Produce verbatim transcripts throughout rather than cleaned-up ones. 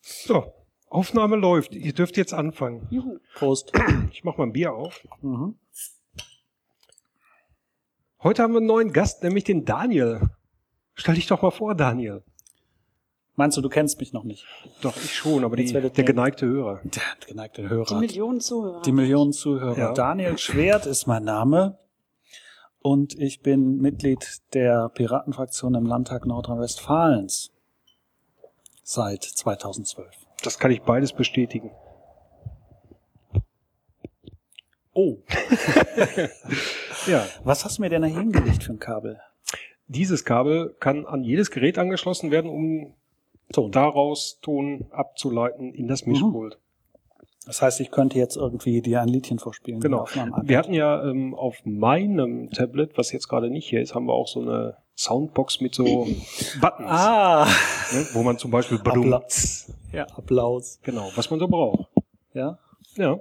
So, Aufnahme läuft. Ihr dürft jetzt anfangen. Juhu. Prost. Ich mach mal ein Bier auf. Mhm. Heute haben wir einen neuen Gast, nämlich den Daniel. Stell dich doch mal vor, Daniel. Meinst du, du kennst mich noch nicht? Doch, ich schon, aber Jetzt die, werdet der ihr- geneigte Hörer. Der geneigte Hörer. Die Millionen Zuhörer. Die Millionen Zuhörer. Ja. Daniel Schwert ist mein Name und ich bin Mitglied der Piratenfraktion im Landtag Nordrhein-Westfalens seit zweitausendzwölf. Das kann ich beides bestätigen. Oh, Ja, was hast du mir denn da hingelegt für ein Kabel? dieses Kabel kann an jedes Gerät angeschlossen werden, um Ton. daraus Ton abzuleiten in das Mischpult. Das heißt, ich könnte jetzt irgendwie dir ein Liedchen vorspielen. Genau. auf meinem iPad. Wir hatten ja ähm, auf meinem Tablet, was jetzt gerade nicht hier ist, haben wir auch so eine Soundbox mit so Buttons, Ah, ne, wo man zum Beispiel Applaus. Ja, Applaus. Genau, was man so braucht. Ja. Ja,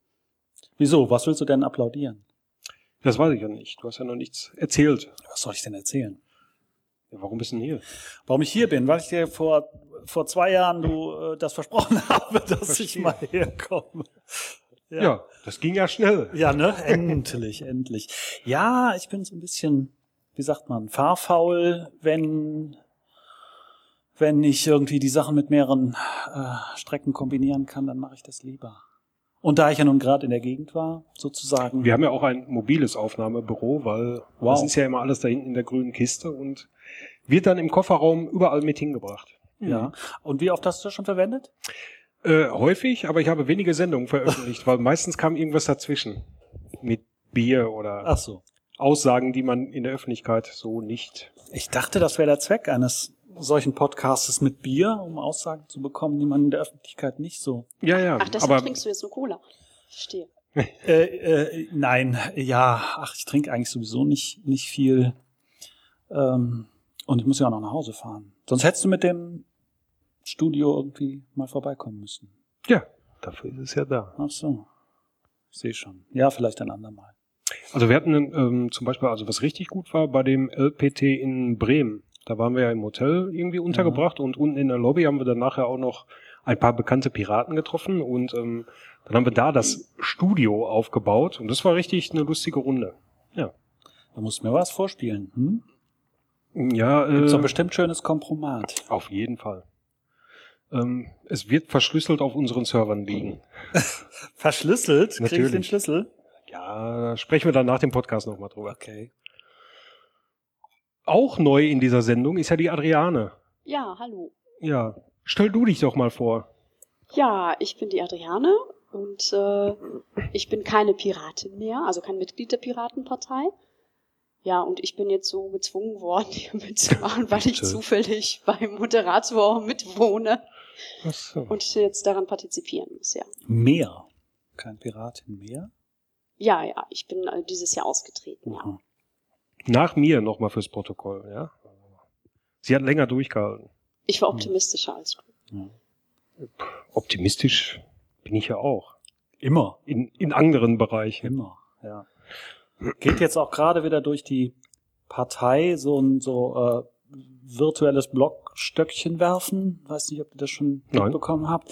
Wieso? Was willst du denn applaudieren? das weiß ich ja nicht. Du hast ja noch nichts erzählt. Was soll ich denn erzählen? Ja, warum bist du denn hier? Warum ich hier bin? Weil ich dir vor vor zwei Jahren du äh, das versprochen habe, dass ich Verstehe. mal herkomme. Ja. das ging ja schnell. Ja, ne? Endlich, endlich. Ja, ich bin so ein bisschen, wie sagt man, fahrfaul, wenn wenn ich irgendwie die Sachen mit mehreren äh, Strecken kombinieren kann, dann mache ich das lieber. Und da ich ja nun gerade in der Gegend war, sozusagen. Wir haben ja auch ein mobiles Aufnahmebüro, weil Wow. das ist ja immer alles da hinten in der grünen Kiste und wird dann im Kofferraum überall mit hingebracht. Ja. Und wie oft hast du das schon verwendet? Äh, häufig, aber ich habe wenige Sendungen veröffentlicht, weil meistens kam irgendwas dazwischen. Mit Bier oder Ach so. Aussagen, die man in der Öffentlichkeit so nicht... Ich dachte, das wäre der Zweck eines solchen Podcasts mit Bier, um Aussagen zu bekommen, die man in der Öffentlichkeit nicht so. Ja, ja, Ach, deshalb aber trinkst du jetzt nur Cola. Verstehe. Äh, äh, nein, ja, ach, ich trinke eigentlich sowieso nicht nicht viel. Ähm, und ich muss ja auch noch nach Hause fahren. Sonst hättest du mit dem Studio irgendwie mal vorbeikommen müssen. ja, dafür ist es ja da. Ach so. Ich sehe schon. Ja, vielleicht ein andermal. Also wir hatten ähm, zum Beispiel, also was richtig gut war, bei dem L P T in Bremen. Da waren wir ja im Hotel irgendwie untergebracht und unten in der Lobby haben wir dann nachher auch noch ein paar bekannte Piraten getroffen und ähm, dann haben wir da das Studio aufgebaut und das war richtig eine lustige Runde. Ja, Du musst mir was vorspielen. Hm? ja Gibt's doch äh, bestimmt schönes Kompromat. auf jeden Fall. Ähm, es wird verschlüsselt auf unseren Servern liegen. Verschlüsselt? Krieg ich Natürlich. den Schlüssel? Ja, da sprechen wir dann nach dem Podcast nochmal drüber. Okay. Auch neu in dieser Sendung ist ja die Adriane. Ja, hallo. Ja, stell du dich doch mal vor. Ja, ich bin die Adriane und äh, ich bin keine Piratin mehr, also kein Mitglied der Piratenpartei. Ja, und ich bin jetzt so gezwungen worden, hier mitzumachen, weil ich Bitte. zufällig beim Moderator mitwohne Ach so. und jetzt daran partizipieren muss, ja. Mehr. Kein Piratin mehr? Ja, ja, ich bin äh, dieses Jahr ausgetreten, ja. Mhm. Nach mir nochmal fürs Protokoll, ja. Sie hat länger durchgehalten. Ich war optimistischer als du. Optimistisch bin ich ja auch. Immer. In, in anderen Bereichen. Immer, ja. Geht jetzt auch gerade wieder durch die Partei so ein so äh, virtuelles Blockstöckchen werfen. Weiß nicht, ob ihr das schon Nein. mitbekommen habt.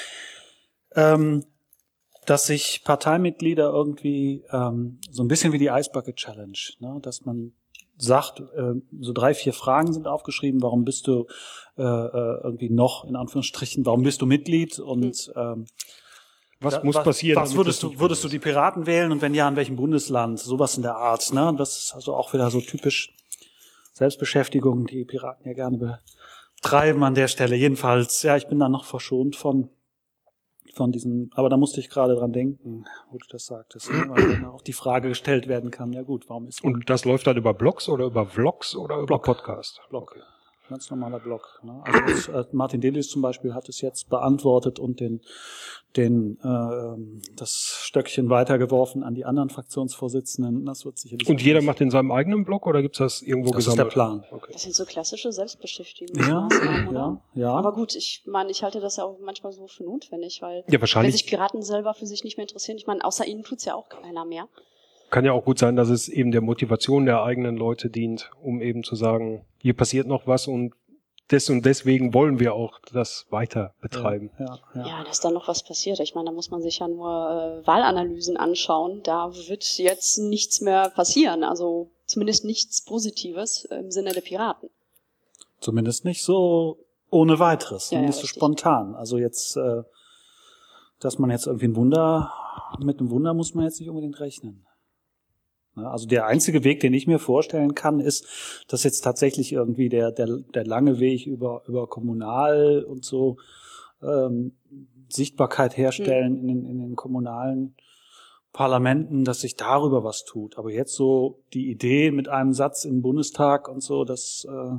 Ähm, dass sich Parteimitglieder irgendwie ähm, so ein bisschen wie die Ice Bucket Challenge, ne, dass man sagt, äh, so drei, vier Fragen sind aufgeschrieben, warum bist du äh, äh, irgendwie noch, in Anführungsstrichen, warum bist du Mitglied und ähm, Was Da- muss passieren? Was damit würdest das du, nicht würdest du passiert? die Piraten wählen und wenn ja, in welchem Bundesland? Sowas in der Art, ne? Das ist also auch wieder so typisch Selbstbeschäftigung, die Piraten ja gerne betreiben an der Stelle. Jedenfalls, ja, ich bin da noch verschont von, von diesen, aber da musste ich gerade dran denken, wo du das sagtest, ne? Weil dann auch die Frage gestellt werden kann, ja gut, warum ist Und das läuft dann über Blogs oder über Vlogs oder über Blog. Podcast? Blog? Ganz normaler Blog. Ne? Also das, äh, Martin Delius zum Beispiel hat es jetzt beantwortet und den, den äh, das Stöckchen weitergeworfen an die anderen Fraktionsvorsitzenden. Das wird sicherlich. Und jeder macht in seinem eigenen Blog oder gibt's das irgendwo Das ist gesammelt? der Plan. Okay. Das sind so klassische Ja, Selbstbeschäftigungsmaßnahmen, oder? ja, ja. Aber gut, ich meine, ich halte das ja auch manchmal so für notwendig, weil Ja, wenn wahrscheinlich sich Piraten selber für sich nicht mehr interessieren, ich meine, außer ihnen tut's ja auch keiner mehr. kann ja auch gut sein, dass es eben der Motivation der eigenen Leute dient, um eben zu sagen, hier passiert noch was und des und deswegen wollen wir auch das weiter betreiben. Ja, ja, ja. Ja, dass da noch was passiert. Ich meine, da muss man sich ja nur äh, Wahlanalysen anschauen. Da wird jetzt nichts mehr passieren. Also zumindest nichts Positives im Sinne der Piraten. Zumindest nicht so ohne weiteres, Ja, ja, nicht so richtig. spontan. Also jetzt, äh, dass man jetzt irgendwie ein Wunder, mit einem Wunder muss man jetzt nicht unbedingt rechnen. Ja, also der einzige Weg, den ich mir vorstellen kann, ist, dass jetzt tatsächlich irgendwie der der der lange Weg über über kommunal und so ähm, Sichtbarkeit herstellen Mhm. in den in den kommunalen Parlamenten, dass sich darüber was tut. Aber jetzt so die Idee mit einem Satz im Bundestag und so, das äh,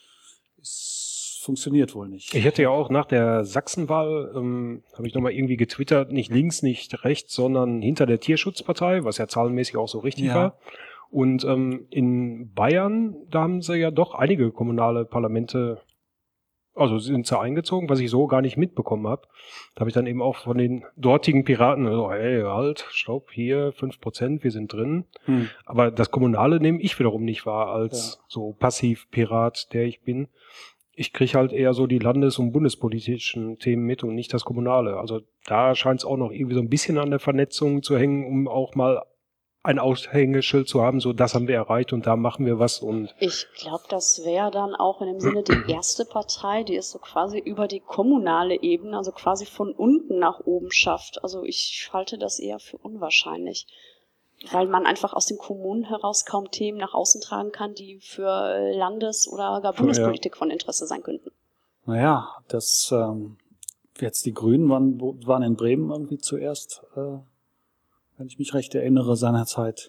ist, funktioniert wohl nicht. Ich hätte ja auch nach der Sachsenwahl, ähm, habe ich nochmal irgendwie getwittert, nicht links, nicht rechts, sondern hinter der Tierschutzpartei, was ja zahlenmäßig auch so richtig Ja. war. Und ähm, in Bayern, da haben sie ja doch einige kommunale Parlamente, also sind sie eingezogen, was ich so gar nicht mitbekommen habe. Da habe ich dann eben auch von den dortigen Piraten, also, hey, halt, stopp, hier fünf Prozent, wir sind drin. Hm. Aber das Kommunale nehme ich wiederum nicht wahr als Ja. so Passiv-Pirat, der ich bin. Ich kriege halt eher so die landes- und bundespolitischen Themen mit und nicht das Kommunale. Also da scheint es auch noch irgendwie so ein bisschen an der Vernetzung zu hängen, um auch mal ein Aushängeschild zu haben, so das haben wir erreicht und da machen wir was. Und Ich glaube, das wäre dann auch in dem Sinne die erste Partei, die es so quasi über die kommunale Ebene, also quasi von unten nach oben schafft. Also ich halte das eher für unwahrscheinlich, weil man einfach aus den Kommunen heraus kaum Themen nach außen tragen kann, die für Landes- oder gar Bundespolitik von Interesse sein könnten. Naja, das ähm, jetzt die Grünen waren, wo- waren in Bremen irgendwie zuerst, äh, wenn ich mich recht erinnere, seinerzeit.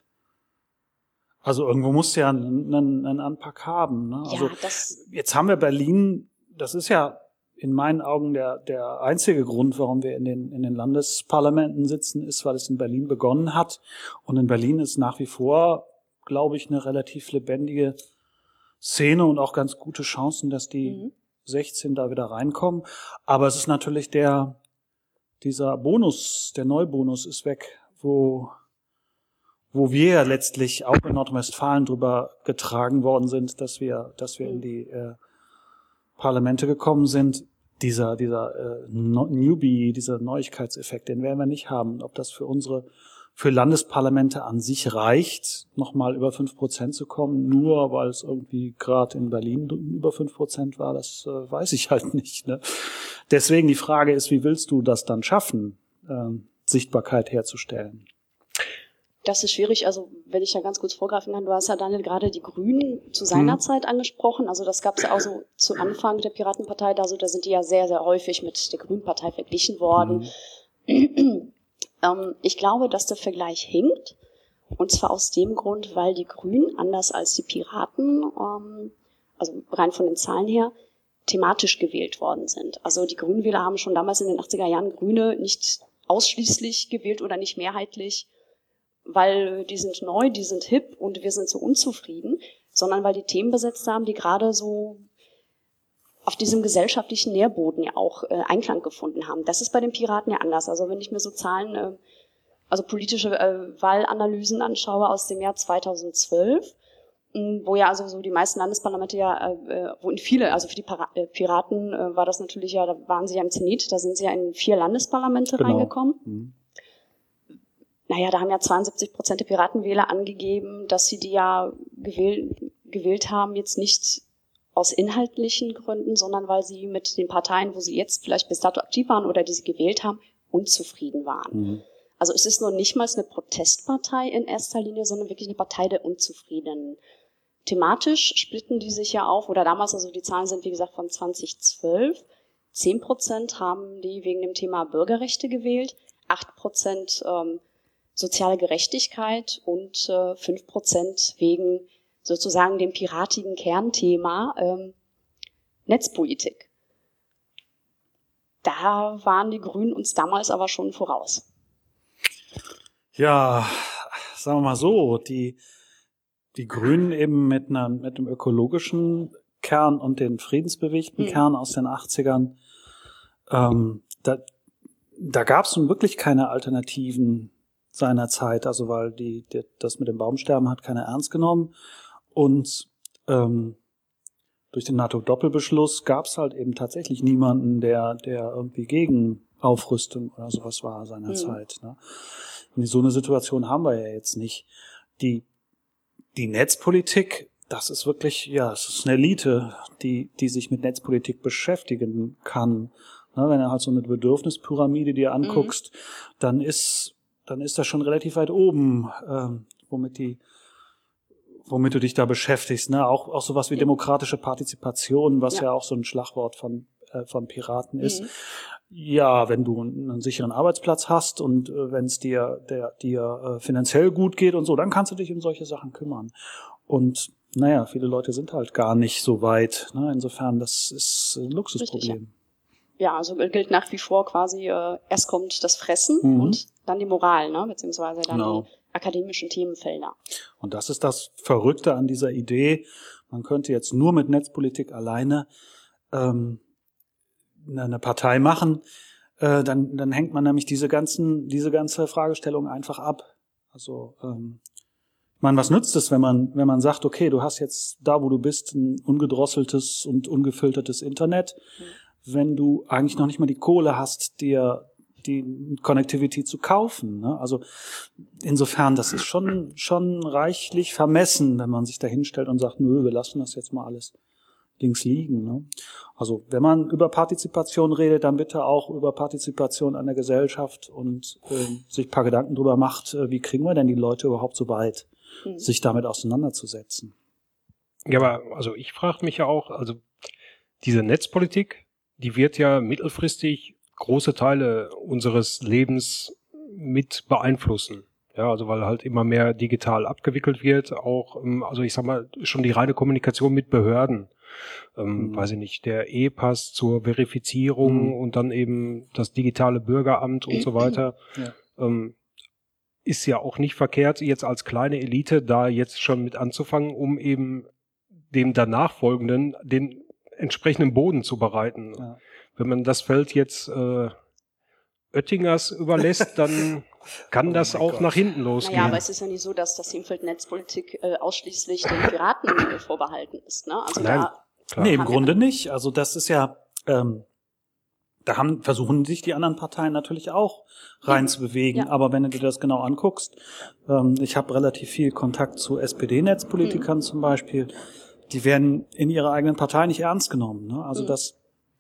Also irgendwo muss ja ein, ein, ein Anpack haben. Ne? Also Ja, das, jetzt haben wir Berlin, das ist ja in meinen Augen der der einzige Grund, warum wir in den in den Landesparlamenten sitzen, ist, weil es in Berlin begonnen hat. Und in Berlin ist nach wie vor, glaube ich, eine relativ lebendige Szene und auch ganz gute Chancen, dass die mhm. sechzehn da wieder reinkommen. Aber es ist natürlich der dieser Bonus, der Neubonus ist weg, wo wo wir ja letztlich auch in Nordrhein-Westfalen drüber getragen worden sind, dass wir dass wir in die äh, Parlamente gekommen sind. Dieser dieser äh, no- Newbie, dieser Neuigkeitseffekt, den werden wir nicht haben. Ob das für unsere für Landesparlamente an sich reicht, nochmal über fünf Prozent zu kommen, nur weil es irgendwie gerade in Berlin über fünf Prozent war, das äh, weiß ich halt nicht. Ne? Deswegen die Frage ist, wie willst du das dann schaffen, ähm, Sichtbarkeit herzustellen? Das ist schwierig, also wenn ich da ganz kurz vorgreifen kann, du hast ja Daniel gerade die Grünen zu seiner Mhm. Zeit angesprochen, also das gab es ja auch so zu Anfang der Piratenpartei, da, so, da sind die ja sehr, sehr häufig mit der Grünen-Partei verglichen worden. Mhm. ähm, ich glaube, dass der Vergleich hinkt, und zwar aus dem Grund, weil die Grünen, anders als die Piraten, ähm, also rein von den Zahlen her, thematisch gewählt worden sind. Also die Grünenwähler haben schon damals in den achtziger Jahren Grüne nicht ausschließlich gewählt oder nicht mehrheitlich, weil die sind neu, die sind hip und wir sind so unzufrieden, sondern weil die Themen besetzt haben, die gerade so auf diesem gesellschaftlichen Nährboden ja auch äh, Einklang gefunden haben. Das ist bei den Piraten ja anders. Also wenn ich mir so Zahlen, äh, also politische äh, Wahlanalysen anschaue aus dem Jahr zweitausendzwölf, mh, wo ja also so die meisten Landesparlamente ja, äh, wo in viele, also für die Para- äh, Piraten äh, war das natürlich ja, da waren sie ja im Zenit, da sind sie ja in vier Landesparlamente Genau. reingekommen. Mhm. Naja, da haben ja zweiundsiebzig Prozent der Piratenwähler angegeben, dass sie die ja gewählt, gewählt haben, jetzt nicht aus inhaltlichen Gründen, sondern weil sie mit den Parteien, wo sie jetzt vielleicht bis dato aktiv waren oder die sie gewählt haben, unzufrieden waren. Mhm. Also es ist noch nicht mal eine Protestpartei in erster Linie, sondern wirklich eine Partei der Unzufriedenen. Thematisch splitten die sich ja auf, oder damals, also die Zahlen sind wie gesagt von zweitausendzwölf, zehn Prozent haben die wegen dem Thema Bürgerrechte gewählt, acht Prozent ähm, soziale Gerechtigkeit und äh, fünf Prozent wegen sozusagen dem piratigen Kernthema ähm, Netzpolitik. Da waren die Grünen uns damals aber schon voraus. Ja, sagen wir mal so, die die Grünen eben mit einer mit einem ökologischen Kern und den friedensbewegten Mhm. Kern aus den achtzigern, ähm, da da gab es nun wirklich keine Alternativen seiner Zeit, also weil die, die das mit dem Baumsterben hat keiner ernst genommen und ähm, durch den NATO-Doppelbeschluss gab es halt eben tatsächlich niemanden, der, der irgendwie gegen Aufrüstung oder sowas war seinerzeit. Mhm. Ne? Und so eine Situation haben wir ja jetzt nicht. Die, die Netzpolitik, das ist wirklich, ja, es ist eine Elite, die, die sich mit Netzpolitik beschäftigen kann. Ne? Wenn du halt so eine Bedürfnispyramide dir anguckst, mhm. dann ist, dann ist das schon relativ weit oben, ähm, womit die womit du dich da beschäftigst, ne? Auch, auch sowas wie demokratische Partizipation, was ja, ja auch so ein Schlagwort von, äh, von Piraten ist. Mhm. Ja, wenn du einen sicheren Arbeitsplatz hast und äh, wenn es dir, der, dir äh, finanziell gut geht und so, dann kannst du dich um solche Sachen kümmern. Und, naja, viele Leute sind halt gar nicht so weit, ne? Insofern, das ist ein Luxusproblem. Richtig, ja. ja, also gilt nach wie vor quasi, äh, erst kommt das Fressen mhm. und dann die Moral, ne? Beziehungsweise dann genau. die akademischen Themenfelder. Und das ist das Verrückte an dieser Idee. Man könnte jetzt nur mit Netzpolitik alleine ähm, eine Partei machen. Äh, dann, dann hängt man nämlich diese ganzen, diese ganze Fragestellung einfach ab. Also, ähm, ich meine, was nützt es, wenn man, wenn man sagt, okay, du hast jetzt da, wo du bist, ein ungedrosseltes und ungefiltertes Internet, mhm. wenn du eigentlich noch nicht mal die Kohle hast, dir die Connectivity zu kaufen, ne? Also insofern, das ist schon schon reichlich vermessen, wenn man sich da hinstellt und sagt, nö, wir lassen das jetzt mal alles links liegen, ne? Also wenn man über Partizipation redet, dann bitte auch über Partizipation an der Gesellschaft und äh, sich ein paar Gedanken drüber macht, äh, wie kriegen wir denn die Leute überhaupt so weit, mhm. sich damit auseinanderzusetzen. Ja, aber also ich frage mich ja auch, also diese Netzpolitik, die wird ja mittelfristig große Teile unseres Lebens mit beeinflussen. Ja, also weil halt immer mehr digital abgewickelt wird, auch, also ich sag mal, schon die reine Kommunikation mit Behörden, ähm, mhm. weiß ich nicht, der E-Pass zur Verifizierung mhm. und dann eben das digitale Bürgeramt und so weiter, ja. ähm, ist ja auch nicht verkehrt, jetzt als kleine Elite da jetzt schon mit anzufangen, um eben dem danach folgenden den entsprechenden Boden zu bereiten. Ja. Wenn man das Feld jetzt äh, Oettingers überlässt, dann kann oh das auch Gott. nach hinten losgehen. Naja, aber es ist ja nicht so, dass das Themenfeld Netzpolitik äh, ausschließlich den Piraten äh, vorbehalten ist. Ne? Also Nein, da klar. Nee, im Grunde ja nicht. Also das ist ja, ähm, da haben versuchen sich die anderen Parteien natürlich auch reinzubewegen. Ja. Aber wenn du dir das genau anguckst, ähm, ich habe relativ viel Kontakt zu S P D-Netzpolitikern mhm. zum Beispiel, die werden in ihrer eigenen Partei nicht ernst genommen. Ne? Also mhm. das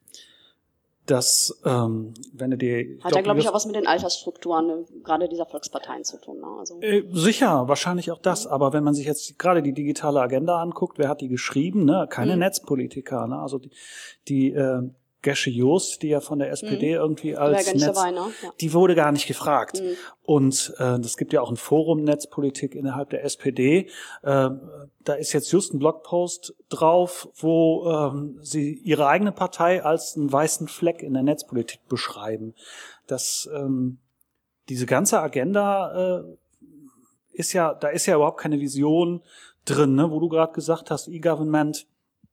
Das, ähm, wenn du dir... Hat ja, glaube ich, auch was mit den Altersstrukturen, ne, gerade dieser Volksparteien zu tun. Ne? Also, äh, sicher, wahrscheinlich auch das. Mhm. Aber wenn man sich jetzt gerade die digitale Agenda anguckt, wer hat die geschrieben? Ne? Keine mhm. Netzpolitiker. Ne? Also die, die äh, Gesche Joost, die ja von der S P D mhm. irgendwie als Netz... Dabei, ne? ja. Die wurde gar nicht gefragt. Mhm. Und äh, es gibt ja auch ein Forum Netzpolitik innerhalb der S P D. Äh, da ist jetzt just ein Blogpost drauf, wo ähm, sie ihre eigene Partei als einen weißen Fleck in der Netzpolitik beschreiben. Das, ähm, diese ganze Agenda äh, ist ja, da ist ja überhaupt keine Vision drin, ne? Wo du gerade gesagt hast, E-Government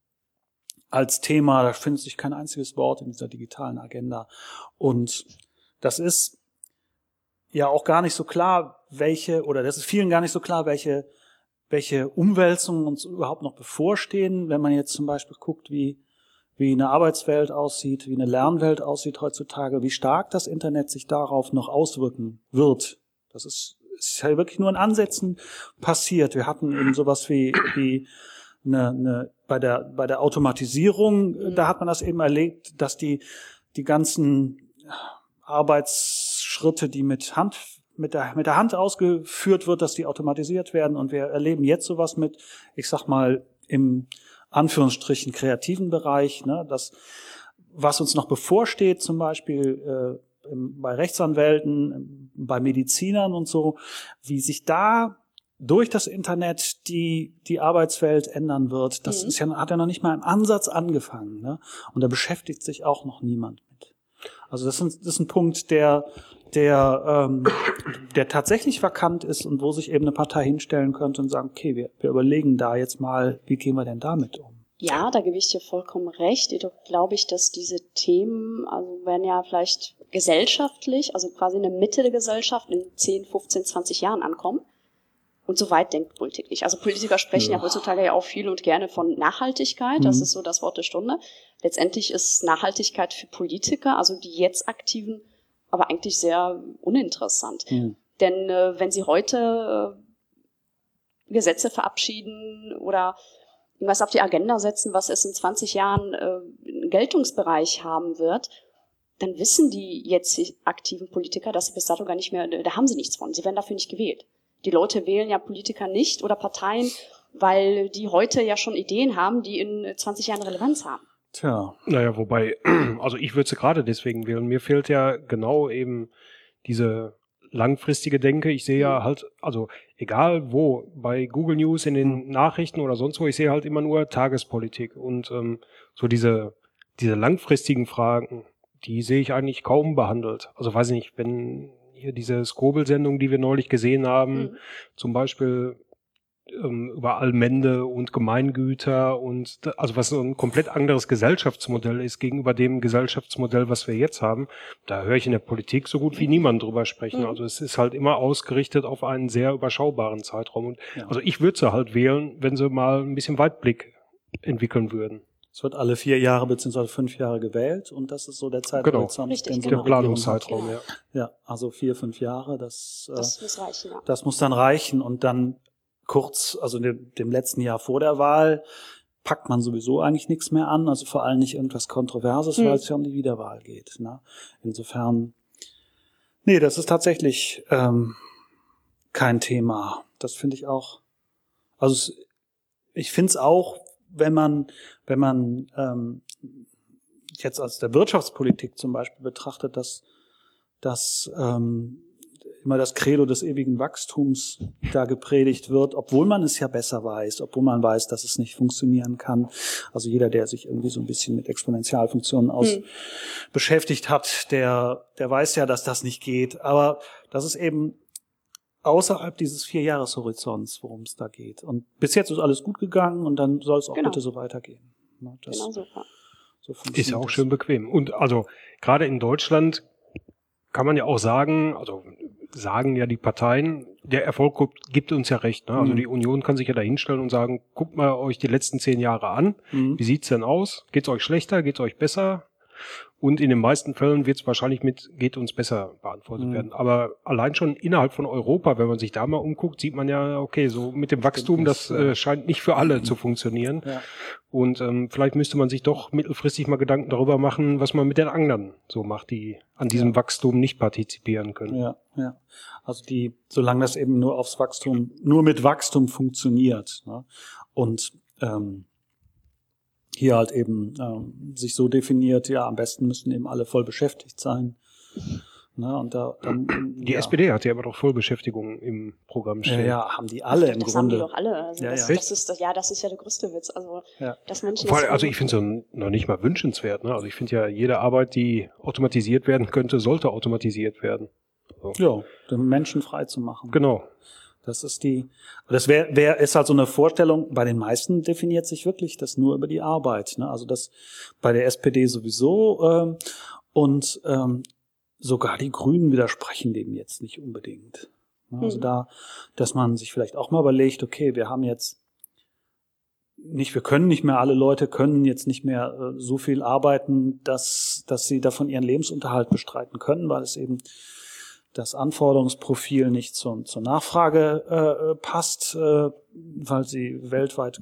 als Thema, da findet sich kein einziges Wort in dieser digitalen Agenda. Und das ist ja auch gar nicht so klar, welche, oder das ist vielen gar nicht so klar, welche welche Umwälzungen uns überhaupt noch bevorstehen, wenn man jetzt zum Beispiel guckt, wie wie eine Arbeitswelt aussieht, wie eine Lernwelt aussieht heutzutage, wie stark das Internet sich darauf noch auswirken wird. Das ist, ist ja wirklich nur in Ansätzen passiert. Wir hatten eben sowas wie wie eine, eine bei der bei der Automatisierung, mhm. da hat man das eben erlebt, dass die die ganzen Arbeitsschritte, die mit Hand mit der mit der Hand ausgeführt wird, dass die automatisiert werden, und wir erleben jetzt sowas mit, ich sag mal, im Anführungsstrichen kreativen Bereich, ne, das, was uns noch bevorsteht, zum Beispiel äh, im, bei Rechtsanwälten, bei Medizinern und so, wie sich da durch das Internet die die Arbeitswelt ändern wird, das mhm. ist ja, hat ja noch nicht mal im Ansatz angefangen, ne? Und da beschäftigt sich auch noch niemand mit. Also das ist, das ist ein Punkt, der der ähm, der tatsächlich vakant ist und wo sich eben eine Partei hinstellen könnte und sagen, okay, wir, wir überlegen da jetzt mal, wie gehen wir denn damit um? Ja, da gebe ich dir vollkommen recht. Jedoch glaube ich, dass diese Themen, also werden ja vielleicht gesellschaftlich, also quasi in der Mitte der Gesellschaft in zehn, fünfzehn, zwanzig Jahren ankommen. Und so weit denkt Politik nicht. Also Politiker sprechen ja, ja heutzutage ja auch viel und gerne von Nachhaltigkeit. Das mhm. ist so das Wort der Stunde. Letztendlich ist Nachhaltigkeit für Politiker, also die jetzt Aktiven, aber eigentlich sehr uninteressant. Mhm. Denn äh, wenn sie heute äh, Gesetze verabschieden oder irgendwas auf die Agenda setzen, was es in zwanzig Jahren äh, einen Geltungsbereich haben wird, dann wissen die jetzt aktiven Politiker, dass sie bis dato gar nicht mehr, da haben sie nichts von. Sie werden dafür nicht gewählt. Die Leute wählen ja Politiker nicht oder Parteien, weil die heute ja schon Ideen haben, die in zwanzig Jahren Relevanz haben. Tja. Naja, wobei, also ich würde sie gerade deswegen wählen. Mir fehlt ja genau eben diese langfristige Denke. Ich sehe ja halt, also egal wo, bei Google News, in den Nachrichten oder sonst wo, ich sehe halt immer nur Tagespolitik. Und ähm, so diese, diese langfristigen Fragen, die sehe ich eigentlich kaum behandelt. Also weiß ich nicht, wenn hier diese Skobel-Sendung, die wir neulich gesehen haben, mhm. zum Beispiel ähm, über Allmende und Gemeingüter und also was so ein komplett anderes Gesellschaftsmodell ist gegenüber dem Gesellschaftsmodell, was wir jetzt haben, da höre ich in der Politik so gut wie niemand drüber sprechen. Mhm. Also es ist halt immer ausgerichtet auf einen sehr überschaubaren Zeitraum. Und ja. Also ich würde sie halt wählen, wenn sie mal ein bisschen Weitblick entwickeln würden. Es wird alle vier Jahre beziehungsweise fünf Jahre gewählt und das ist so der Zeithorizont. Genau, den so der Planungszeitraum, ja. Ja, also vier, fünf Jahre, das, das äh, muss reichen, ja. Das muss dann reichen und dann kurz, also dem, dem letzten Jahr vor der Wahl, packt man sowieso eigentlich nichts mehr an, also vor allem nicht irgendwas Kontroverses, hm. weil es ja um die Wiederwahl geht. Ne? Insofern, nee, das ist tatsächlich ähm, kein Thema. Das finde ich auch, also es, ich finde es auch, wenn man, wenn man ähm, jetzt aus der Wirtschaftspolitik zum Beispiel betrachtet, dass, dass ähm, immer das Credo des ewigen Wachstums da gepredigt wird, obwohl man es ja besser weiß, obwohl man weiß, dass es nicht funktionieren kann. Also jeder, der sich irgendwie so ein bisschen mit Exponentialfunktionen aus hm. beschäftigt hat, der, der weiß ja, dass das nicht geht. Aber das ist eben außerhalb dieses Vierjahreshorizonts, worum es da geht. Und bis jetzt ist alles gut gegangen und dann soll es auch genau. bitte so weitergehen. Das, genau super. So ist ja auch schön bequem. Und also gerade in Deutschland kann man ja auch sagen, also sagen ja die Parteien, der Erfolg gibt uns ja recht. Ne? Also mhm. die Union kann sich ja da hinstellen und sagen, guckt mal euch die letzten zehn Jahre an. Mhm. Wie sieht's denn aus? Geht's euch schlechter? Geht's euch besser? Und in den meisten Fällen wird es wahrscheinlich mit geht uns besser beantwortet mhm. werden. Aber allein schon innerhalb von Europa, wenn man sich da mal umguckt, sieht man ja, okay, so mit dem Wachstum, das äh, scheint nicht für alle mhm. zu funktionieren. Ja. Und ähm, vielleicht müsste man sich doch mittelfristig mal Gedanken darüber machen, was man mit den anderen so macht, die an diesem ja. Wachstum nicht partizipieren können. Ja, ja. Also die, solange das eben nur aufs Wachstum, nur mit Wachstum funktioniert, ne? Und ähm, hier halt eben ähm, sich so definiert, ja, am besten müssen eben alle voll beschäftigt sein. Ne, und da, dann, die ja. S P D hat ja aber doch Vollbeschäftigung im Programm stehen. Ja, ja, haben die alle Ach, im das Grunde. Das haben die doch alle. Also ja, das, ja. Das ist, das, ja, das ist ja der größte Witz. Also, ja. dass Menschen Vor, das also ich finde es so noch nicht mal wünschenswert. Ne? Also ich finde ja, jede Arbeit, die automatisiert werden könnte, sollte automatisiert werden. So. Ja, den Menschen frei zu machen. Genau. Das ist die, das wäre, wär, ist halt so eine Vorstellung, bei den meisten definiert sich wirklich das nur über die Arbeit, ne? Also das bei der S P D sowieso, ähm, und ähm, sogar die Grünen widersprechen dem jetzt nicht unbedingt. Ne? Also mhm. da, dass man sich vielleicht auch mal überlegt, okay, wir haben jetzt nicht, wir können nicht mehr, alle Leute können jetzt nicht mehr äh, so viel arbeiten, dass, dass sie davon ihren Lebensunterhalt bestreiten können, weil es eben das Anforderungsprofil nicht zur, zur Nachfrage äh, passt, äh, weil sie weltweit,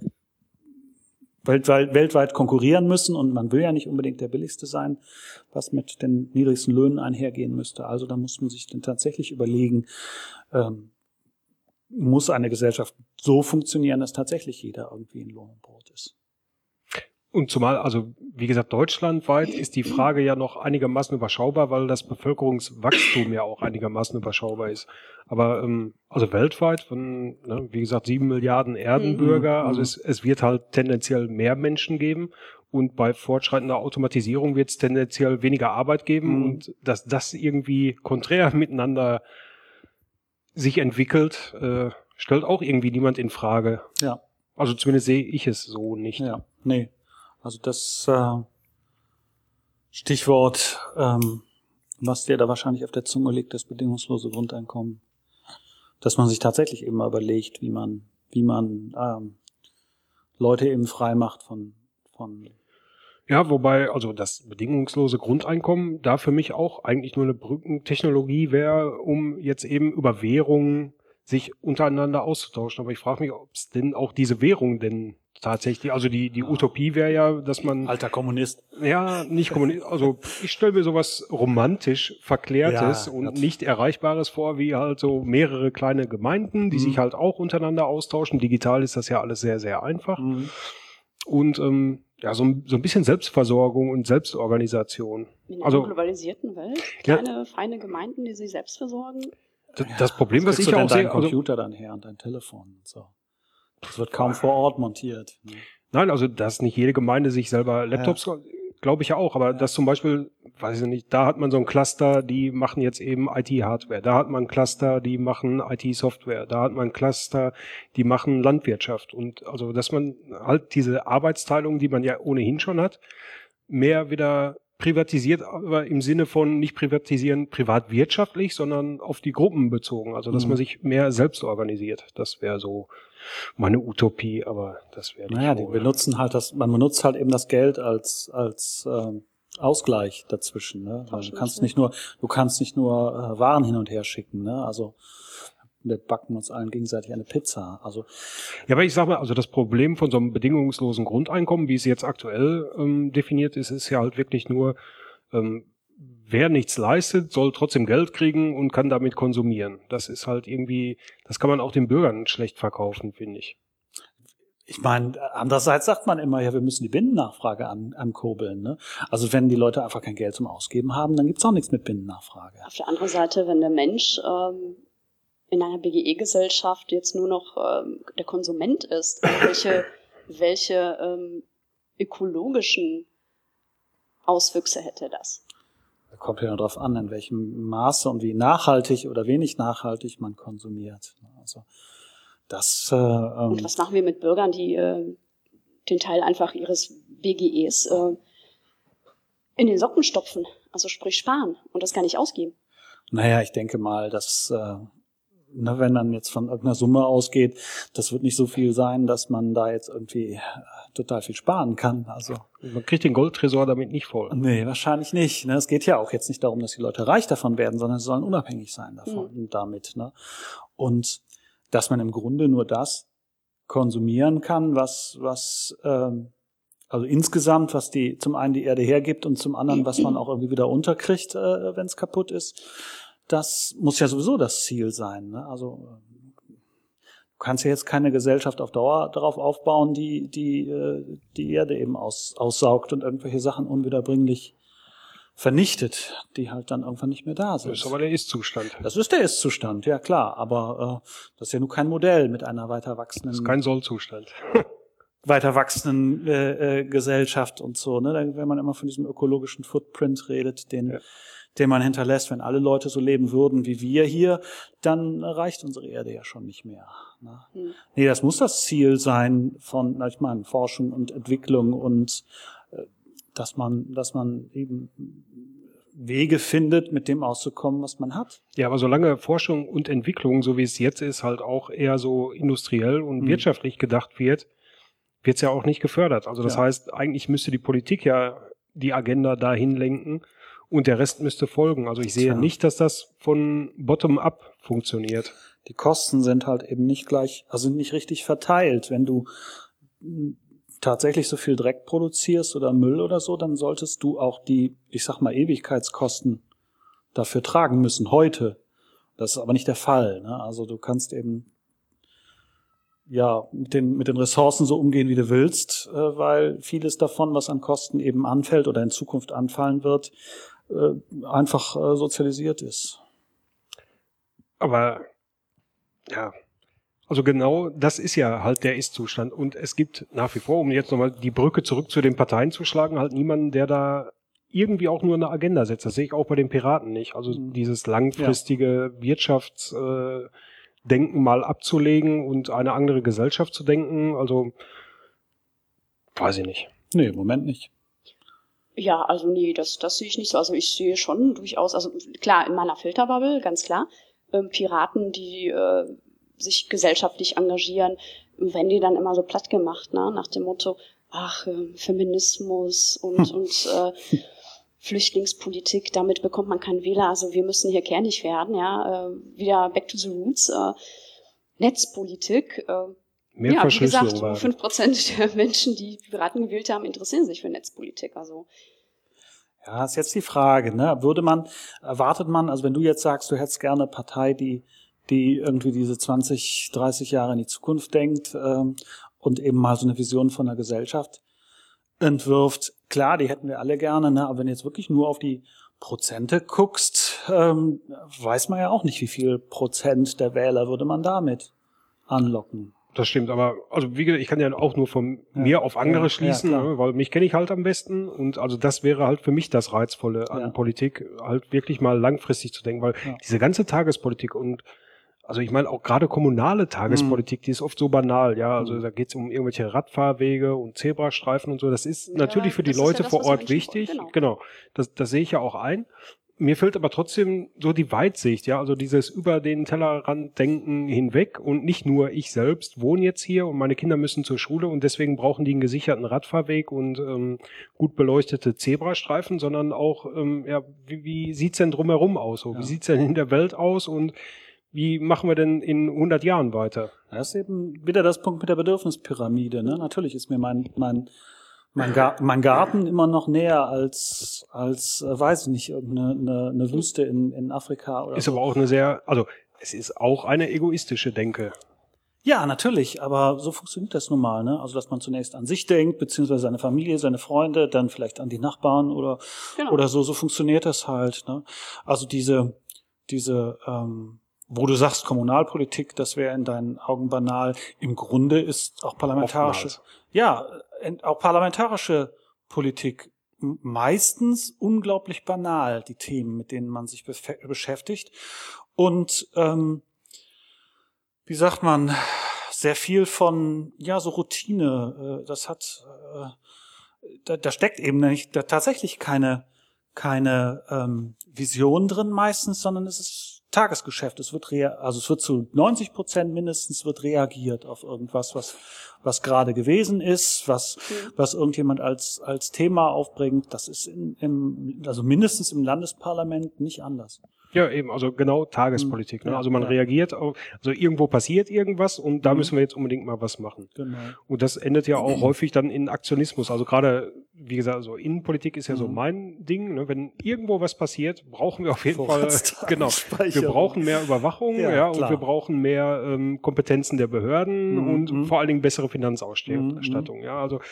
weltweit weltweit konkurrieren müssen und man will ja nicht unbedingt der Billigste sein, was mit den niedrigsten Löhnen einhergehen müsste. Also da muss man sich dann tatsächlich überlegen, ähm, muss eine Gesellschaft so funktionieren, dass tatsächlich jeder irgendwie in Lohn und Brot ist. Und zumal, also wie gesagt, deutschlandweit ist die Frage ja noch einigermaßen überschaubar, weil das Bevölkerungswachstum ja auch einigermaßen überschaubar ist. Aber ähm, also weltweit von, ne, wie gesagt, sieben Milliarden Erdenbürger, mhm. also es, es wird halt tendenziell mehr Menschen geben und bei fortschreitender Automatisierung wird es tendenziell weniger Arbeit geben mhm. und dass das irgendwie konträr miteinander sich entwickelt, äh, stellt auch irgendwie niemand in Frage. Ja. Also zumindest sehe ich es so nicht. Ja, nee. Also das äh, Stichwort, ähm, was dir da wahrscheinlich auf der Zunge liegt, das bedingungslose Grundeinkommen. dass man sich tatsächlich eben mal überlegt, wie man, wie man ähm, Leute eben frei macht von, von Ja, wobei, also das bedingungslose Grundeinkommen da für mich auch eigentlich nur eine Brückentechnologie wäre, um jetzt eben über Währungen sich untereinander auszutauschen. Aber ich frage mich, ob es denn auch diese Währung denn tatsächlich, also die die Utopie wäre ja, dass man alter Kommunist. ja nicht Kommunist, also ich stelle mir sowas romantisch Verklärtes Ja, und Gott. nicht Erreichbares vor, wie halt so mehrere kleine Gemeinden, die Mhm. sich halt auch untereinander austauschen. Digital ist das ja alles sehr, sehr einfach. Mhm. Und ähm, ja, so, ein- so ein bisschen Selbstversorgung und Selbstorganisation. In einer Also globalisierten Welt, Ja. kleine, feine Gemeinden, die sich selbst versorgen. d- das Problem, was kriegst ich du denn auch deinen sehe, also, Computer dann her und dein Telefon und so. Das wird kaum vor Ort montiert. Ne? nein, also dass nicht jede Gemeinde sich selber Laptops, glaube ich ja auch, aber dass zum Beispiel, weiß ich nicht, da hat man so ein Cluster, die machen jetzt eben I T-Hardware, da hat man ein Cluster, die machen I T-Software, da hat man ein Cluster, die machen Landwirtschaft und also, dass man halt diese Arbeitsteilung, die man ja ohnehin schon hat, mehr wieder privatisiert, aber im Sinne von nicht privatisieren privatwirtschaftlich, sondern auf die Gruppen bezogen, also dass Mhm. man sich mehr selbst organisiert. Das wäre so meine Utopie, aber das wäre Naja, nicht die wohl. benutzen halt das, man benutzt halt eben das Geld als, als ähm, Ausgleich dazwischen. Ne? Weil du kannst nicht nur, du kannst nicht nur äh, Waren hin und her schicken. Ne? Also wir backen uns allen gegenseitig eine Pizza. Also Ja, aber ich sag mal, also das Problem von so einem bedingungslosen Grundeinkommen, wie es jetzt aktuell ähm, definiert ist, ist ja halt wirklich nur, ähm, wer nichts leistet, soll trotzdem Geld kriegen und kann damit konsumieren. Das ist halt irgendwie, das kann man auch den Bürgern schlecht verkaufen, finde ich. ich meine, andererseits sagt man immer, ja, wir müssen die Binnennachfrage an, ankurbeln. Ne? Also wenn die Leute einfach kein Geld zum Ausgeben haben, dann gibt's auch nichts mit Binnennachfrage. Auf der anderen Seite, wenn der Mensch ähm, in einer B G E-Gesellschaft jetzt nur noch ähm, der Konsument ist, welche, welche ähm, ökologischen Auswüchse hätte das? Da kommt ja nur darauf an, in welchem Maße und wie nachhaltig oder wenig nachhaltig man konsumiert. Also das. Äh, ähm, Und was machen wir mit Bürgern, die äh, den Teil einfach ihres B G Es äh, in den Socken stopfen, also sprich sparen und das gar nicht ausgeben? Naja, ich denke mal, dass äh, ne, wenn man jetzt von irgendeiner Summe ausgeht, das wird nicht so viel sein, dass man da jetzt irgendwie äh, total viel sparen kann. Also Man kriegt den Goldtresor damit nicht voll. nee, wahrscheinlich nicht. Ne? Es geht ja auch jetzt nicht darum, dass die Leute reich davon werden, sondern sie sollen unabhängig sein davon Mhm. damit. Ne? Und dass man im Grunde nur das konsumieren kann, was was ähm, also insgesamt, was die zum einen die Erde hergibt und zum anderen, was man auch irgendwie wieder unterkriegt, äh, wenn es kaputt ist. Das muss ja sowieso das Ziel sein. Ne? Also äh, du kannst ja jetzt keine Gesellschaft auf Dauer darauf aufbauen, die die äh, die Erde eben aus, aussaugt und irgendwelche Sachen unwiederbringlich vernichtet, die halt dann irgendwann nicht mehr da sind. Das ist aber der Ist-Zustand. Das ist der Ist-Zustand, ja klar. Aber äh, das ist ja nun kein Modell mit einer weiter wachsenden Das ist kein Soll-Zustand. weiter wachsenden äh, äh, Gesellschaft und so. Ne? Da, wenn man immer von diesem ökologischen Footprint redet, den, Ja. den man hinterlässt, wenn alle Leute so leben würden wie wir hier, dann reicht unsere Erde ja schon nicht mehr. Ne? Hm. Nee, das muss das Ziel sein von, na, ich meine, Forschung und Entwicklung und äh, dass man, dass man eben Wege findet, mit dem auszukommen, was man hat. Ja, aber solange Forschung und Entwicklung, so wie es jetzt ist, halt auch eher so industriell und Hm. wirtschaftlich gedacht wird, wird es ja auch nicht gefördert. Also das Ja. heißt, eigentlich müsste die Politik ja die Agenda dahin lenken und der Rest müsste folgen. Also ich sehe Tja. nicht, dass das von bottom-up funktioniert. Die Kosten sind halt eben nicht gleich, also sind nicht richtig verteilt. Wenn du mh, tatsächlich so viel Dreck produzierst oder Müll oder so, dann solltest du auch die, ich sag mal, Ewigkeitskosten dafür tragen müssen, heute. Das ist aber nicht der Fall. Ne? Also du kannst eben ja mit den, mit den Ressourcen so umgehen, wie du willst, äh, weil vieles davon, was an Kosten eben anfällt oder in Zukunft anfallen wird, äh, einfach äh, sozialisiert ist. Aber ja, also genau das ist ja halt der Ist-Zustand. Und es gibt nach wie vor, um jetzt nochmal die Brücke zurück zu den Parteien zu schlagen, halt niemanden, der da irgendwie auch nur eine Agenda setzt. Das sehe ich auch bei den Piraten nicht. Also Mhm. dieses langfristige Wirtschaftsdenken mal abzulegen und eine andere Gesellschaft zu denken, also weiß ich nicht. Nee, im Moment nicht. Ja, also nee, das, das sehe ich nicht so. Also ich sehe schon durchaus, also klar, in meiner Filterbubble, ganz klar, ähm, Piraten, die äh, sich gesellschaftlich engagieren, werden die dann immer so platt gemacht, ne? Nach dem Motto, ach, äh, Feminismus und, hm. und äh, Flüchtlingspolitik, damit bekommt man keinen Wähler, also wir müssen hier kernig werden, ja, äh, wieder back to the roots, äh, Netzpolitik, äh, Mehr ja, wie gesagt, Verschlüsselung fünf Prozent der Menschen, die Piraten gewählt haben, interessieren sich für Netzpolitik, also. Ja, ist jetzt die Frage, ne? Würde man, erwartet man, also wenn du jetzt sagst, du hättest gerne eine Partei, die, die irgendwie diese zwanzig, dreißig Jahre in die Zukunft denkt, ähm, und eben mal so eine Vision von der Gesellschaft entwirft, klar, die hätten wir alle gerne, ne? Aber wenn du jetzt wirklich nur auf die Prozente guckst, ähm, weiß man ja auch nicht, wie viel Prozent der Wähler würde man damit anlocken. Das stimmt, aber also wie gesagt, ich kann ja auch nur von Ja, mir auf andere ja, schließen, ja, ne, weil mich kenne ich halt am besten und also das wäre halt für mich das Reizvolle an Ja. Politik, halt wirklich mal langfristig zu denken, weil Ja. diese ganze Tagespolitik und also ich meine auch gerade kommunale Tagespolitik, Mhm. die ist oft so banal, ja, also Mhm. da geht es um irgendwelche Radfahrwege und Zebrastreifen und so, das ist Ja, natürlich für die das ist ja Leute das, vor was die Ort Menschen wichtig, wollen, genau. genau, das, das sehe ich ja auch ein. Mir fehlt aber trotzdem so die Weitsicht, ja, also dieses über den Tellerrand denken hinweg und nicht nur ich selbst wohne jetzt hier und meine Kinder müssen zur Schule und deswegen brauchen die einen gesicherten Radfahrweg und ähm, gut beleuchtete Zebrastreifen, sondern auch, ähm, ja, wie, wie sieht's denn drumherum aus? So? Ja. Wie sieht's denn in der Welt aus und wie machen wir denn in hundert Jahren weiter? Das ist eben wieder das Punkt mit der Bedürfnispyramide, ne? Natürlich ist mir mein, mein, mein, Gar- mein Garten immer noch näher als, als, äh, weiß ich nicht, irgendeine eine, eine Wüste in, in Afrika oder Ist so. aber auch eine sehr, also es ist auch eine egoistische Denke. Ja, natürlich, aber so funktioniert das nun mal, ne? Also, dass man zunächst an sich denkt, beziehungsweise seine Familie, seine Freunde, dann vielleicht an die Nachbarn oder, Genau. oder so, so funktioniert das halt, ne? Also diese, diese, ähm, wo du sagst, Kommunalpolitik, das wäre in deinen Augen banal. Im Grunde ist auch parlamentarische, Oftmals. ja, äh, auch parlamentarische Politik m- meistens unglaublich banal, die Themen, mit denen man sich befe- beschäftigt. Und, ähm, wie sagt man, sehr viel von, ja, so Routine, äh, das hat, äh, da, da steckt eben nicht, da tatsächlich keine, keine ähm, Vision drin meistens, sondern es ist Tagesgeschäft. Es wird rea- also es wird zu neunzig Prozent mindestens wird reagiert auf irgendwas, was was gerade gewesen ist, was Mhm. was irgendjemand als als Thema aufbringt. Das ist in, im also mindestens im Landesparlament nicht anders. Ja, eben, also genau Tagespolitik. Ne? Ja, Also man ja. reagiert auf, also irgendwo passiert irgendwas und da Mhm. müssen wir jetzt unbedingt mal was machen. Genau. Und das endet ja auch häufig dann in Aktionismus. Also gerade, wie gesagt, also Innenpolitik ist ja so Mhm. mein Ding. Ne? Wenn irgendwo was passiert, brauchen wir auf jeden Fall, genau, wir Vorratsdatenspeicherung. brauchen mehr Überwachung, Ja, ja, und klar. wir brauchen mehr ähm, Kompetenzen der Behörden Mhm, und mhm. vor allen Dingen bessere Finanzausstattung. Ja, also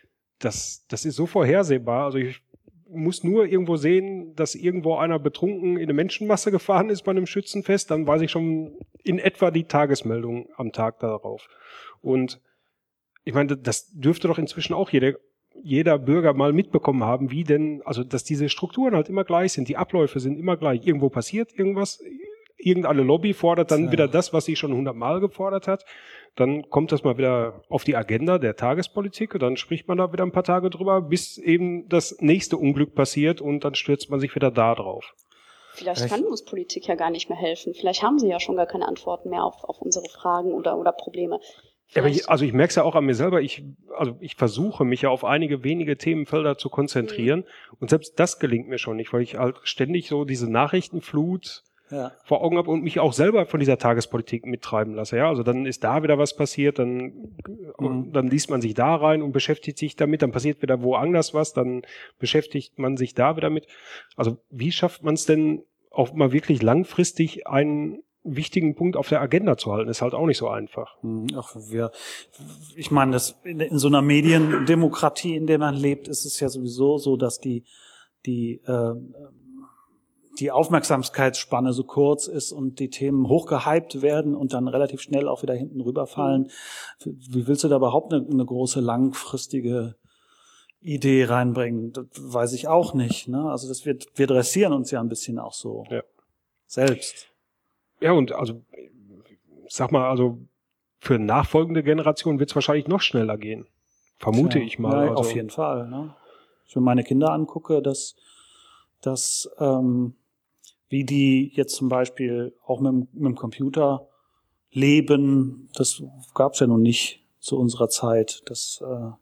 das, das ist so vorhersehbar. Also ich muss nur irgendwo sehen, dass irgendwo einer betrunken in eine Menschenmasse gefahren ist bei einem Schützenfest, dann weiß ich schon in etwa die Tagesmeldung am Tag darauf. Und ich meine, das dürfte doch inzwischen auch jeder, jeder Bürger mal mitbekommen haben, wie denn, also dass diese Strukturen halt immer gleich sind, die Abläufe sind immer gleich. Irgendwo passiert irgendwas, irgendeine Lobby fordert dann Ja. wieder das, was sie schon hundertmal gefordert hat. Dann kommt das mal wieder auf die Agenda der Tagespolitik und dann spricht man da wieder ein paar Tage drüber, bis eben das nächste Unglück passiert und dann stürzt man sich wieder da drauf. Vielleicht Echt? kann uns Politik ja gar nicht mehr helfen. Vielleicht haben sie ja schon gar keine Antworten mehr auf, auf unsere Fragen oder, oder Probleme. Ja, aber Vielleicht- ich, also ich merke es ja auch an mir selber, ich, also ich versuche mich ja auf einige wenige Themenfelder zu konzentrieren Mhm. und selbst das gelingt mir schon nicht, weil ich halt ständig so diese Nachrichtenflut Ja. vor Augen habe und mich auch selber von dieser Tagespolitik mittreiben lasse. Ja, also dann ist da wieder was passiert, dann, Mhm. dann liest man sich da rein und beschäftigt sich damit, dann passiert wieder woanders was, dann beschäftigt man sich da wieder mit. Also wie schafft man es denn auch mal wirklich langfristig einen wichtigen Punkt auf der Agenda zu halten? Ist halt auch nicht so einfach. Hm, Auch wir, ich meine, das in, in so einer Mediendemokratie, in der man lebt, ist es ja sowieso so, dass die die äh, die Aufmerksamkeitsspanne so kurz ist und die Themen hochgehypt werden und dann relativ schnell auch wieder hinten rüberfallen. Wie willst du da überhaupt eine, eine große langfristige Idee reinbringen? Das weiß ich auch nicht. Ne? Also das wird, wir dressieren uns ja ein bisschen auch so Ja. selbst. Ja, und also, ich sag mal, also für nachfolgende Generationen wird es wahrscheinlich noch schneller gehen. Vermute Tja, ich mal. Ja, also, auf jeden Fall. Ne? Ich mir meine Kinder angucke, dass, dass ähm, wie die jetzt zum Beispiel auch mit, dem- mit dem Computer leben, das gab es ja nun nicht zu unserer Zeit. Das, äh,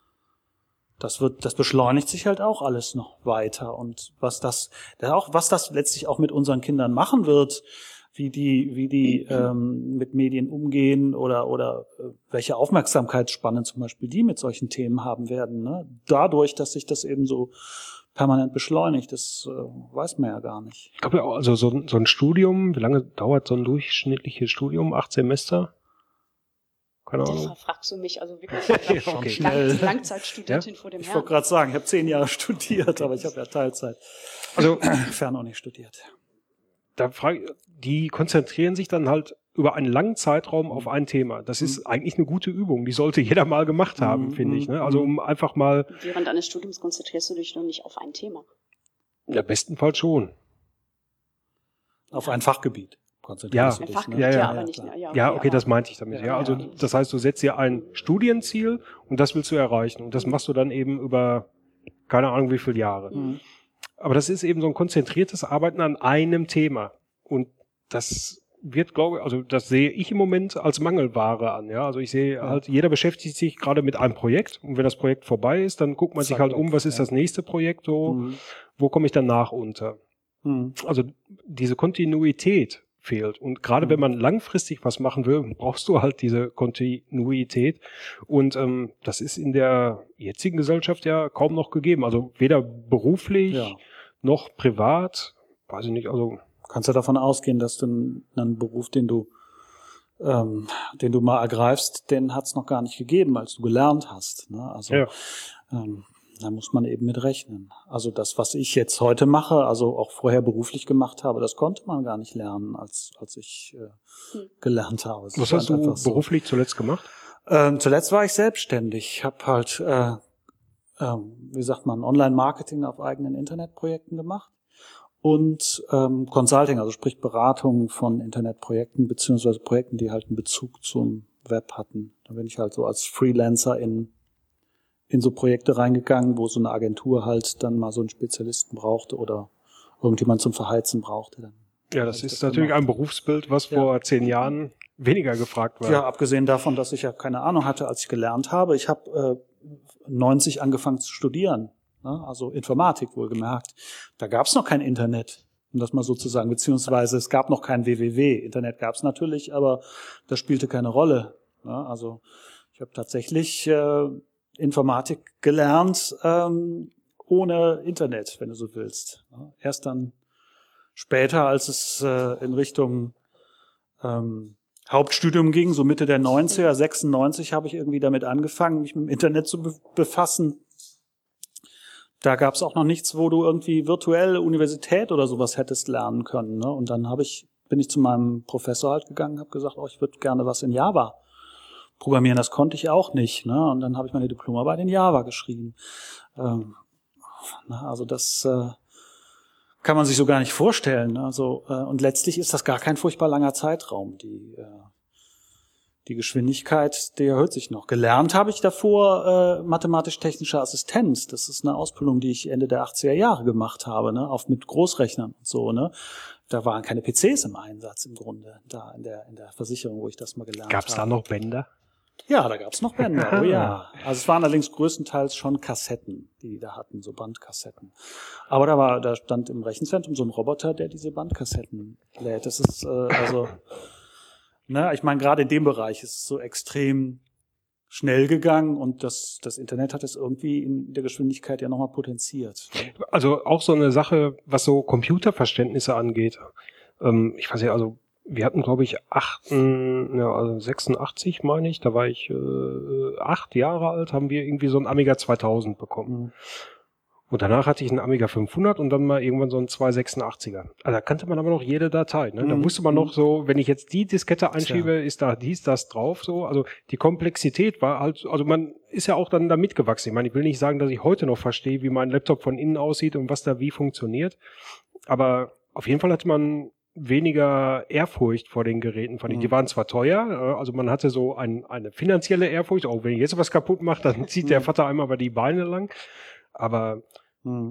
das wird, das beschleunigt sich halt auch alles noch weiter. Und was das, das auch, was das letztlich auch mit unseren Kindern machen wird, wie die, wie die ähm, mit Medien umgehen oder oder äh, welche Aufmerksamkeitsspanne zum Beispiel die mit solchen Themen haben werden. Ne? Dadurch, dass sich das eben so permanent beschleunigt, das äh, weiß man ja gar nicht. Ich glaube ja auch, also so, ein- so ein Studium, wie lange dauert so ein durchschnittliches Studium? Acht Semester? Keine Ahnung. Das fragst du mich, also wirklich Ja, okay. Schnell. Langzeitstudentin vor dem Ich Herrn. wollte gerade sagen, ich habe zehn Jahre studiert, aber ich habe ja Teilzeit. Also Fern auch nicht studiert. da frage, die konzentrieren sich dann halt über einen langen Zeitraum auf ein Thema. Das ist eigentlich eine gute Übung. Die sollte jeder mal gemacht haben, Mhm. finde ich. Ne? Also um einfach mal, Während eines Studiums konzentrierst du dich noch nicht auf ein Thema. im besten Fall schon. Auf ein Fachgebiet konzentrierst Ja. du Ein dich. Fachgebiet, Ja, ja, ja. aber nicht. klar. Ja, Ja, okay, aber- das meinte ich damit. Ja, Ja, also ja. das heißt, du setzt dir ein Studienziel und das willst du erreichen. Und das machst du dann eben über keine Ahnung wie viele Jahre. Mhm. Aber das ist eben so ein konzentriertes Arbeiten an einem Thema. Und das wird, glaube ich, also das sehe ich im Moment als Mangelware an. Ja, also ich sehe halt, jeder beschäftigt sich gerade mit einem Projekt und wenn das Projekt vorbei ist, dann guckt man sich Zack, halt weg, um, was ist ja. das nächste Projekt, so, Mhm. wo komme ich danach unter? Mhm. Also diese Kontinuität fehlt. Und gerade Mhm. wenn man langfristig was machen will, brauchst du halt diese Kontinuität. Und ähm, das ist in der jetzigen Gesellschaft ja kaum noch gegeben. Also weder beruflich Ja. noch privat, weiß ich nicht, also Kannst du davon ausgehen, dass du einen, einen Beruf, den du, ähm, den du mal ergreifst, den hat es noch gar nicht gegeben, als du gelernt hast. Ne? Also ja. ähm, da muss man eben mit rechnen. Also das, was ich jetzt heute mache, also auch vorher beruflich gemacht habe, das konnte man gar nicht lernen, als als ich äh, Hm. gelernt habe. Es Was war hast du einfach so. beruflich zuletzt gemacht? Ähm, zuletzt war ich selbstständig. Ich habe halt, äh, ähm, wie sagt man, Online-Marketing auf eigenen Internetprojekten gemacht und ähm, Consulting, also sprich Beratung von Internetprojekten beziehungsweise Projekten, die halt einen Bezug zum Web hatten. Da bin ich halt so als Freelancer in in so Projekte reingegangen, wo so eine Agentur halt dann mal so einen Spezialisten brauchte oder irgendjemand zum Verheizen brauchte. Dann Ja, hab das ich ist natürlich gemacht. ein Berufsbild, was Ja. vor zehn Jahren weniger gefragt war. Ja, abgesehen davon, dass ich ja keine Ahnung hatte, als ich gelernt habe. Ich habe äh, neunzig angefangen zu studieren, ne? Also Informatik wohlgemerkt. Da gab es noch kein Internet, um das mal so zu sagen, beziehungsweise es gab noch kein W W W. Internet gab es natürlich, aber das spielte keine Rolle. Ne? Also ich habe tatsächlich äh, Informatik gelernt ähm, ohne Internet, wenn du so willst. Ne? Erst dann später, als es äh, in Richtung ähm, Hauptstudium ging, so Mitte der neunziger, sechsundneunzig habe ich irgendwie damit angefangen, mich mit dem Internet zu be- befassen. Da gab es auch noch nichts, wo du irgendwie virtuell Universität oder sowas hättest lernen können. Ne? Und dann habe ich, bin ich zu meinem Professor halt gegangen, habe gesagt, oh, ich würde gerne was in Java programmieren. Das konnte ich auch nicht. Ne? Und dann habe ich meine Diplomarbeit in Java geschrieben. Ähm, na, also das äh, kann man sich so gar nicht vorstellen. Also äh, und letztlich ist das gar kein furchtbar langer Zeitraum. Die äh, die Geschwindigkeit, die erhöht sich noch. Gelernt habe ich davor äh, mathematisch-technischer Assistent. Das ist eine Ausbildung, die ich Ende der achtziger Jahre gemacht habe, ne, auf mit Großrechnern und so. Ne, da waren keine P Cs im Einsatz im Grunde. Da in der in der Versicherung, wo ich das mal gelernt Gab's habe. da noch Bänder? Ja, da gab's noch Bänder, oh ja. Also es waren allerdings größtenteils schon Kassetten, die die da hatten, so Bandkassetten. Aber da war, da stand im Rechenzentrum so ein Roboter, der diese Bandkassetten lädt. Das ist äh, also, ne, ich meine, gerade in dem Bereich ist es so extrem schnell gegangen und das, das Internet hat es irgendwie in der Geschwindigkeit ja nochmal potenziert. Also auch so eine Sache, was so Computerverständnisse angeht. Ähm, ich weiß ja, also wir hatten, glaube ich, acht, ja, also sechsundachtzig, meine ich, da war ich äh, acht Jahre alt, haben wir irgendwie so einen Amiga zweitausend bekommen. Mhm. Und danach hatte ich einen Amiga fünfhundert und dann mal irgendwann so einen zweihundertsechsundachtziger. Also da kannte man aber noch jede Datei. Ne? Da Mhm. wusste man noch so, wenn ich jetzt die Diskette einschiebe, ist da dies, das drauf. So, also die Komplexität war halt, also man ist ja auch dann da mitgewachsen. Ich meine, ich will nicht sagen, dass ich heute noch verstehe, wie mein Laptop von innen aussieht und was da wie funktioniert. Aber auf jeden Fall hatte man weniger Ehrfurcht vor den Geräten. Fand ich. Mhm. Die waren zwar teuer, also man hatte so ein, eine finanzielle Ehrfurcht. Auch wenn ich jetzt was kaputt mache, dann zieht der Mhm. Vater einmal über die Beine lang. Aber Mhm.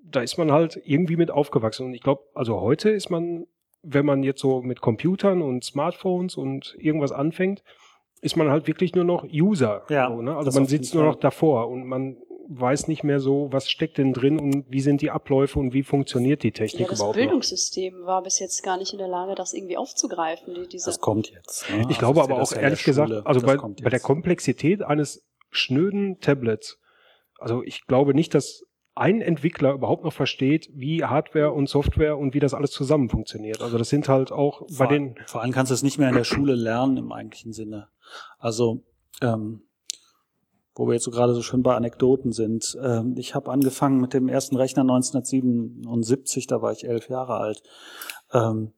da ist man halt irgendwie mit aufgewachsen. Und ich glaube, also heute ist man, wenn man jetzt so mit Computern und Smartphones und irgendwas anfängt, ist man halt wirklich nur noch User. Ja, so, ne? Also man sitzt nur noch davor und man weiß nicht mehr so, was steckt denn drin und wie sind die Abläufe und wie funktioniert die Technik ja, das überhaupt Bildungssystem noch? War bis jetzt gar nicht in der Lage, das irgendwie aufzugreifen. Die, diese das kommt jetzt. Ne? Ich also glaube aber auch ehrlich gesagt, Schule, also bei, bei bei der Komplexität eines schnöden Tablets, also ich glaube nicht, dass ein Entwickler überhaupt noch versteht, wie Hardware und Software und wie das alles zusammen funktioniert. Also das sind halt auch vor, bei den... Vor allem kannst du es nicht mehr in der Schule lernen im eigentlichen Sinne. Also, ähm, wo wir jetzt so gerade so schön bei Anekdoten sind. Ähm, ich habe angefangen mit dem ersten Rechner neunzehnhundertsiebenundsiebzig, da war ich elf Jahre alt. Ähm,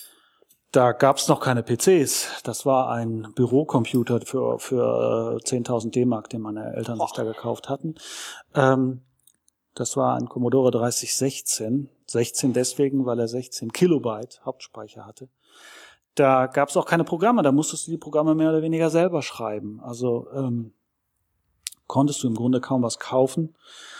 da gab es noch keine P Cs. Das war ein Bürocomputer für, für zehntausend D-Mark, den meine Eltern sich da gekauft hatten. Ähm, Das war ein Commodore dreißig sechzehn. sechzehn deswegen, weil er sechzehn Kilobyte Hauptspeicher hatte. Da gab es auch keine Programme, da musstest du die Programme mehr oder weniger selber schreiben. Also ähm, konntest du im Grunde kaum was kaufen.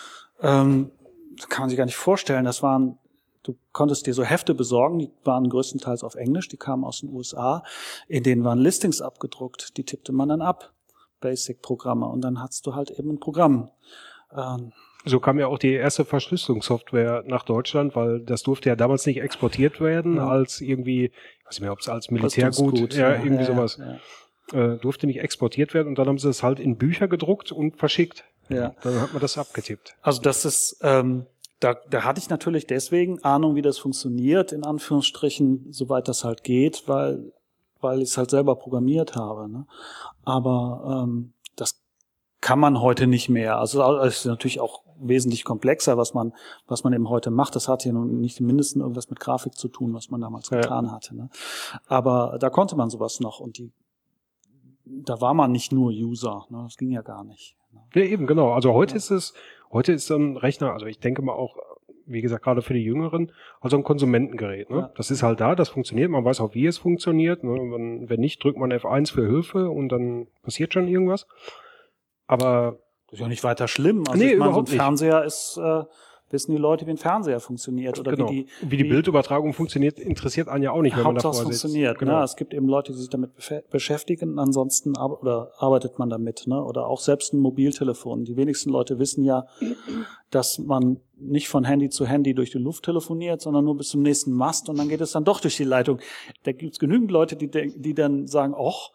Ähm, das kann man sich gar nicht vorstellen. Das waren, du konntest dir so Hefte besorgen, die waren größtenteils auf Englisch, die kamen aus den U S A. In denen waren Listings abgedruckt, die tippte man dann ab. Basic-Programme. Und dann hattest du halt eben ein Programm. Ähm, So kam ja auch die erste Verschlüsselungssoftware nach Deutschland, weil das durfte ja damals nicht exportiert werden, ja. als irgendwie, ich weiß nicht mehr, ob es als Militärgut, ja, ja, irgendwie ja, sowas, ja. Äh, durfte nicht exportiert werden und dann haben sie es halt in Bücher gedruckt und verschickt. Ja. Dann hat man das abgetippt. Also das ist, ähm, da, da hatte ich natürlich deswegen Ahnung, wie das funktioniert, in Anführungsstrichen, soweit das halt geht, weil, weil ich es halt selber programmiert habe. Ne? Aber ähm, das kann man heute nicht mehr. Also es ist natürlich auch wesentlich komplexer, was man was man eben heute macht. Das hat ja nun nicht im Mindesten irgendwas mit Grafik zu tun, was man damals ja. getan hatte. Ne? Aber da konnte man sowas noch und die da war man nicht nur User. Ne? Das ging ja gar nicht. Ne? Ja, eben, genau. Also heute ja. ist es, heute ist ein Rechner, also ich denke mal auch, wie gesagt, gerade für die Jüngeren, also ein Konsumentengerät. Ne? Ja. Das ist halt da, das funktioniert, man weiß auch, wie es funktioniert. Ne? Wenn, wenn nicht, drückt man F eins für Hilfe und dann passiert schon irgendwas. Aber das ist ja nicht weiter schlimm. Also nee, ich meine, so ein nicht. Fernseher ist, äh, wissen die Leute, wie ein Fernseher funktioniert oder genau. wie die wie die wie Bildübertragung funktioniert, interessiert einen ja auch nicht, wenn man davor sitzt. Hauptsache es funktioniert. Genau. Ne? Es gibt eben Leute, die sich damit beschäftigen. Ansonsten ar- oder arbeitet man damit, ne? Oder auch selbst ein Mobiltelefon. Die wenigsten Leute wissen ja, dass man nicht von Handy zu Handy durch die Luft telefoniert, sondern nur bis zum nächsten Mast und dann geht es dann doch durch die Leitung. Da gibt es genügend Leute, die die dann sagen, och,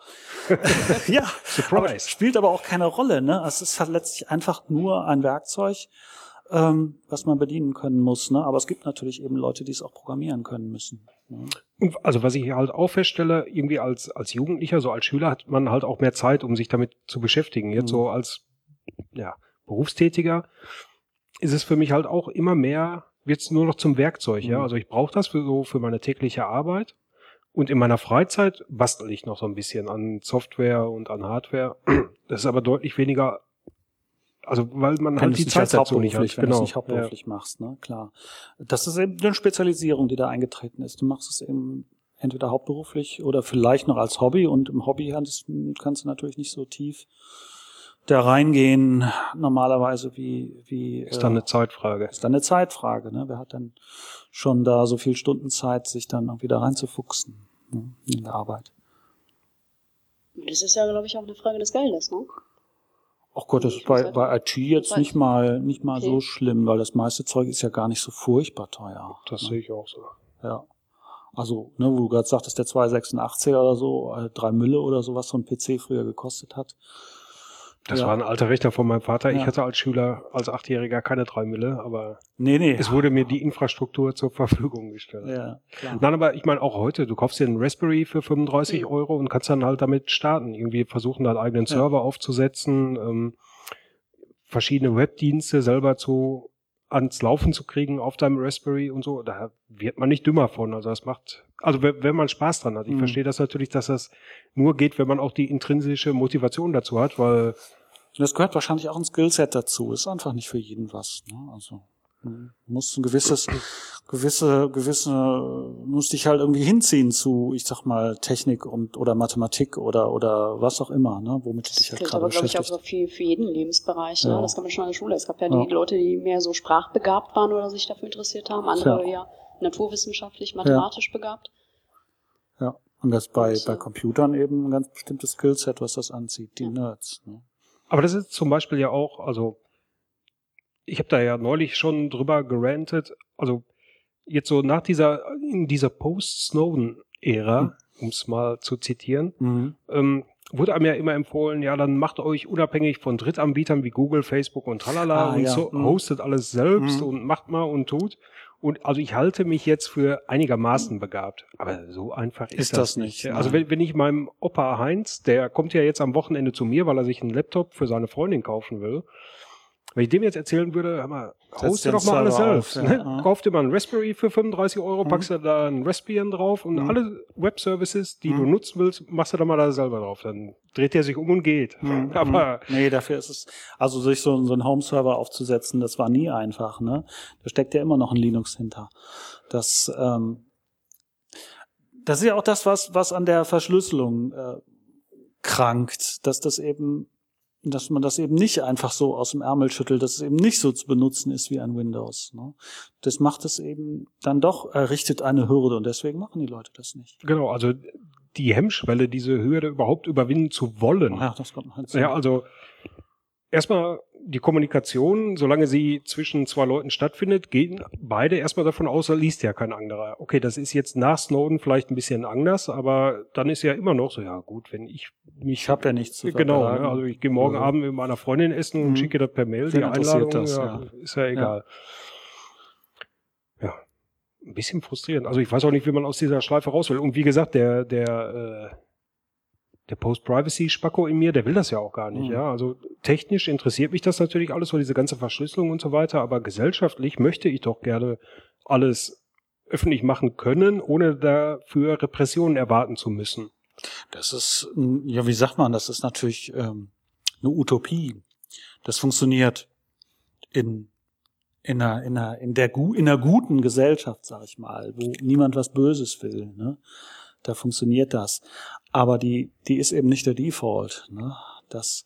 ja, aber spielt aber auch keine Rolle. Ne? Es ist halt letztlich einfach nur ein Werkzeug, ähm, was man bedienen können muss. Ne? Aber es gibt natürlich eben Leute, die es auch programmieren können müssen. Ne? Und also was ich halt auch feststelle, irgendwie als als Jugendlicher, so als Schüler hat man halt auch mehr Zeit, um sich damit zu beschäftigen. Jetzt mhm. so als ja Berufstätiger ist es für mich halt auch immer mehr, wird's nur noch zum Werkzeug, mhm. ja. Also ich brauche das für so für meine tägliche Arbeit und in meiner Freizeit bastel ich noch so ein bisschen an Software und an Hardware. Das ist aber deutlich weniger, also weil man wenn halt die Zeit dazu nicht hat. Wenn genau. du es nicht hauptberuflich ja. machst, ne, klar. Das ist eben eine Spezialisierung, die da eingetreten ist. Du machst es eben entweder hauptberuflich oder vielleicht noch als Hobby und im Hobby kannst du natürlich nicht so tief da reingehen, normalerweise wie, wie, ist dann eine Zeitfrage. Ist dann eine Zeitfrage, ne? Wer hat dann schon da so viel Stunden Zeit, sich dann auch wieder reinzufuchsen, ne? In der Arbeit. Das ist ja, glaube ich, auch eine Frage des Geldes, ne? Ach Gott, das ist bei, bei I T jetzt nicht mal, nicht mal okay. so schlimm, weil das meiste Zeug ist ja gar nicht so furchtbar teuer. Das ne? sehe ich auch so. Ja. Also, ne, wo du gerade sagtest, der zweihundertsechsundachtziger oder so, äh, drei Mille oder so, was so ein P C früher gekostet hat. Das ja. war ein alter Rechner von meinem Vater. Ich ja. hatte als Schüler, als Achtjähriger keine drei Mille, aber nee, nee. es wurde mir die Infrastruktur zur Verfügung gestellt. Ja, klar. Nein, aber ich meine auch heute, du kaufst dir einen Raspberry für fünfunddreißig Euro und kannst dann halt damit starten. Irgendwie versuchen, deinen eigenen ja. Server aufzusetzen, ähm, verschiedene Webdienste selber zu ans Laufen zu kriegen auf deinem Raspberry und so. Da wird man nicht dümmer von. Also das macht, also wenn man Spaß dran hat. Ich mhm. verstehe das natürlich, dass das nur geht, wenn man auch die intrinsische Motivation dazu hat, weil das gehört wahrscheinlich auch ein Skillset dazu. Ist einfach nicht für jeden was. Ne? Also Du musst ein gewisses, gewisse, gewisse, musst dich halt irgendwie hinziehen zu, ich sag mal, Technik und, oder Mathematik oder, oder was auch immer, ne, womit du dich halt gerade beschäftigst. Das gilt aber, glaube ich, auch für, für jeden Lebensbereich, ja. ne, das kann man schon an der Schule. Es gab ja die ja. Leute, die mehr so sprachbegabt waren oder sich dafür interessiert haben, andere ja, ja naturwissenschaftlich, mathematisch ja. begabt. Ja, und das bei, und, bei Computern eben ein ganz bestimmtes Skillset, was das anzieht, die ja. Nerds, ne. Aber das ist zum Beispiel ja auch, also, ich habe da ja neulich schon drüber gerantet, also jetzt so nach dieser, in dieser Post-Snowden-Ära, mhm. um es mal zu zitieren, mhm. ähm, wurde einem ja immer empfohlen, ja, dann macht euch unabhängig von Drittanbietern wie Google, Facebook und tralala ah, und ja. so, mhm. hostet alles selbst mhm. und macht mal und tut. Und also ich halte mich jetzt für einigermaßen begabt, aber so einfach ist, ist das, das nicht. nicht. Also wenn, wenn ich meinem Opa Heinz, der kommt ja jetzt am Wochenende zu mir, weil er sich einen Laptop für seine Freundin kaufen will, wenn ich dem jetzt erzählen würde, hör mal, hoste doch mal alles selbst. Auf, ja. ne? Kauf dir mal einen Raspberry für fünfunddreißig Euro, mhm. packst du da einen Raspbian drauf und mhm. alle Web-Services, die mhm. du nutzen willst, machst du da mal da selber drauf. Dann dreht der sich um und geht. Mhm. Aber nee, dafür ist es, also sich so, so einen Home-Server aufzusetzen, das war nie einfach. Ne? Da steckt ja immer noch ein Linux hinter. Das, ähm, das ist ja auch das, was, was an der Verschlüsselung äh, krankt, dass das eben dass man das eben nicht einfach so aus dem Ärmel schüttelt, dass es eben nicht so zu benutzen ist wie ein Windows. Ne? Das macht es eben dann doch, errichtet eine Hürde und deswegen machen die Leute das nicht. Genau, also die Hemmschwelle, diese Hürde überhaupt überwinden zu wollen. Ja, das kommt halt so. Ja, also erstmal die Kommunikation, solange sie zwischen zwei Leuten stattfindet, gehen beide erstmal davon aus, da liest ja kein anderer. Okay, das ist jetzt nach Snowden vielleicht ein bisschen anders, aber dann ist ja immer noch so, ja gut, wenn ich mich... Ich habe ja nichts zu Genau, ne, also ich gehe morgen also. Abend mit meiner Freundin essen und mhm. schicke das per Mail, die Einladung, das, ja, ja. ist ja egal. Ja. ja, ein bisschen frustrierend. Also ich weiß auch nicht, wie man aus dieser Schleife raus will. Und wie gesagt, der, der, äh, der Post-Privacy-Spacko in mir, der will das ja auch gar nicht, mhm. ja. Also technisch interessiert mich das natürlich alles, so diese ganze Verschlüsselung und so weiter, aber gesellschaftlich möchte ich doch gerne alles öffentlich machen können, ohne dafür Repressionen erwarten zu müssen. Das ist, ja, wie sagt man, das ist natürlich ähm, eine Utopie. Das funktioniert in in einer in einer in der in einer guten Gesellschaft, sag ich mal, wo niemand was Böses will, ne? Da funktioniert das. Aber die, die ist eben nicht der Default, ne? Das,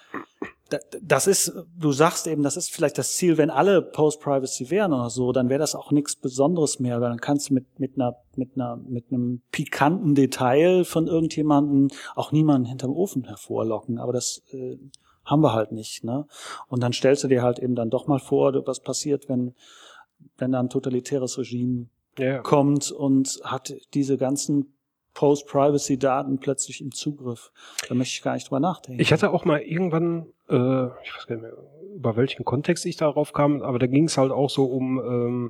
das ist, du sagst eben, das ist vielleicht das Ziel, wenn alle Post-Privacy wären oder so, dann wäre das auch nichts Besonderes mehr, weil dann kannst du mit, mit einer, mit einer, mit einem pikanten Detail von irgendjemandem auch niemanden hinterm Ofen hervorlocken. Aber das, äh, haben wir halt nicht, ne? Und dann stellst du dir halt eben dann doch mal vor, was passiert, wenn, wenn da ein totalitäres Regime ja. kommt und hat diese ganzen Post-Privacy-Daten plötzlich im Zugriff. Da möchte ich gar nicht drüber nachdenken. Ich hatte auch mal irgendwann, äh, ich weiß gar nicht mehr, über welchen Kontext ich darauf kam, aber da ging es halt auch so um, ähm,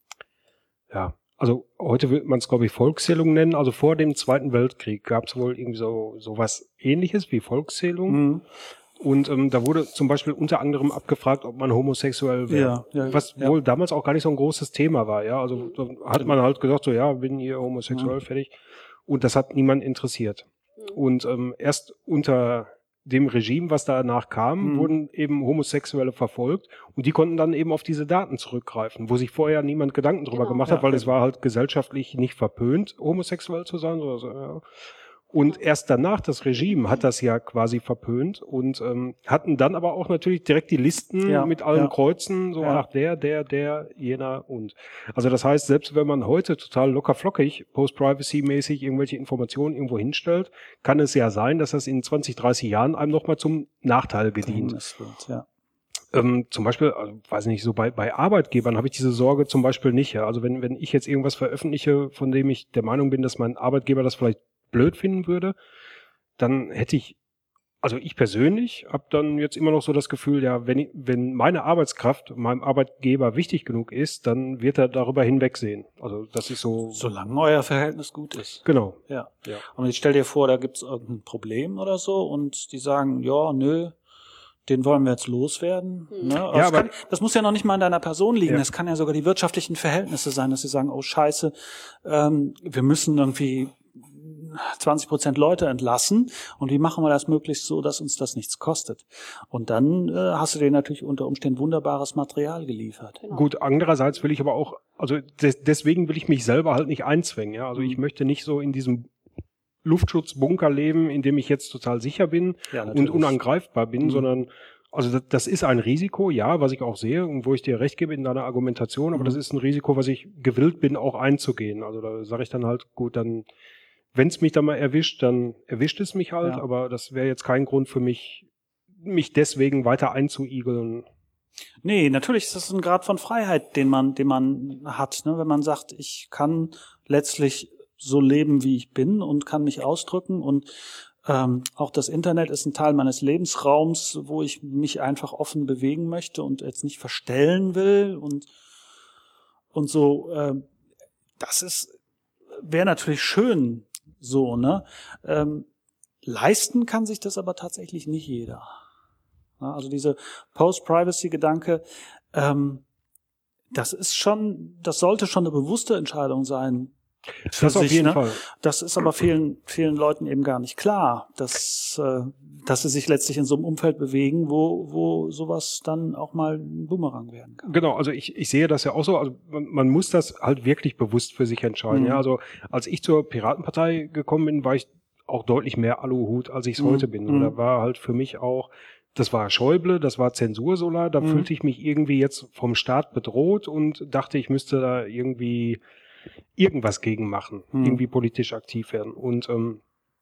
ja, also heute würde man es, glaube ich, Volkszählung nennen. Also vor dem Zweiten Weltkrieg gab es wohl irgendwie so sowas Ähnliches wie Volkszählung. Mhm. Und ähm, da wurde zum Beispiel unter anderem abgefragt, ob man homosexuell wäre. Ja, ja, was ja. wohl damals auch gar nicht so ein großes Thema war. Ja, also da hat man halt gesagt, so ja, bin ihr homosexuell, mhm. fertig. Und das hat niemand interessiert. Mhm. Und ähm, erst unter dem Regime, was danach kam, mhm. wurden eben Homosexuelle verfolgt. Und die konnten dann eben auf diese Daten zurückgreifen, wo sich vorher niemand Gedanken drüber genau, gemacht hat, ja, weil es war halt gesellschaftlich nicht verpönt, homosexuell zu sein. Oder so, ja. Und erst danach, das Regime hat das ja quasi verpönt und ähm, hatten dann aber auch natürlich direkt die Listen ja, mit allen ja. Kreuzen, so ja. ach der, der, der, jener und. Also das heißt, selbst wenn man heute total locker flockig, Post-Privacy-mäßig irgendwelche Informationen irgendwo hinstellt, kann es ja sein, dass das in zwanzig, dreißig Jahren einem nochmal zum Nachteil gedient. Das wird, ja. Ähm, zum Beispiel, also, weiß nicht, so bei, bei Arbeitgebern habe ich diese Sorge zum Beispiel nicht. Ja. Also wenn, wenn ich jetzt irgendwas veröffentliche, von dem ich der Meinung bin, dass mein Arbeitgeber das vielleicht blöd finden würde, dann hätte ich, also ich persönlich habe dann jetzt immer noch so das Gefühl, ja, wenn ich, wenn meine Arbeitskraft meinem Arbeitgeber wichtig genug ist, dann wird er darüber hinwegsehen. Also das ist so. Solange euer Verhältnis gut ist. Genau. Ja. ja. Und jetzt stell dir vor, da gibt's irgendein Problem oder so und die sagen, ja, nö, den wollen wir jetzt loswerden. Mhm. Ne? Ja, das, aber kann, das muss ja noch nicht mal an deiner Person liegen. Ja. Das kann ja sogar die wirtschaftlichen Verhältnisse sein, dass sie sagen, oh Scheiße, ähm, wir müssen irgendwie zwanzig Prozent Leute entlassen und wie machen wir das möglichst so, dass uns das nichts kostet? Und dann äh, hast du dir natürlich unter Umständen wunderbares Material geliefert. Genau. Gut, andererseits will ich aber auch, also des, deswegen will ich mich selber halt nicht einzwängen. Ja? Also mhm. ich möchte nicht so in diesem Luftschutzbunker leben, in dem ich jetzt total sicher bin ja, und unangreifbar bin, mhm. sondern also das, das ist ein Risiko, ja, was ich auch sehe und wo ich dir recht gebe in deiner Argumentation, aber mhm. das ist ein Risiko, was ich gewillt bin, auch einzugehen. Also da sage ich dann halt, gut, dann, wenn es mich dann mal erwischt, dann erwischt es mich halt, ja. aber das wäre jetzt kein Grund für mich, mich deswegen weiter einzuigeln. Nee, natürlich ist das ein Grad von Freiheit, den man, den man hat, ne? Wenn man sagt, ich kann letztlich so leben, wie ich bin und kann mich ausdrücken und Ähm, auch das Internet ist ein Teil meines Lebensraums, wo ich mich einfach offen bewegen möchte und jetzt nicht verstellen will und und so. Äh, das ist wäre natürlich schön so, ne? Ähm, leisten kann sich das aber tatsächlich nicht jeder. Ja, also diese Post-Privacy-Gedanke, ähm, das ist schon, das sollte schon eine bewusste Entscheidung sein. Das auf jeden ne? Fall. Das ist aber vielen, vielen Leuten eben gar nicht klar, dass, äh, dass sie sich letztlich in so einem Umfeld bewegen, wo, wo sowas dann auch mal ein Bumerang werden kann. Genau, also ich, ich sehe das ja auch so, also man, man muss das halt wirklich bewusst für sich entscheiden. Mhm. Ja, also als ich zur Piratenpartei gekommen bin, war ich auch deutlich mehr Aluhut, als ich es mhm. heute bin. Und da war halt für mich auch, das war Schäuble, das war Zensursolar, da mhm. fühlte ich mich irgendwie jetzt vom Staat bedroht und dachte, ich müsste da irgendwie irgendwas gegen machen, hm. irgendwie politisch aktiv werden. Und ähm,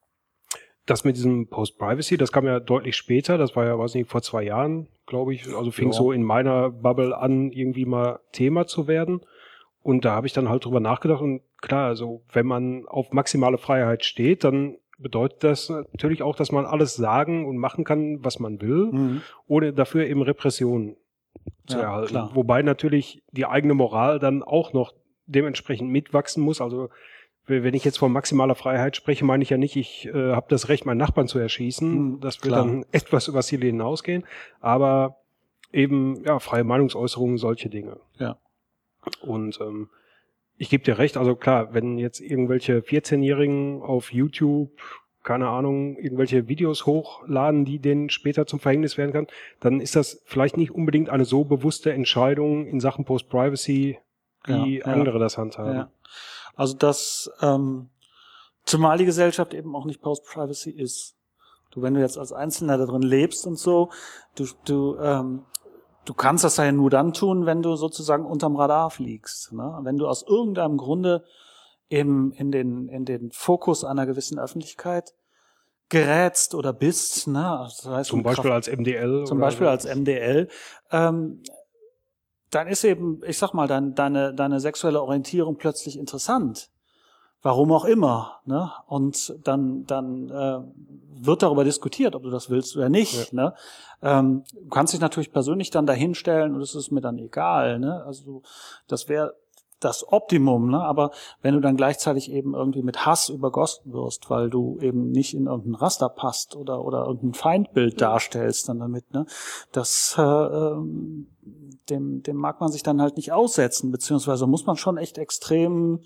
das mit diesem Post-Privacy, das kam ja deutlich später, das war ja, weiß nicht, vor zwei Jahren, glaube ich, also fing ja. so in meiner Bubble an, irgendwie mal Thema zu werden. Und da habe ich dann halt drüber nachgedacht und klar, also wenn man auf maximale Freiheit steht, dann bedeutet das natürlich auch, dass man alles sagen und machen kann, was man will, mhm. ohne dafür eben Repressionen zu ja, erhalten. Klar. Wobei natürlich die eigene Moral dann auch noch dementsprechend mitwachsen muss. Also wenn ich jetzt von maximaler Freiheit spreche, meine ich ja nicht, ich äh, habe das Recht, meinen Nachbarn zu erschießen. Mhm, das wird klar. dann etwas über Ziele hinausgehen. Aber eben ja freie Meinungsäußerungen, solche Dinge. Ja. Und ähm, ich gebe dir recht, also klar, wenn jetzt irgendwelche vierzehnjährigen auf YouTube, keine Ahnung, irgendwelche Videos hochladen, die denen später zum Verhängnis werden kann, dann ist das vielleicht nicht unbedingt eine so bewusste Entscheidung in Sachen Post-Privacy, wie ja, andere ja. das handhaben. Ja. Also dass ähm, zumal die Gesellschaft eben auch nicht Post-Privacy ist. Du, wenn du jetzt als Einzelner da drin lebst und so, du du ähm, du kannst das ja nur dann tun, wenn du sozusagen unterm Radar fliegst. Ne? Wenn du aus irgendeinem Grunde eben in den in den Fokus einer gewissen Öffentlichkeit gerätst oder bist, ne? Also das heißt, zum Beispiel Kraft, als M D L. Zum oder Beispiel so. als M D L. Ähm, dann ist eben, ich sag mal, dein, deine, deine sexuelle Orientierung plötzlich interessant. Warum auch immer, ne? Und dann, dann äh, wird darüber diskutiert, ob du das willst oder nicht, ja. ne? Ähm, du kannst dich natürlich persönlich dann dahinstellen und es ist mir dann egal, ne? Also das wäre das Optimum, ne? Aber wenn du dann gleichzeitig eben irgendwie mit Hass übergossen wirst, weil du eben nicht in irgendein Raster passt oder oder irgendein Feindbild darstellst dann damit, ne? Das äh, ähm, dem dem mag man sich dann halt nicht aussetzen, beziehungsweise muss man schon echt extrem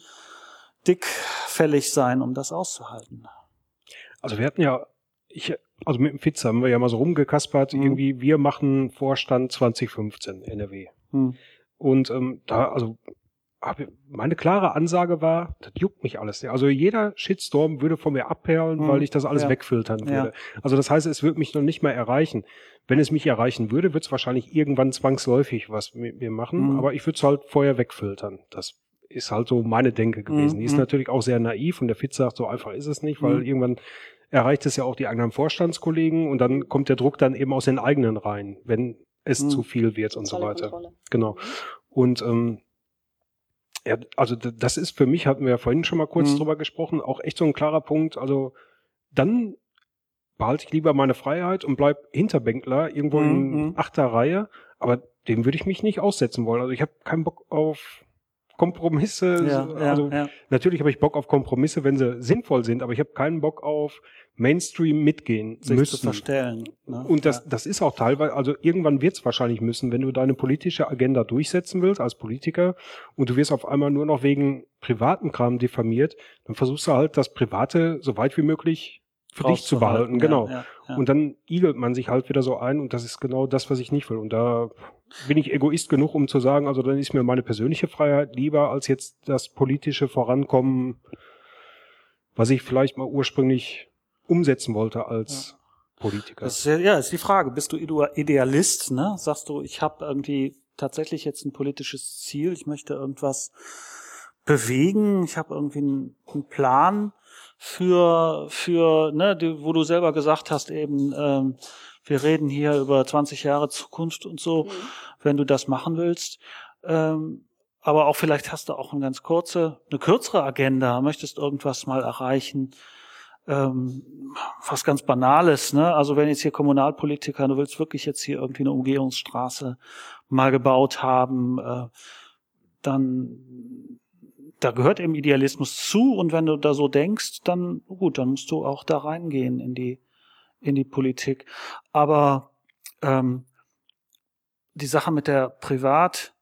dickfällig sein, um das auszuhalten. Also wir hatten ja, ich, also mit dem Fitz haben wir ja mal so rumgekaspert, mhm. irgendwie, wir machen Vorstand zwanzig fünfzehn N R W. Mhm. Und ähm, da, also meine klare Ansage war, das juckt mich alles. Also jeder Shitstorm würde von mir abperlen, mhm. weil ich das alles ja. wegfiltern würde. Ja. Also das heißt, es wird mich noch nicht mal erreichen. Wenn es mich erreichen würde, wird es wahrscheinlich irgendwann zwangsläufig was mit mir machen, mhm. aber ich würde es halt vorher wegfiltern. Das ist halt so meine Denke gewesen. Mhm. Die ist natürlich auch sehr naiv und der Fitz sagt, so einfach ist es nicht, weil mhm. irgendwann erreicht es ja auch die eigenen Vorstandskollegen und dann kommt der Druck dann eben aus den eigenen Reihen, wenn es mhm. zu viel wird und so weiter. Kontrolle. Genau. Und ähm, ja, also das ist für mich, hatten wir ja vorhin schon mal kurz mhm. drüber gesprochen, auch echt so ein klarer Punkt. Also dann behalte ich lieber meine Freiheit und bleib Hinterbänkler irgendwo mhm. in achter Reihe, aber dem würde ich mich nicht aussetzen wollen. Also ich habe keinen Bock auf Kompromisse. Ja, so, ja, also ja. natürlich habe ich Bock auf Kompromisse, wenn sie sinnvoll sind, aber ich habe keinen Bock auf Mainstream mitgehen Sich müssen. zu verstellen. Ne? Und das, ja. das ist auch teilweise, also irgendwann wird es wahrscheinlich müssen, wenn du deine politische Agenda durchsetzen willst als Politiker und du wirst auf einmal nur noch wegen privaten Kram diffamiert, dann versuchst du halt das Private so weit wie möglich für dich zu behalten. Ja, Genau. ja, ja. Und dann igelt man sich halt wieder so ein und das ist genau das, was ich nicht will. Und da bin ich Egoist genug, um zu sagen, also dann ist mir meine persönliche Freiheit lieber als jetzt das politische Vorankommen, was ich vielleicht mal ursprünglich umsetzen wollte als ja. Politiker. Das ist ja, ja, ist die Frage. Bist du Idealist, ne? Sagst du, ich habe irgendwie tatsächlich jetzt ein politisches Ziel, ich möchte irgendwas bewegen, ich habe irgendwie einen, einen Plan für, für, ne, die, wo du selber gesagt hast eben, ähm, wir reden hier über zwanzig Jahre Zukunft und so, mhm. wenn du das machen willst. Ähm, aber auch vielleicht hast du auch eine ganz kurze, eine kürzere Agenda, möchtest irgendwas mal erreichen. Ähm, was ganz Banales, ne? Also wenn jetzt hier Kommunalpolitiker, du willst wirklich jetzt hier irgendwie eine Umgehungsstraße mal gebaut haben, äh, dann da gehört eben Idealismus zu und wenn du da so denkst, dann gut, dann musst du auch da reingehen in die in die Politik. Aber ähm, die Sache mit der Privat-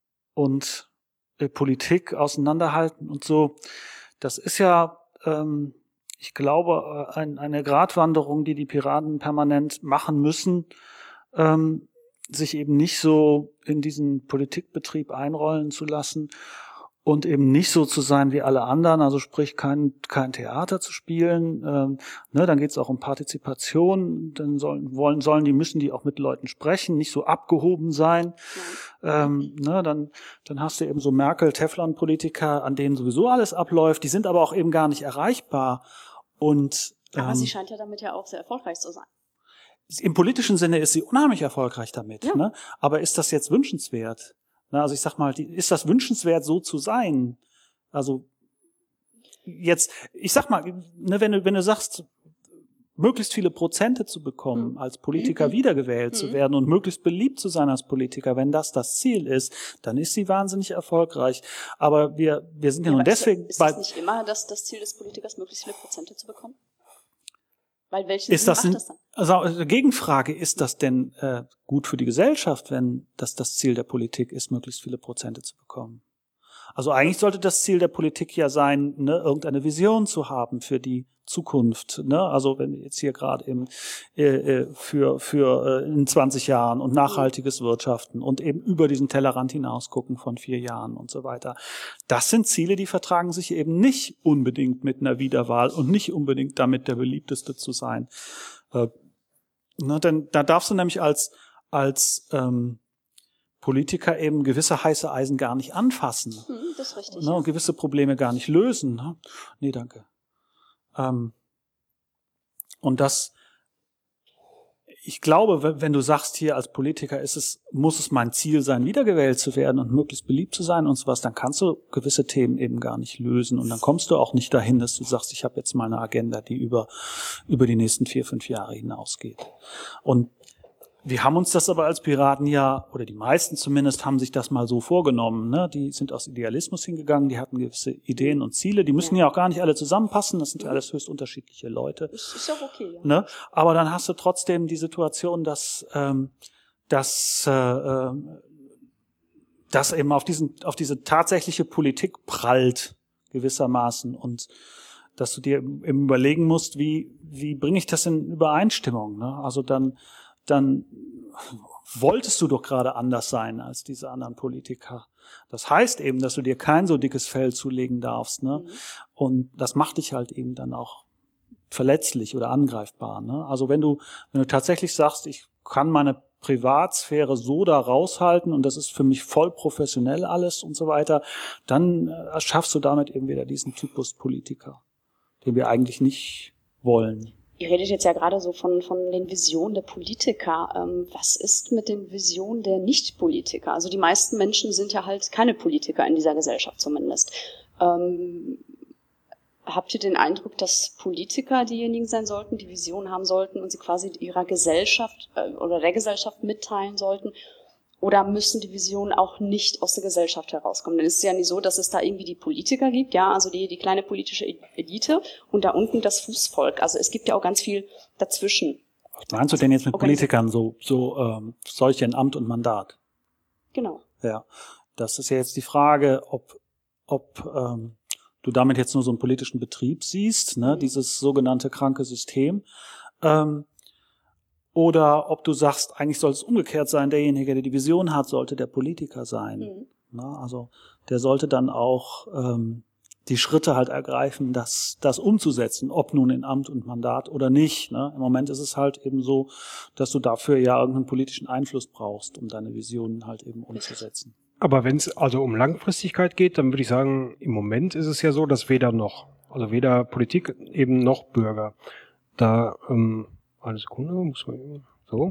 und äh, Politik auseinanderhalten und so, das ist ja ähm, ich glaube, ein, eine Gratwanderung, die die Piraten permanent machen müssen, ähm, sich eben nicht so in diesen Politikbetrieb einrollen zu lassen und eben nicht so zu sein wie alle anderen, also sprich kein kein Theater zu spielen. Ähm, ne, dann geht es auch um Partizipation. Dann sollen wollen sollen die müssen die auch mit Leuten sprechen, nicht so abgehoben sein. Ja. Ähm, ne, dann dann hast du eben so Merkel, Teflon-Politiker, an denen sowieso alles abläuft. Die sind aber auch eben gar nicht erreichbar. Und aber ähm, sie scheint ja damit ja auch sehr erfolgreich zu sein. Im politischen Sinne ist sie unheimlich erfolgreich damit. Ja. Ne? Aber ist das jetzt wünschenswert? Na, also ich sag mal, ist das wünschenswert, so zu sein? Also jetzt, ich sag mal, ne, wenn du wenn du sagst, möglichst viele Prozente zu bekommen, mhm. als Politiker mhm. wiedergewählt mhm. zu werden und möglichst beliebt zu sein als Politiker, wenn das das Ziel ist, dann ist sie wahnsinnig erfolgreich. Aber wir wir sind ja, ja nun deswegen... Ist das nicht immer das, das Ziel des Politikers, möglichst viele Prozente zu bekommen? Weil welchen ist Sinn das macht ein, das dann? Also Gegenfrage, ist das denn äh, gut für die Gesellschaft, wenn das das Ziel der Politik ist, möglichst viele Prozente zu bekommen? Also eigentlich sollte das Ziel der Politik ja sein, ne, irgendeine Vision zu haben für die Zukunft. Ne? Also wenn wir jetzt hier gerade eben äh, für für äh, in zwanzig Jahren und nachhaltiges Wirtschaften und eben über diesen Tellerrand hinaus gucken von vier Jahren und so weiter. Das sind Ziele, die vertragen sich eben nicht unbedingt mit einer Wiederwahl und nicht unbedingt damit der beliebteste zu sein. Äh, ne, denn da darfst du nämlich als als ähm, Politiker eben gewisse heiße Eisen gar nicht anfassen. Hm, das ist richtig. Ne, und gewisse Probleme gar nicht lösen. Ne? Nee, danke. Ähm, und das, ich glaube, wenn du sagst, hier als Politiker ist es, muss es mein Ziel sein, wiedergewählt zu werden und möglichst beliebt zu sein und sowas, dann kannst du gewisse Themen eben gar nicht lösen. Und dann kommst du auch nicht dahin, dass du sagst, ich habe jetzt mal eine Agenda, die über, über die nächsten vier, fünf Jahre hinausgeht. Und wir haben uns das aber als Piraten ja, oder die meisten zumindest, haben sich das mal so vorgenommen. Ne? Die sind aus Idealismus hingegangen, die hatten gewisse Ideen und Ziele. Die müssen ja, ja auch gar nicht alle zusammenpassen, das sind ja alles höchst unterschiedliche Leute. Das ist auch okay. Ja. Ne? Aber dann hast du trotzdem die Situation, dass, ähm, dass, äh, dass eben auf diesen, auf diese tatsächliche Politik prallt, gewissermaßen. Und dass du dir eben überlegen musst, wie, wie bringe ich das in Übereinstimmung? Ne? Also dann, dann wolltest du doch gerade anders sein als diese anderen Politiker. Das heißt eben, dass du dir kein so dickes Fell zulegen darfst, ne? Mhm. Und das macht dich halt eben dann auch verletzlich oder angreifbar, ne? Also wenn du, wenn du tatsächlich sagst, ich kann meine Privatsphäre so da raushalten und das ist für mich voll professionell alles und so weiter, dann erschaffst du damit eben wieder diesen Typus Politiker, den wir eigentlich nicht wollen. Ihr redet jetzt ja gerade so von, von den Visionen der Politiker. Ähm, was ist mit den Visionen der Nicht-Politiker? Also die meisten Menschen sind ja halt keine Politiker in dieser Gesellschaft zumindest. Ähm, habt ihr den Eindruck, dass Politiker diejenigen sein sollten, die Visionen haben sollten und sie quasi ihrer Gesellschaft äh, oder der Gesellschaft mitteilen sollten? Oder müssen die Visionen auch nicht aus der Gesellschaft herauskommen? Denn es ist ja nicht so, dass es da irgendwie die Politiker gibt, ja, also die, die kleine politische Elite und da unten das Fußvolk. Also es gibt ja auch ganz viel dazwischen. Was meinst du denn jetzt mit Politikern, so, so ähm, solche in Amt und Mandat? Genau. Ja, das ist ja jetzt die Frage, ob, ob ähm, du damit jetzt nur so einen politischen Betrieb siehst, ne, mhm. dieses sogenannte kranke System, ähm, oder ob du sagst, eigentlich soll es umgekehrt sein, derjenige, der die Vision hat, sollte der Politiker sein. Mhm. Na, also der sollte dann auch ähm, die Schritte halt ergreifen, das, das umzusetzen, ob nun in Amt und Mandat oder nicht. Ne? Im Moment ist es halt eben so, dass du dafür ja irgendeinen politischen Einfluss brauchst, um deine Visionen halt eben umzusetzen. Aber wenn es also um Langfristigkeit geht, dann würde ich sagen, im Moment ist es ja so, dass weder noch, also weder Politik eben noch Bürger, da ähm, eine Sekunde, muss man so.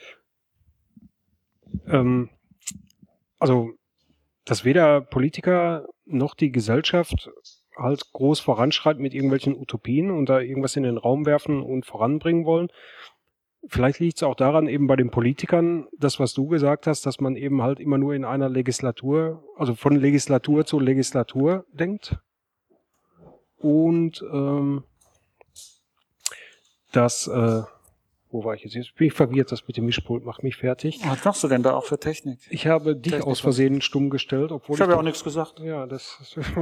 Ähm, also, dass weder Politiker noch die Gesellschaft halt groß voranschreitet mit irgendwelchen Utopien und da irgendwas in den Raum werfen und voranbringen wollen. Vielleicht liegt es auch daran, eben bei den Politikern, das, was du gesagt hast, dass man eben halt immer nur in einer Legislatur, also von Legislatur zu Legislatur denkt. Und ähm, dass äh, Wo war ich jetzt? Jetzt bin ich verwirrt, das mit dem Mischpult macht mich fertig. Was machst du denn da auch für Technik? Ich habe dich Technik aus Versehen stumm gestellt, obwohl ich... Ich habe ja auch nichts gesagt. Ja, das...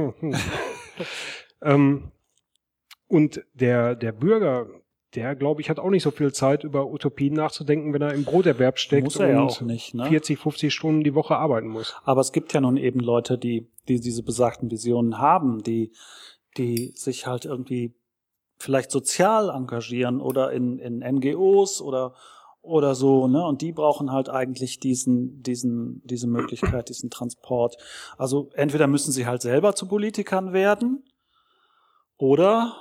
ähm, und der, der Bürger, der, glaube ich, hat auch nicht so viel Zeit, über Utopien nachzudenken, wenn er im Broterwerb steckt muss er und ja auch nicht, ne? vierzig, fünfzig Stunden die Woche arbeiten muss. Aber es gibt ja nun eben Leute, die, die diese besagten Visionen haben, die, die sich halt irgendwie vielleicht sozial engagieren oder in, in N G Os oder, oder so, ne? Und die brauchen halt eigentlich diesen, diesen, diese Möglichkeit, diesen Transport. Also entweder müssen sie halt selber zu Politikern werden oder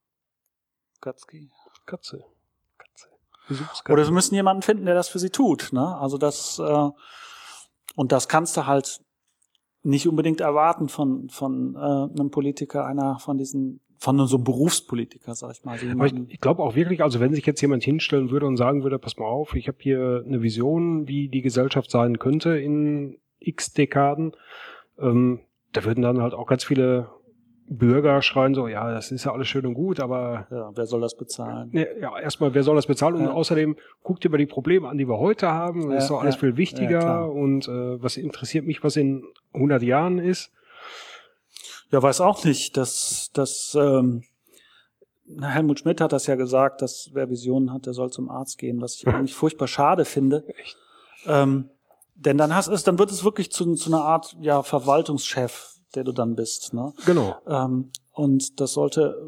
Katzki. Katze. Katze. Oder sie müssen jemanden finden, der das für sie tut, ne? Also das, äh, und das kannst du halt nicht unbedingt erwarten von, von äh, einem Politiker, einer von diesen von so einem Berufspolitiker, sag ich mal. So Aber ich, ich glaube auch wirklich, also wenn sich jetzt jemand hinstellen würde und sagen würde, pass mal auf, ich habe hier eine Vision, wie die Gesellschaft sein könnte in x Dekaden, ähm, da würden dann halt auch ganz viele Bürger schreien so, ja, das ist ja alles schön und gut, aber... Ja, wer soll das bezahlen? Ne, ja, erstmal, wer soll das bezahlen? Und ja. außerdem, guckt dir mal die Probleme an, die wir heute haben, das ja, ist doch alles ja, viel wichtiger ja, und äh, was interessiert mich, was in hundert Jahren ist? Ja, weiß auch nicht. Das, das, ähm, Helmut Schmidt hat das ja gesagt, dass wer Visionen hat, der soll zum Arzt gehen, was ich eigentlich furchtbar schade finde. Echt? Ähm, denn dann hast es, dann wird es wirklich zu, zu einer Art, ja, Verwaltungschef, der du dann bist, ne? Genau. Ähm, und das sollte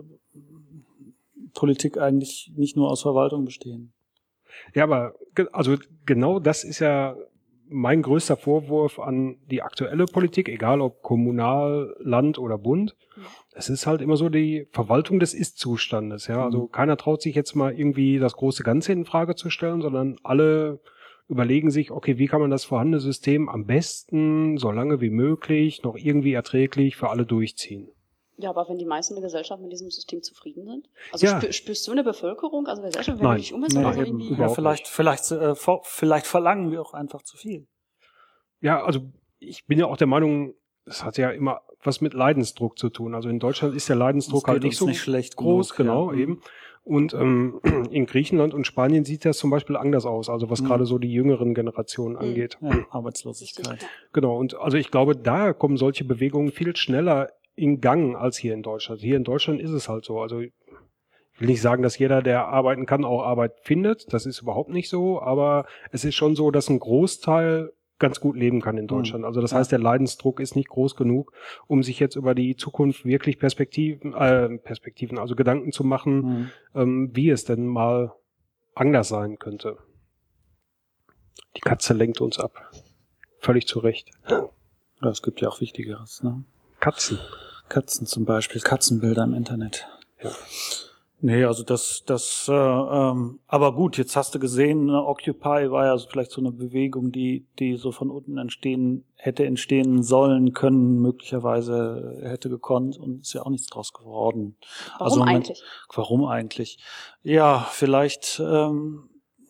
Politik eigentlich nicht nur aus Verwaltung bestehen. Ja, aber, also, genau das ist ja mein größter Vorwurf an die aktuelle Politik, egal ob Kommunal, Land oder Bund. Es ist halt immer so die Verwaltung des Ist-Zustandes, ja. Also keiner traut sich jetzt mal irgendwie das große Ganze in Frage zu stellen, sondern alle überlegen sich, okay, wie kann man das vorhandene System am besten, so lange wie möglich, noch irgendwie erträglich für alle durchziehen. Ja, aber wenn die meisten der Gesellschaft mit diesem System zufrieden sind? Also ja. spür, spürst du eine Bevölkerung, also Gesellschaft, wenn Nein. du dich umhörst, Nee, oder so eben, irgendwie? ja, vielleicht, vielleicht, äh, vielleicht verlangen wir auch einfach zu viel. Ja, also ich bin ja auch der Meinung, es hat ja immer was mit Leidensdruck zu tun. Also in Deutschland ist der Leidensdruck halt nicht so nicht schlecht groß, genug, genau, ja. eben. Und ähm, in Griechenland und Spanien sieht das zum Beispiel anders aus, also was mhm. gerade so die jüngeren Generationen angeht. Ja, Arbeitslosigkeit. Genau, und also ich glaube, da kommen solche Bewegungen viel schneller in Gang als hier in Deutschland. Hier in Deutschland ist es halt so. Also ich will nicht sagen, dass jeder, der arbeiten kann, auch Arbeit findet. Das ist überhaupt nicht so, aber es ist schon so, dass ein Großteil ganz gut leben kann in Deutschland. Also das ja. heißt, der Leidensdruck ist nicht groß genug, um sich jetzt über die Zukunft wirklich Perspektiven, äh, Perspektiven, also Gedanken zu machen, mhm. ähm, wie es denn mal anders sein könnte. Die Katze lenkt uns ab. Völlig zu Recht. Ja, es gibt ja auch Wichtigeres, ne? Katzen. Katzen zum Beispiel, Katzenbilder im Internet. Ja. Nee, also das, das, äh, ähm, aber gut, jetzt hast du gesehen, ne, Occupy war ja so vielleicht so eine Bewegung, die, die so von unten entstehen, hätte entstehen sollen, können, möglicherweise hätte gekonnt und ist ja auch nichts draus geworden. Warum also, eigentlich? Warum eigentlich? Ja, vielleicht, ähm,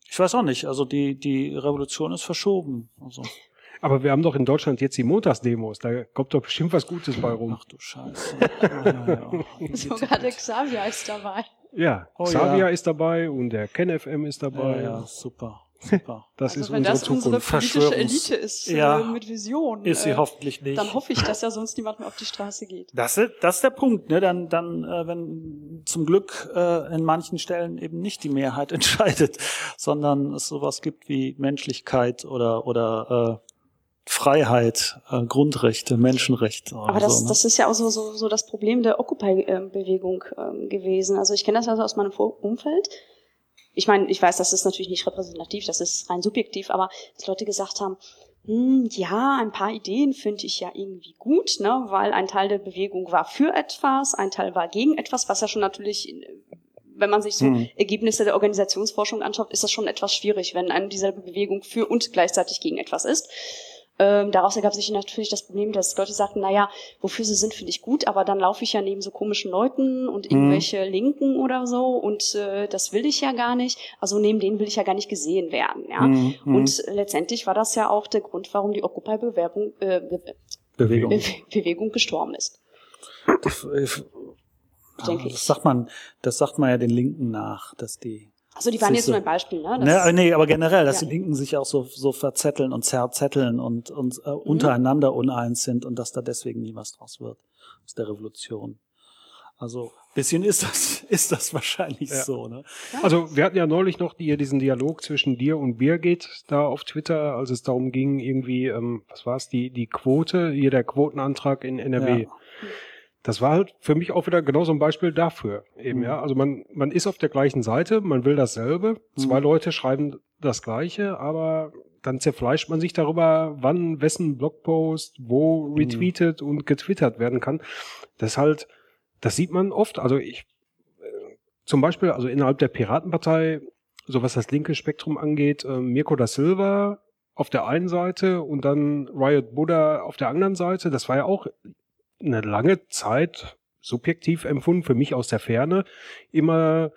Ich weiß auch nicht, also die, die Revolution ist verschoben. Also. Aber wir haben doch in Deutschland jetzt die Montagsdemos, da kommt doch bestimmt was Gutes bei rum. Ach du Scheiße. Ja, ja, ja. Sogar der Xavier ist dabei. Ja, Oh, Xavier ja. ist dabei und der KenFM ist dabei. Ja, ja, super, super. Das Also ist wenn unsere das unsere Zukunft. politische Verschwörungs- Elite ist, Ja. äh, mit Vision, Ist sie äh, hoffentlich nicht. dann hoffe ich, dass ja sonst niemand mehr auf die Straße geht. Das ist, das ist der Punkt, ne? Dann, dann, äh, wenn zum Glück äh, in manchen Stellen eben nicht die Mehrheit entscheidet, sondern es sowas gibt wie Menschlichkeit oder oder äh, Freiheit, äh, Grundrechte, Menschenrechte. Oder Aber das, so, ne? das ist ja auch so, so, so das Problem der Occupy-Bewegung ähm, gewesen. Also ich kenne das also aus meinem Vor- Umfeld. Ich meine, ich weiß, das ist natürlich nicht repräsentativ, das ist rein subjektiv, aber dass Leute gesagt haben, hm, ja, ein paar Ideen finde ich ja irgendwie gut, ne, weil ein Teil der Bewegung war für etwas, ein Teil war gegen etwas, was ja schon natürlich, wenn man sich so Hm. Ergebnisse der Organisationsforschung anschaut, ist das schon etwas schwierig, wenn eine dieselbe Bewegung für und gleichzeitig gegen etwas ist. Ähm, daraus ergab sich natürlich das Problem, dass Leute sagten, naja, wofür sie sind, finde ich gut, aber dann laufe ich ja neben so komischen Leuten und irgendwelche Mhm. Linken oder so und äh, das will ich ja gar nicht, also neben denen will ich ja gar nicht gesehen werden. Ja. Mhm. Und letztendlich war das ja auch der Grund, warum die Occupy-Bewegung äh, Be Bewegung. Be Bewegung gestorben ist. Das, äh, Denke das ich. sagt man, das sagt man ja den Linken nach, dass die Also die waren jetzt Siehste. nur ein Beispiel, ne? Das, Ne, nee, aber generell, dass Ja. die Linken sich auch so so verzetteln und zerzetteln und und Mhm. äh, untereinander uneins sind und dass da deswegen nie was draus wird aus der Revolution. Also bisschen ist das ist das wahrscheinlich Ja. so, ne? Also wir hatten ja neulich noch die, diesen Dialog zwischen dir und Birgit da auf Twitter, als es darum ging, irgendwie, ähm, was war es, die die Quote, hier der Quotenantrag in N R W. Ja. Das war halt für mich auch wieder genau so ein Beispiel dafür. Eben, Mhm. ja. Also man, man ist auf der gleichen Seite, man will dasselbe. Zwei Mhm. Leute schreiben das Gleiche, aber dann zerfleischt man sich darüber, wann wessen Blogpost wo retweetet und getwittert werden kann. Das ist halt, das sieht man oft. Also ich, äh, zum Beispiel, also innerhalb der Piratenpartei, so was das linke Spektrum angeht, äh, Mirko da Silva auf der einen Seite und dann Riot Buddha auf der anderen Seite. Das war ja auch eine lange Zeit subjektiv empfunden, für mich aus der Ferne, immer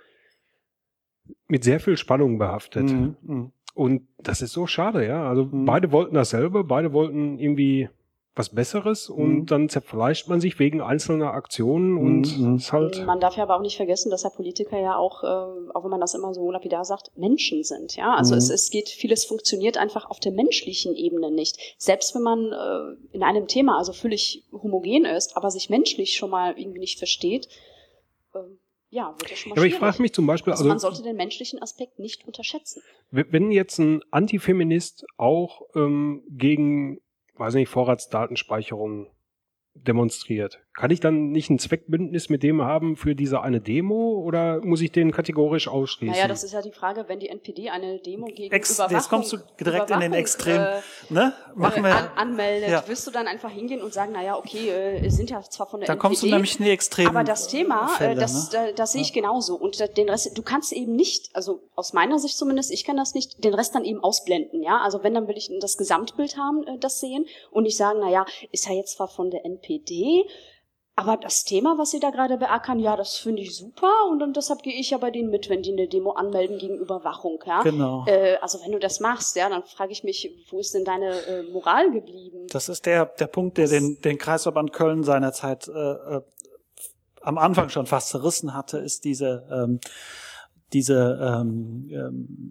mit sehr viel Spannung behaftet. Mhm. Mhm. Und das ist so schade, ja. Also Mhm. beide wollten dasselbe, beide wollten irgendwie was Besseres und Mhm. dann zerfleischt man sich wegen einzelner Aktionen und Mhm. ist halt, Man darf ja aber auch nicht vergessen, dass ja Politiker ja auch, äh, auch wenn man das immer so lapidar sagt, Menschen sind. Ja, also Mhm. es, es geht, vieles funktioniert einfach auf der menschlichen Ebene nicht. Selbst wenn man äh, in einem Thema also völlig homogen ist, aber sich menschlich schon mal irgendwie nicht versteht, äh, ja, wird ja schon mal aber ich schwierig. frage mich zum Beispiel, Also also man sollte den menschlichen Aspekt nicht unterschätzen. wenn jetzt ein Antifeminist auch ähm, gegen, weiß nicht, Vorratsdatenspeicherung demonstriert, kann ich dann nicht ein Zweckbündnis mit dem haben für diese eine Demo oder muss ich den kategorisch ausschließen? Naja, das ist ja die Frage, wenn die N P D eine Demo gegen Ex- Überwachung, jetzt kommst du direkt in den Überwachung, Extrem. äh, Ne? Machen äh, wir. an, anmeldet, Ja. wirst du dann einfach hingehen und sagen, naja, okay, äh, sind ja zwar von der Da N P D, kommst du nämlich in die Extremen. aber das Thema, Fälle, äh, das, ne? da, das sehe ich genauso. Und äh, den Rest, du kannst eben nicht, also aus meiner Sicht zumindest, ich kann das nicht, den Rest dann eben ausblenden, ja. Also wenn, dann will ich das Gesamtbild haben, äh, das sehen und nicht sagen, naja, ist ja jetzt zwar von der N P D, aber das Thema, was sie da gerade beackern, ja, das finde ich super und dann deshalb gehe ich ja bei denen mit, wenn die eine Demo anmelden gegen Überwachung, ja. Genau. Äh, also wenn du das machst, ja, dann frage ich mich, wo ist denn deine äh, Moral geblieben? Das ist der der Punkt, der den den Kreisverband Köln seinerzeit äh, äh, am Anfang schon fast zerrissen hatte, ist diese ähm, diese ähm, ähm,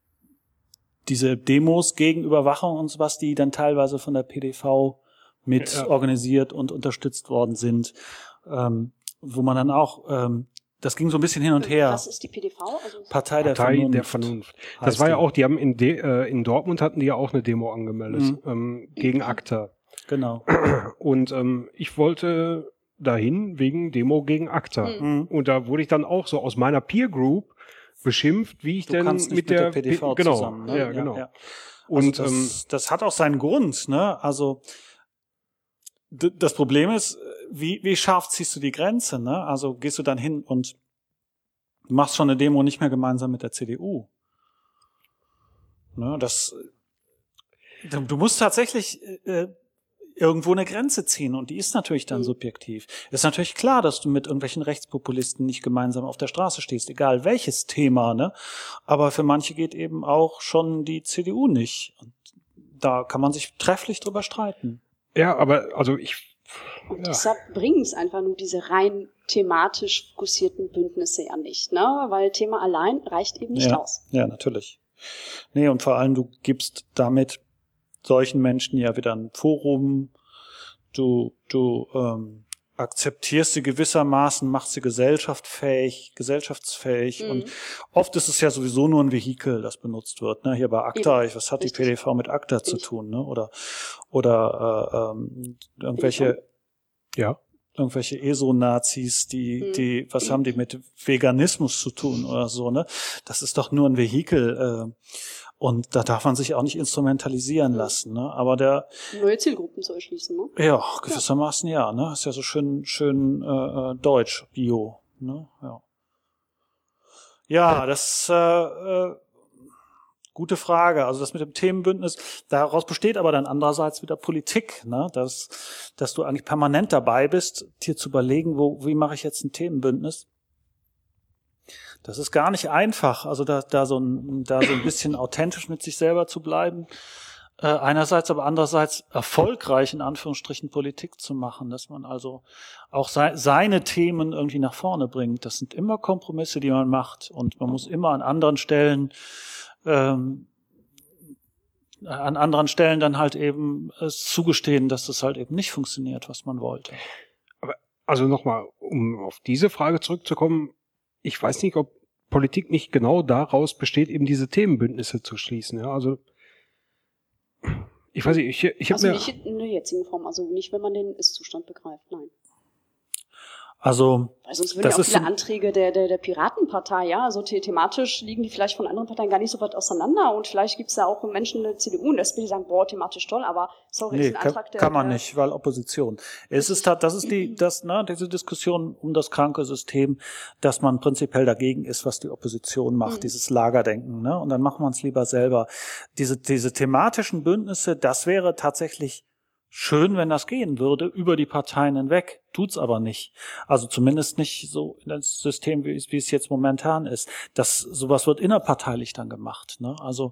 diese Demos gegen Überwachung und sowas, die dann teilweise von der P D V mit Ja. organisiert und unterstützt worden sind, ähm, wo man dann auch, ähm, das ging so ein bisschen hin und her. Was ist die P D V? Also Partei der Partei Vernunft. der Vernunft. Das heißt war ja die. auch, die haben in, De, äh, in Dortmund hatten die ja auch eine Demo angemeldet, Mhm. ähm, gegen ACTA. Genau. Und ähm, ich wollte dahin wegen Demo gegen ACTA. Mhm. Und da wurde ich dann auch so aus meiner Peer Group beschimpft, wie ich Du denn kannst mit, nicht der, P D V P- genau, zusammen. Ne? ja, genau. Also Und das, ähm, das hat auch seinen Grund, ne? Also d- das Problem ist, wie wie scharf ziehst du die Grenze, ne? Also gehst du dann hin und machst schon eine Demo nicht mehr gemeinsam mit der C D U. Ne? Das du, du musst tatsächlich äh, irgendwo eine Grenze ziehen und die ist natürlich dann mhm. subjektiv. Ist natürlich klar, dass du mit irgendwelchen Rechtspopulisten nicht gemeinsam auf der Straße stehst, egal welches Thema, ne? Aber für manche geht eben auch schon die C D U nicht. Und da kann man sich trefflich drüber streiten. Ja, aber also ich... Und ja. deshalb bringen es einfach nur diese rein thematisch fokussierten Bündnisse ja nicht, ne? Weil Thema allein reicht eben nicht ja. aus. Ja, natürlich. Nee, und vor allem du gibst damit solchen Menschen ja wieder ein Forum, du du ähm, akzeptierst sie gewissermaßen, machst sie gesellschaftsfähig, gesellschaftsfähig mhm. und oft ist es ja sowieso nur ein Vehikel, das benutzt wird. Ne? Hier bei ACTA, ich, was hat Richtig. die P D V mit ACTA Richtig. zu tun? Ne? Oder oder äh, ähm, irgendwelche ja irgendwelche E S O-Nazis, die mhm. die was mhm. haben die mit Veganismus zu tun oder so? Ne? Das ist doch nur ein Vehikel. Äh, Und da darf man sich auch nicht instrumentalisieren lassen, ne? Aber der neue Zielgruppen zu erschließen, ne? Ja, gewissermaßen ja, ne? Ist ja so schön, schön äh, deutsch, Bio, ne? Ja. Ja, das äh, äh, gute Frage. Also das mit dem Themenbündnis, daraus besteht aber dann andererseits wieder Politik, ne? Dass dass du eigentlich permanent dabei bist, dir zu überlegen, wo wie mache ich jetzt ein Themenbündnis? Das ist gar nicht einfach, also da, da so ein, da so ein bisschen authentisch mit sich selber zu bleiben. Äh, einerseits, aber andererseits erfolgreich in Anführungsstrichen Politik zu machen, dass man also auch sei, seine Themen irgendwie nach vorne bringt. Das sind immer Kompromisse, die man macht, und man muss immer an anderen Stellen, ähm, an anderen Stellen dann halt eben es zugestehen, dass das halt eben nicht funktioniert, was man wollte. Aber also nochmal, um auf diese Frage zurückzukommen. Ich weiß nicht, ob Politik nicht genau daraus besteht, eben diese Themenbündnisse zu schließen. Ja, also ich weiß nicht, ich, ich habe also mir... Also nicht in der jetzigen Form, also nicht, wenn man den Ist-Zustand begreift, nein. Also, Weil sonst würden ja auch viele Anträge der, der, der Piratenpartei, ja, also the- thematisch liegen die vielleicht von anderen Parteien gar nicht so weit auseinander, und vielleicht gibt's da auch Menschen in der C D U und der S P D, die sagen, boah, thematisch toll, aber sorry, nee, ist ein Antrag, kann, der... kann man der, nicht, weil Opposition. Es ist halt, das ist die, das, ne, diese Diskussion um das kranke System, dass man prinzipiell dagegen ist, was die Opposition macht, mhm. dieses Lagerdenken, ne, und dann macht man es lieber selber. Diese, diese thematischen Bündnisse, das wäre tatsächlich schön, wenn das gehen würde, über die Parteien hinweg. Tut's aber nicht. Also zumindest nicht so in das System, wie es, wie es jetzt momentan ist. Das, sowas wird innerparteilich dann gemacht, ne? Also,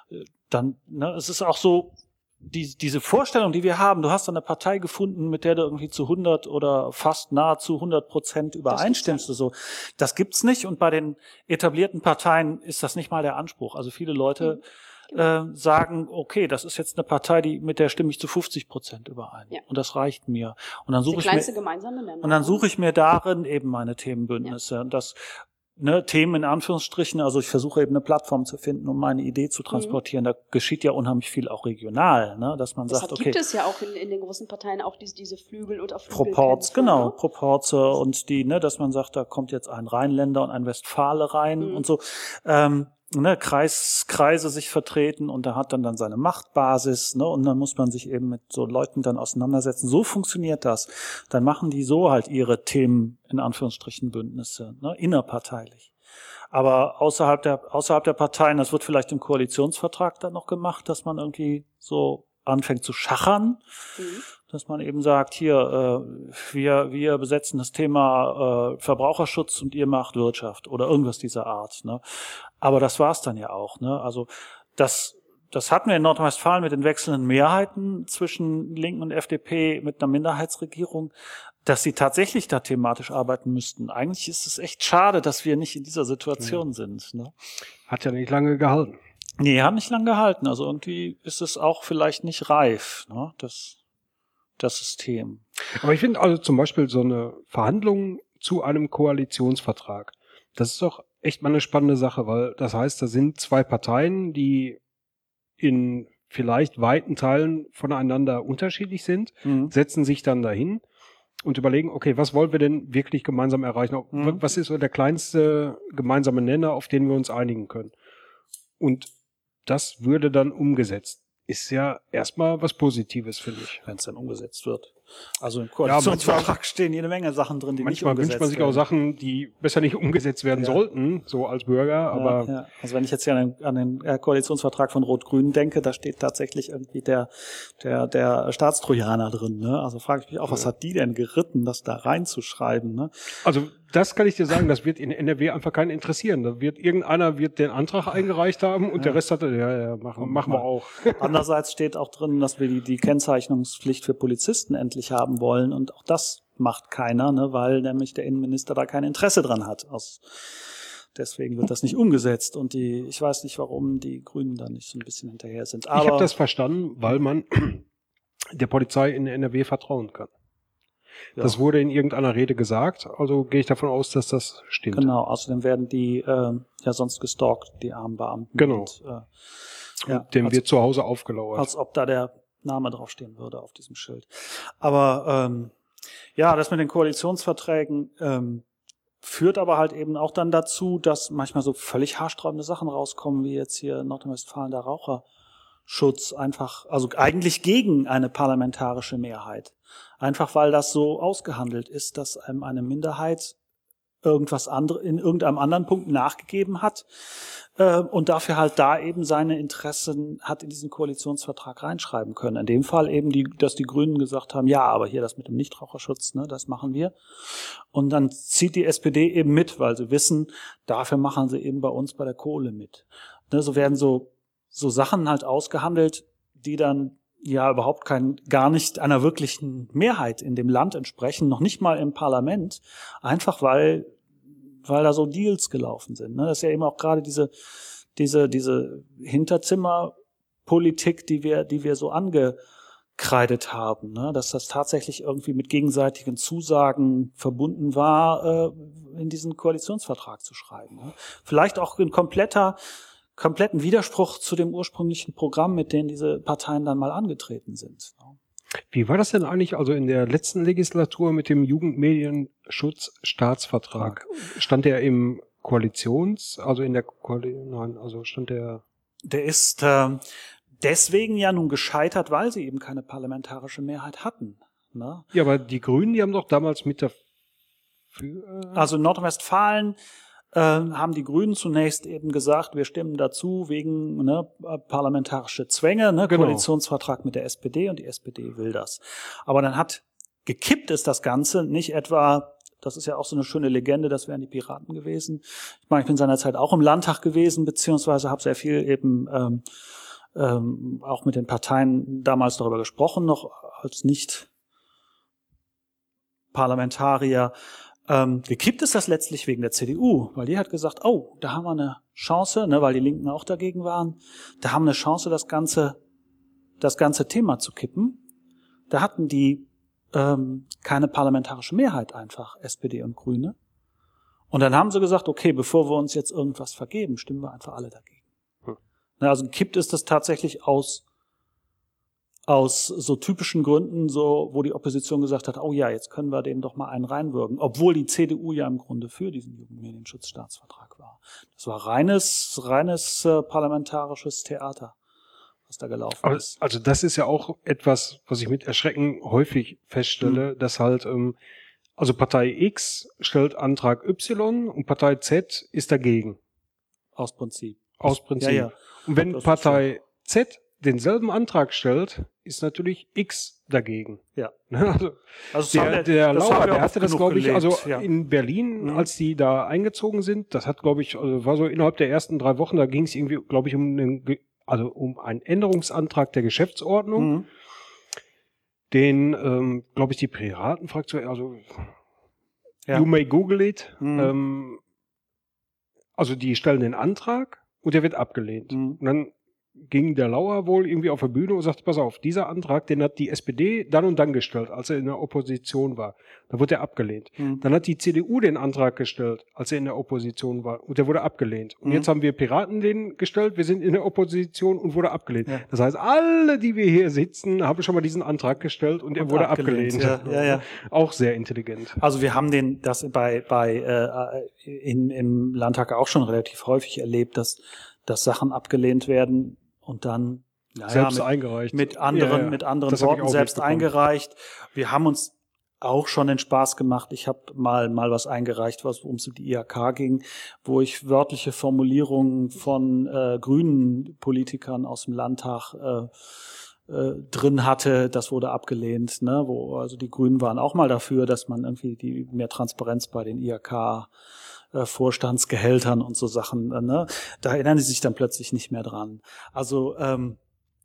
dann, ne, es ist auch so, die, diese Vorstellung, die wir haben, du hast eine Partei gefunden, mit der du irgendwie zu hundert oder fast nahezu hundert Prozent übereinstimmst, so. Das gibt's nicht, und bei den etablierten Parteien ist das nicht mal der Anspruch. Also viele Leute, mhm. Äh, sagen, okay, das ist jetzt eine Partei, die mit der stimme ich zu fünfzig Prozent überein. Ja. Und das reicht mir. Und dann suche ich mir, gemeinsame Nenner, und dann suche ich mir darin eben meine Themenbündnisse. Ja. Und das, ne, Themen in Anführungsstrichen, also ich versuche eben eine Plattform zu finden, um meine Idee zu transportieren. Mhm. Da geschieht ja unheimlich viel auch regional, ne, dass man Deshalb sagt, okay. gibt es ja auch in, in den großen Parteien auch diese, diese Flügel und auch Flügel. Proports, genau, Proporze und die, ne, dass man sagt, da kommt jetzt ein Rheinländer und ein Westfale rein mhm. und so. Ähm, Ne, Kreis, Kreise sich vertreten, und da hat dann dann seine Machtbasis, ne, und dann muss man sich eben mit so Leuten dann auseinandersetzen. So funktioniert das. Dann machen die so halt ihre Themen, in Anführungsstrichen, Bündnisse, ne, innerparteilich. Aber außerhalb der, außerhalb der Parteien, das wird vielleicht im Koalitionsvertrag dann noch gemacht, dass man irgendwie so anfängt zu schachern, mhm. dass man eben sagt, hier, äh, wir wir besetzen das Thema äh, Verbraucherschutz und ihr macht Wirtschaft oder irgendwas dieser Art. Ne? Aber das war's dann ja auch. Ne? Also das das hatten wir in Nordrhein-Westfalen mit den wechselnden Mehrheiten zwischen Linken und F D P mit einer Minderheitsregierung, dass sie tatsächlich da thematisch arbeiten müssten. Eigentlich ist es echt schade, dass wir nicht in dieser Situation ja. sind. Ne? Hat ja nicht lange gehalten. Nee, hat nicht lange gehalten. Also irgendwie ist es auch vielleicht nicht reif, ne? das, das System. Aber ich finde also zum Beispiel so eine Verhandlung zu einem Koalitionsvertrag, das ist doch echt mal eine spannende Sache, weil das heißt, da sind zwei Parteien, die in vielleicht weiten Teilen voneinander unterschiedlich sind, mhm. setzen sich dann dahin und überlegen, okay, was wollen wir denn wirklich gemeinsam erreichen? Mhm. Was ist so der kleinste gemeinsame Nenner, auf den wir uns einigen können? Und das würde dann umgesetzt. Ist ja erstmal was Positives, finde ich. Wenn es dann umgesetzt wird. Also im Koalitionsvertrag ja, stehen jede Menge Sachen drin, die nicht umgesetzt werden. Manchmal wünscht man sich auch Sachen, die besser nicht umgesetzt werden ja. sollten, so als Bürger. Aber ja, ja. Also wenn ich jetzt hier an den, an den Koalitionsvertrag von Rot-Grün denke, da steht tatsächlich irgendwie der der der Staatstrojaner drin. Ne? Also frage ich mich auch, was ja. hat die denn geritten, das da reinzuschreiben? Ne? Also das kann ich dir sagen, das wird in N R W einfach keinen interessieren. Da wird irgendeiner wird den Antrag eingereicht haben und ja. der Rest hat, ja, ja, machen, machen wir auch. Andererseits steht auch drin, dass wir die, die Kennzeichnungspflicht für Polizisten endlich haben wollen und auch das macht keiner, ne, weil nämlich der Innenminister da kein Interesse dran hat. Aus, deswegen wird das nicht umgesetzt und die, ich weiß nicht, warum die Grünen da nicht so ein bisschen hinterher sind. Aber ich habe das verstanden, weil man der Polizei in N R W vertrauen kann. Ja. Das wurde in irgendeiner Rede gesagt, also gehe ich davon aus, dass das stimmt. Genau, außerdem werden die äh, ja sonst gestalkt, die armen Beamten. Genau. Und, äh, ja, dem wird zu Hause aufgelauert. Als ob da der Name draufstehen würde auf diesem Schild. Aber ähm, ja, das mit den Koalitionsverträgen ähm, führt aber halt eben auch dann dazu, dass manchmal so völlig haarsträubende Sachen rauskommen, wie jetzt hier in Nordrhein-Westfalen der Raucherschutz, einfach, also eigentlich gegen eine parlamentarische Mehrheit. Einfach weil das so ausgehandelt ist, dass einem eine Minderheit irgendwas andere, in irgendeinem anderen Punkt nachgegeben hat äh, und dafür halt da eben seine Interessen hat in diesen Koalitionsvertrag reinschreiben können. In dem Fall eben, die, dass die Grünen gesagt haben, ja, aber hier das mit dem Nichtraucherschutz, ne, das machen wir. Und dann zieht die S P D eben mit, weil sie wissen, dafür machen sie eben bei uns bei der Kohle mit. Ne, so werden so so Sachen halt ausgehandelt, die dann ja überhaupt kein, gar nicht einer wirklichen Mehrheit in dem Land entsprechen, noch nicht mal im Parlament, einfach weil, weil da so Deals gelaufen sind. Das ist ja eben auch gerade diese, diese, diese Hinterzimmerpolitik, die wir, die wir so angekreidet haben, dass das tatsächlich irgendwie mit gegenseitigen Zusagen verbunden war, in diesen Koalitionsvertrag zu schreiben. Vielleicht auch in kompletter kompletten Widerspruch zu dem ursprünglichen Programm, mit dem diese Parteien dann mal angetreten sind. Wie war das denn eigentlich also in der letzten Legislatur mit dem Jugendmedienschutzstaatsvertrag? Stand der im Koalitions, also in der Koalition, nein, also stand der... Der ist äh, deswegen ja nun gescheitert, weil sie eben keine parlamentarische Mehrheit hatten. Ne? Ja, aber die Grünen, die haben doch damals mit dafür... Äh also in Nordrhein-Westfalen haben die Grünen zunächst eben gesagt, wir stimmen dazu wegen ne, parlamentarische Zwänge, ne, genau. Koalitionsvertrag mit der S P D und die S P D will das. Aber dann hat gekippt ist das Ganze nicht etwa, das ist ja auch so eine schöne Legende, das wären die Piraten gewesen. Ich meine, ich bin seinerzeit auch im Landtag gewesen, beziehungsweise habe sehr viel eben ähm, ähm, auch mit den Parteien damals darüber gesprochen, noch als Nicht-Parlamentarier. Ähm, gekippt ist das letztlich wegen der C D U, weil die hat gesagt, oh, da haben wir eine Chance, ne, weil die Linken auch dagegen waren, da haben wir eine Chance, das ganze, das ganze Thema zu kippen. Da hatten die ähm, keine parlamentarische Mehrheit einfach, S P D und Grüne. Und dann haben sie gesagt, okay, bevor wir uns jetzt irgendwas vergeben, stimmen wir einfach alle dagegen. Hm. Also gekippt ist das tatsächlich aus aus so typischen Gründen, so wo die Opposition gesagt hat, oh ja, jetzt können wir dem doch mal einen reinwürgen, obwohl die C D U ja im Grunde für diesen Jugendmedienschutzstaatsvertrag war. Das war reines, reines äh, parlamentarisches Theater, was da gelaufen Aber, ist. Also das ist ja auch etwas, was ich mit Erschrecken häufig feststelle, mhm. dass halt, ähm, also Partei X stellt Antrag Y und Partei Z ist dagegen. Aus Prinzip. Aus Prinzip. Ja, ja. Und wenn Partei Z denselben Antrag stellt, ist natürlich X dagegen. Ja. Also, also der, der Lauer, der hatte das, glaube ich, gelebt, also ja. in Berlin, mhm. als die da eingezogen sind, das hat, glaube ich, also war so innerhalb der ersten drei Wochen, da ging es irgendwie, glaube ich, um einen, also um einen Änderungsantrag der Geschäftsordnung, mhm. den, ähm, glaube ich, die Piratenfraktion, also ja. you may Google it, mhm. ähm, also die stellen den Antrag und der wird abgelehnt. Mhm. Und dann ging der Lauer wohl irgendwie auf der Bühne und sagte, pass auf, dieser Antrag, den hat die S P D dann und dann gestellt, als er in der Opposition war. Da wurde er abgelehnt. Mhm. Dann hat die C D U den Antrag gestellt, als er in der Opposition war, und der wurde abgelehnt. Und mhm. jetzt haben wir Piraten den gestellt, wir sind in der Opposition und wurde abgelehnt. Ja. Das heißt, alle, die wir hier sitzen, haben schon mal diesen Antrag gestellt und, und er wurde abgelehnt. abgelehnt. Ja, ja, ja. Auch sehr intelligent. Also wir haben den, das bei, bei äh, in, im Landtag auch schon relativ häufig erlebt, dass, dass Sachen abgelehnt werden, und dann Ja, selbst ja, mit, eingereicht. Mit anderen, ja, ja. mit anderen Das hab ich Worten auch selbst mitbekommen. eingereicht. Wir haben uns auch schon den Spaß gemacht. Ich habe mal mal was eingereicht, was um die I H K ging, wo ich wörtliche Formulierungen von äh, grünen Politikern aus dem Landtag äh, äh, drin hatte. Das wurde abgelehnt. Ne? Wo also die Grünen waren auch mal dafür, dass man irgendwie die mehr Transparenz bei den I H K äh, Vorstandsgehältern und so Sachen. Äh, ne? Da erinnern sie sich dann plötzlich nicht mehr dran. Also ähm,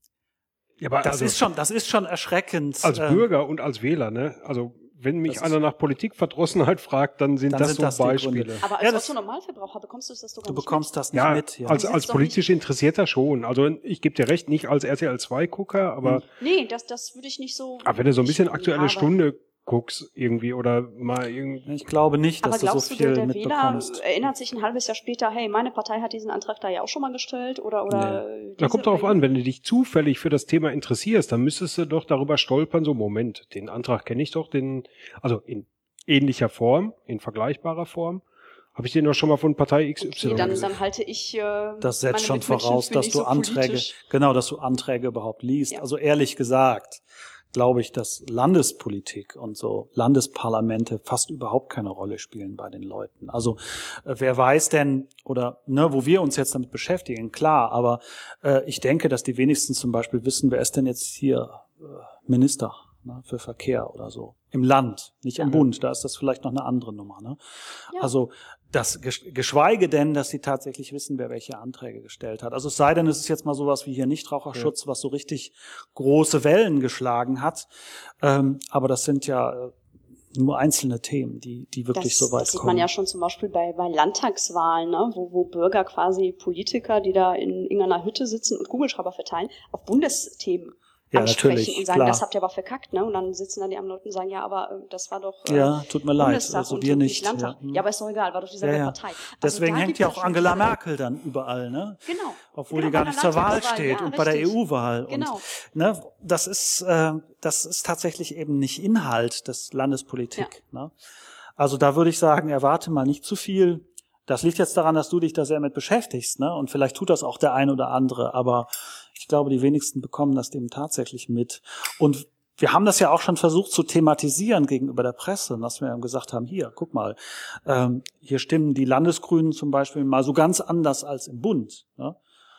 Ja, aber das also, ist schon, das ist schon erschreckend. als ähm, Bürger und als Wähler, ne? Also wenn mich Das einer ist- nach Politikverdrossenheit fragt, dann sind Dann das sind so das die Beispiele. Gründe. Aber als Ja, das- Otto-Normalverbraucher bekommst du das doch gar Du nicht bekommst mit. das nicht Ja, mit. Ja. als, Du als sitzt doch politisch Interessierter schon. Also ich gebe dir recht, nicht als R T L zwei Gucker, aber, Hm. Nee, das, das würde ich nicht so... aber wenn du so ein bisschen ich- Aktuelle ja, aber- Stunde guckst irgendwie oder mal irgendwie. Ich glaube nicht, Aber dass du so glaubst du, viel der, der Wähler mitbekommst. erinnert sich ein halbes Jahr später, hey, meine Partei hat diesen Antrag da ja auch schon mal gestellt oder oder Da diese kommt drauf oder an, wenn du dich zufällig für das Thema interessierst, dann müsstest du doch darüber stolpern, so Moment, den Antrag kenne ich doch, den, also in ähnlicher Form, in vergleichbarer Form, habe ich den doch schon mal von Partei X Y Okay, dann, gesehen. dann halte ich äh, Das setzt meine schon Mitmenschen voraus, für dass nicht du so Anträge, politisch. genau, dass du Anträge überhaupt liest. Ja. Also ehrlich gesagt, glaube ich, dass Landespolitik und so Landesparlamente fast überhaupt keine Rolle spielen bei den Leuten. Also äh, wer weiß denn, oder ne, wo wir uns jetzt damit beschäftigen, klar, aber äh, ich denke, dass die wenigsten zum Beispiel wissen, wer ist denn jetzt hier äh, Minister, ne, für Verkehr oder so. Im Land, nicht im Ja. Bund, da ist das vielleicht noch eine andere Nummer. Ne? Ja. Also das gesch- geschweige denn, dass sie tatsächlich wissen, wer welche Anträge gestellt hat. Also es sei denn, es ist jetzt mal sowas wie hier Nichtraucherschutz, was so richtig große Wellen geschlagen hat. Ähm, aber das sind ja äh, nur einzelne Themen, die die wirklich Das, so weit das sieht kommen. man ja schon zum Beispiel bei, bei Landtagswahlen, ne? wo, wo Bürger quasi Politiker, die da in irgendeiner Hütte sitzen und Kugelschreiber verteilen, auf Bundesthemen Ja, ansprechen natürlich, und sagen, klar. das habt ihr aber verkackt, ne? Und dann sitzen dann die anderen Leute und sagen, ja, aber äh, das war doch äh, Ja, tut mir leid, Bundestag also und, wir und nicht. Landtag. Ja, hm. Ja, aber ist doch egal, war doch dieselbe Ja, ja. Partei. Also Deswegen da hängt gibt ja es auch schon Angela diese- Merkel dann überall, ne? Genau. Obwohl Genau, die gar bei nicht der zur Wahl Landtagswahl, steht ja, und bei der E richtig. U-Wahl. Genau. Und, ne, das ist, äh, das ist tatsächlich eben nicht Inhalt des Landespolitik. Ne? Also da würde ich sagen, erwarte mal nicht zu viel. Das liegt jetzt daran, dass du dich da sehr mit beschäftigst, ne? Und vielleicht tut das auch der ein oder andere, aber ich glaube, die wenigsten bekommen das eben tatsächlich mit. Und wir haben das ja auch schon versucht zu thematisieren gegenüber der Presse, dass wir gesagt haben, hier, guck mal, ähm, hier stimmen die Landesgrünen zum Beispiel mal so ganz anders als im Bund. Ne?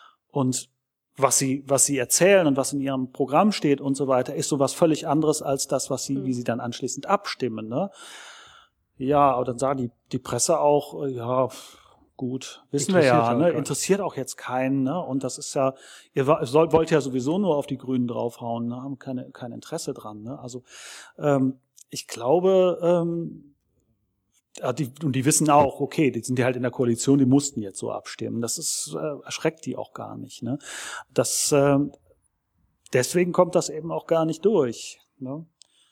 Und was sie, was sie erzählen und was in ihrem Programm steht und so weiter, ist sowas völlig anderes als das, was sie, Mhm. wie sie dann anschließend abstimmen. Ne? Ja, aber dann sagen die, die Presse auch, äh, ja, gut, wissen wir ja, Interessiert halt ne? keinen. Interessiert auch jetzt keinen, ne? Und das ist ja, ihr wa- sollt, wollt ja sowieso nur auf die Grünen draufhauen, ne? Haben keine, kein Interesse dran, ne? Also, ähm, ich glaube, ähm, ja, die, und die wissen auch, okay, die sind ja halt in der Koalition, die mussten jetzt so abstimmen. Das ist, äh, erschreckt die auch gar nicht, ne? Das, äh, deswegen kommt das eben auch gar nicht durch, ne?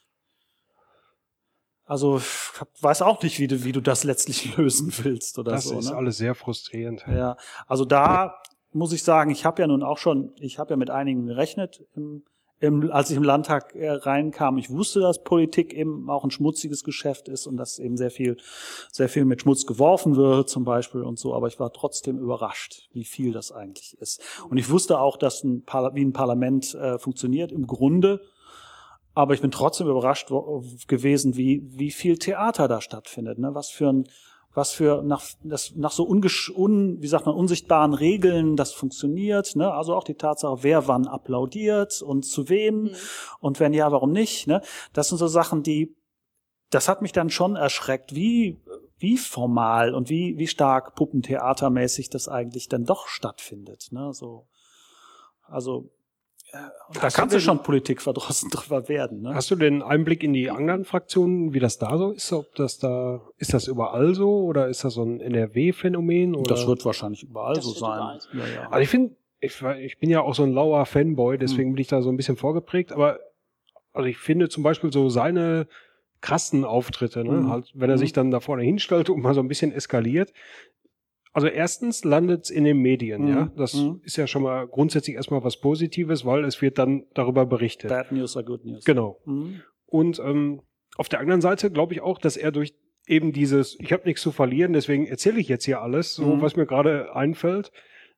Also, ich hab- weiß auch nicht, wie du, wie du das letztlich lösen willst oder Das so, ist ne? alles sehr frustrierend. Ja, also da muss ich sagen, ich habe ja nun auch schon, ich habe ja mit einigen gerechnet, im, im, als ich im Landtag äh, reinkam. Ich wusste, dass Politik eben auch ein schmutziges Geschäft ist und dass eben sehr viel, sehr viel mit Schmutz geworfen wird zum Beispiel und so. Aber ich war trotzdem überrascht, wie viel das eigentlich ist. Und ich wusste auch, dass ein Parla- wie ein Parlament äh, funktioniert im Grunde. Aber ich bin trotzdem überrascht wo, gewesen, wie, wie viel Theater da stattfindet, ne? Was für ein, was für nach, das, nach so ungesch, un, wie sagt man, unsichtbaren Regeln das funktioniert, ne? Also auch die Tatsache, wer wann applaudiert und zu wem Mhm. und wenn ja, warum nicht, ne? Das sind so Sachen, die, das hat mich dann schon erschreckt, wie, wie formal und wie, wie stark puppentheatermäßig das eigentlich dann doch stattfindet, ne? So, also, da Hast du kannst du denn- schon politikverdrossen drüber werden, ne? Hast du denn Einblick in die anderen Fraktionen, wie das da so ist? Ob das da, ist das überall so oder ist das so ein N R W-Phänomen? Oder? Das wird wahrscheinlich überall Das so wird sein. überall so. Ja, ja. Also ich finde, ich, ich bin ja auch so ein lauer Fanboy, deswegen bin ich da so ein bisschen vorgeprägt, aber also ich finde zum Beispiel so seine krassen Auftritte, ne, Mhm. halt, wenn er Mhm. sich dann da vorne hinstellt und mal so ein bisschen eskaliert. Also erstens landet's in den Medien, Mhm. ja. Das Mhm. ist ja schon mal grundsätzlich erstmal was Positives, weil es wird dann darüber berichtet. Bad News are good news. Genau. Mhm. Und ähm, auf der anderen Seite glaube ich auch, dass er durch eben dieses, ich habe nichts zu verlieren, deswegen erzähle ich jetzt hier alles, so Mhm. was mir gerade einfällt,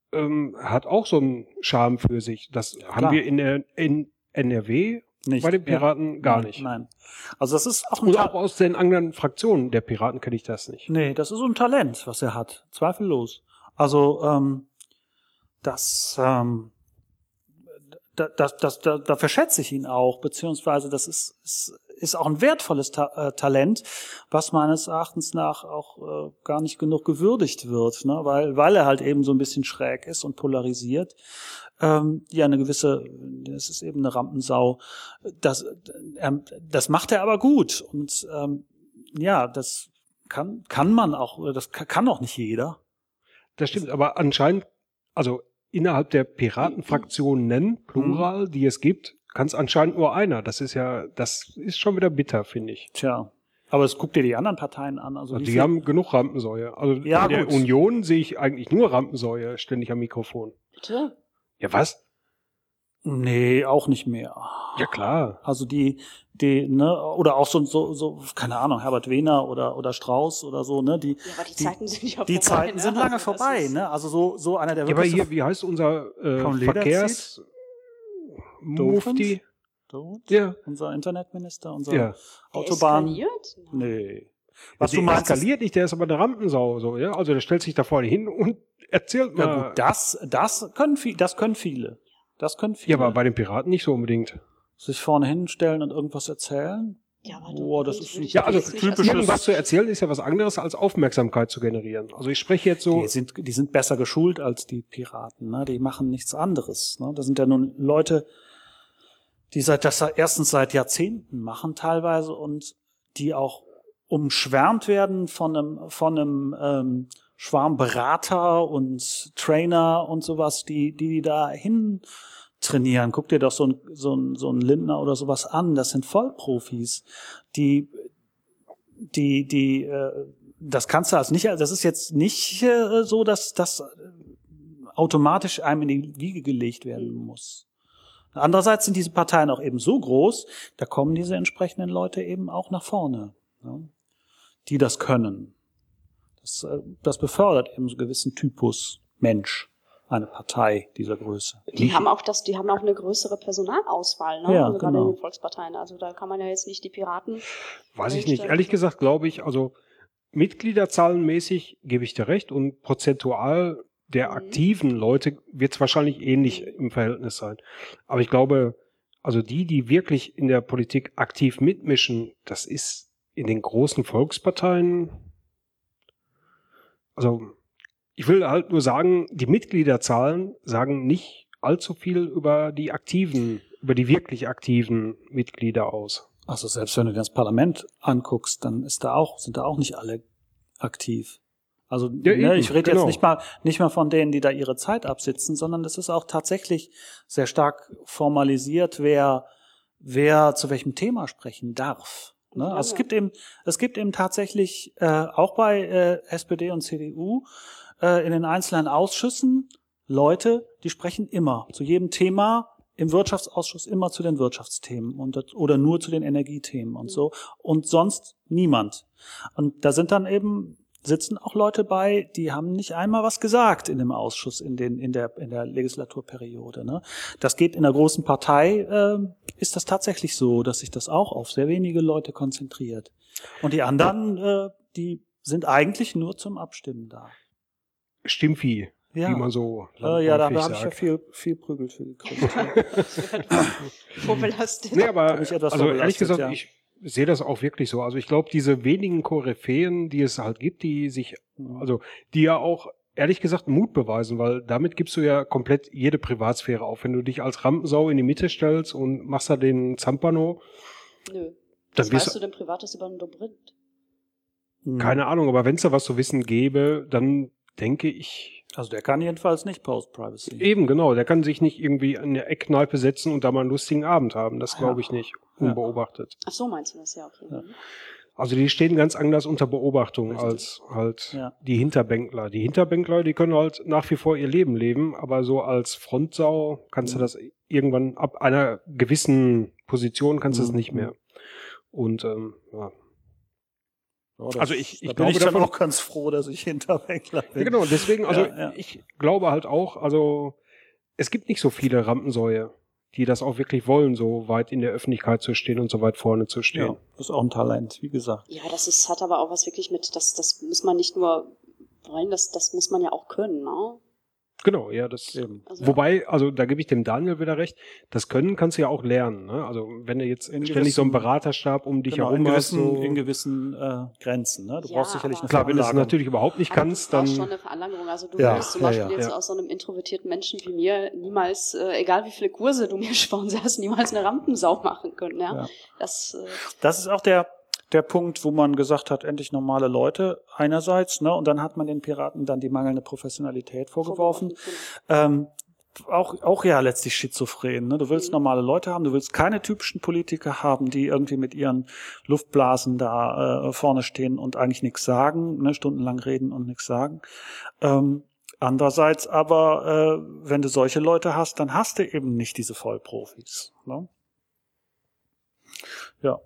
ähm, hat auch so einen Charme für sich. Das Ja, haben klar. wir in, der, in N R W Nicht. bei den Piraten ja. gar nein, nicht. Nein. Also das ist auch ein Und Ta- auch aus den anderen Fraktionen der Piraten kenne ich das nicht. Nee, das ist so ein Talent, was er hat. Zweifellos. Also, ähm, das, ähm, da, das, das, da, da verschätze ich ihn auch, beziehungsweise das ist, ist, ist auch ein wertvolles Ta- äh, Talent, was meines Erachtens nach auch äh, gar nicht genug gewürdigt wird, ne? weil, weil er halt eben so ein bisschen schräg ist und polarisiert. Ähm, ja, eine gewisse, das ist eben eine Rampensau. Das, ähm, das macht er aber gut und ähm, ja, das kann, kann man auch, das kann, kann auch nicht jeder. Das stimmt, aber anscheinend, also innerhalb der Piratenfraktionen, Plural, die es gibt, kann es anscheinend nur einer. Das ist ja, das ist schon wieder bitter, finde ich. Tja, aber es guckt dir die anderen Parteien an. Also Also wie die viel- haben genug Rampensäue. Also Ja, in der gut. Union sehe ich eigentlich nur Rampensäue ständig am Mikrofon. Bitte? Ja, was? Nee, auch nicht mehr. Ja, klar. Also die, die, ne, oder auch so, so, so, keine Ahnung, Herbert Wehner oder, oder Strauß oder so, ne, die, Ja, aber die, Die- Zeiten sind ja die vorbei. Zeiten ne? sind lange Also das vorbei, ist- ne, also so, so einer der Ja, aber wirklich hier, wie heißt unser äh, Vom Leder Verkehrs Mufti? so, Ja, unser Internetminister, unser ja. Der Autobahn. eskaliert? Nee. Was Der du meinst, ist- eskaliert nicht, der ist aber eine Rampensau, so, ja. Also der stellt sich da vorne hin und erzählt mal. ja gut, das, das können viele, das können viele. Das können viele. Ja, aber bei den Piraten nicht so unbedingt. Sich vorne hinstellen und irgendwas erzählen? Ja, aber Boah, das würde- ist würde ein- ich Ja, doch also jetzt nicht als- typisches- irgendwas zu erzählen ist ja was anderes, als Aufmerksamkeit zu generieren. Also ich spreche jetzt so, Die sind, die sind besser geschult als die Piraten, ne? Die machen nichts anderes, ne? Das sind ja nun Leute, die seit, das erstens seit Jahrzehnten machen teilweise und die auch umschwärmt werden von einem, von einem, ähm, Schwarm Berater und Trainer und sowas, die, die da hin trainieren. Guck dir doch so ein, so ein, so ein Lindner oder sowas an. Das sind Vollprofis, die, die, die, äh, das kannst du als nicht, das ist jetzt nicht äh, so, dass das automatisch einem in die Wiege gelegt werden muss. Andererseits sind diese Parteien auch eben so groß, da kommen diese entsprechenden Leute eben auch nach vorne, ne, die das können. Das, äh, das befördert eben so einen gewissen Typus Mensch, eine Partei dieser Größe. Die haben auch das, die haben auch eine größere Personalauswahl, ne? Ja, also gerade genau. in den Volksparteien. Also da kann man ja jetzt nicht die Piraten. weiß ich Recht, nicht. äh, Ehrlich gesagt glaube ich, also Mitgliederzahlenmäßig gebe ich dir recht und prozentual der Mhm. aktiven Leute wird es wahrscheinlich ähnlich im Verhältnis sein. Aber ich glaube, also die, die wirklich in der Politik aktiv mitmischen, das ist in den großen Volksparteien, also ich will halt nur sagen, die Mitgliederzahlen sagen nicht allzu viel über die aktiven, über die wirklich aktiven Mitglieder aus. Also selbst wenn du dir das Parlament anguckst, dann ist da auch, sind da auch nicht alle aktiv. Also Ja, ne, eben, ich rede genau. jetzt nicht mal nicht mal von denen, die da ihre Zeit absitzen, sondern das ist auch tatsächlich sehr stark formalisiert, wer wer zu welchem Thema sprechen darf. Ne? Ja, Also es ja. gibt eben es gibt eben tatsächlich äh, auch bei äh, S P D und C D U äh, in den einzelnen Ausschüssen Leute, die sprechen immer zu jedem Thema. Im Wirtschaftsausschuss immer zu den Wirtschaftsthemen und das, oder nur zu den Energiethemen und so und sonst niemand. Und da sind dann eben sitzen auch Leute bei, die haben nicht einmal was gesagt in dem Ausschuss in den in der in der Legislaturperiode. Ne? Das geht in der großen Partei äh, ist das tatsächlich so, dass sich das auch auf sehr wenige Leute konzentriert. Und die anderen, äh, die sind eigentlich nur zum Abstimmen da. Stimmvieh, Ja, wie man so äh, ja, da häufig habe ich ja sagt. viel viel Prügel für gekriegt. Vorbelastet. Nee, aber Bin ich etwas also ehrlich vorbelastet, gesagt, ja. ich sehe das auch wirklich so. Also ich glaube, diese wenigen Koryphäen, die es halt gibt, die sich, also die ja auch ehrlich gesagt Mut beweisen, weil damit gibst du ja komplett jede Privatsphäre auf. Wenn du dich als Rampensau in die Mitte stellst und machst da den Zampano, Nö. dann Was wirst weißt du denn Privates über einen Dobrindt? keine Ahnung, aber wenn es da was zu wissen gäbe, dann denke ich, Also der kann jedenfalls nicht Post-Privacy. eben genau, der kann sich nicht irgendwie in eine Eckkneipe setzen und da mal einen lustigen Abend haben. Das Ja. glaube ich nicht, Ja. unbeobachtet. Ach so, meinst du das? Ja, okay. Ja. Mhm. Also die stehen ganz anders unter Beobachtung Richtig. als halt Ja. die Hinterbänkler. Die Hinterbänkler, die können halt nach wie vor ihr Leben leben, aber so als Frontsau kannst Mhm. du das irgendwann ab einer gewissen Position kannst du es Mhm. nicht mehr. Und ähm, ja. Ja, das, also ich, ich da bin glaube ich dann davon, auch ganz froh, dass ich Hinterwäldler bin. Ja, genau, und deswegen, also Ja, ja. ich glaube halt auch, also es gibt nicht so viele Rampensäue, die das auch wirklich wollen, so weit in der Öffentlichkeit zu stehen und so weit vorne zu stehen. Ja, das ist auch ein Talent, wie gesagt. Ja, das ist, hat aber auch was wirklich mit, das, das muss man nicht nur wollen, das, das muss man ja auch können, ne? Genau, ja, das Eben. Also, wobei, also da gebe ich dem Daniel wieder recht, das Können kannst du ja auch lernen, ne? Also wenn du jetzt In ständig so einen gewissen- Beraterstab um dich Genau, herum in hast, gewissen, so in gewissen äh, Grenzen. Ne? Du Ja, brauchst sicherlich aber- eine klar, wenn du es Veranlagung. natürlich überhaupt nicht aber kannst, du brauchst dann schon eine Veranlagung. Also du Ja, würdest zum ja, Beispiel ja. jetzt Ja. aus so einem introvertierten Menschen wie mir niemals, äh, egal wie viele Kurse du mir sponsierst, niemals eine Rampensau machen können, ja. Ja. Das, äh, Das ist auch der, der Punkt, wo man gesagt hat, endlich normale Leute einerseits, ne, und dann hat man den Piraten dann die mangelnde Professionalität vorgeworfen. Ähm, auch, auch ja letztlich schizophren. Ne? Du willst Mhm. normale Leute haben, du willst keine typischen Politiker haben, die irgendwie mit ihren Luftblasen da äh, vorne stehen und eigentlich nichts sagen, ne? Stundenlang reden und nichts sagen. Ähm, andererseits aber, äh, wenn du solche Leute hast, dann hast du eben nicht diese Vollprofis. Ne? Ja.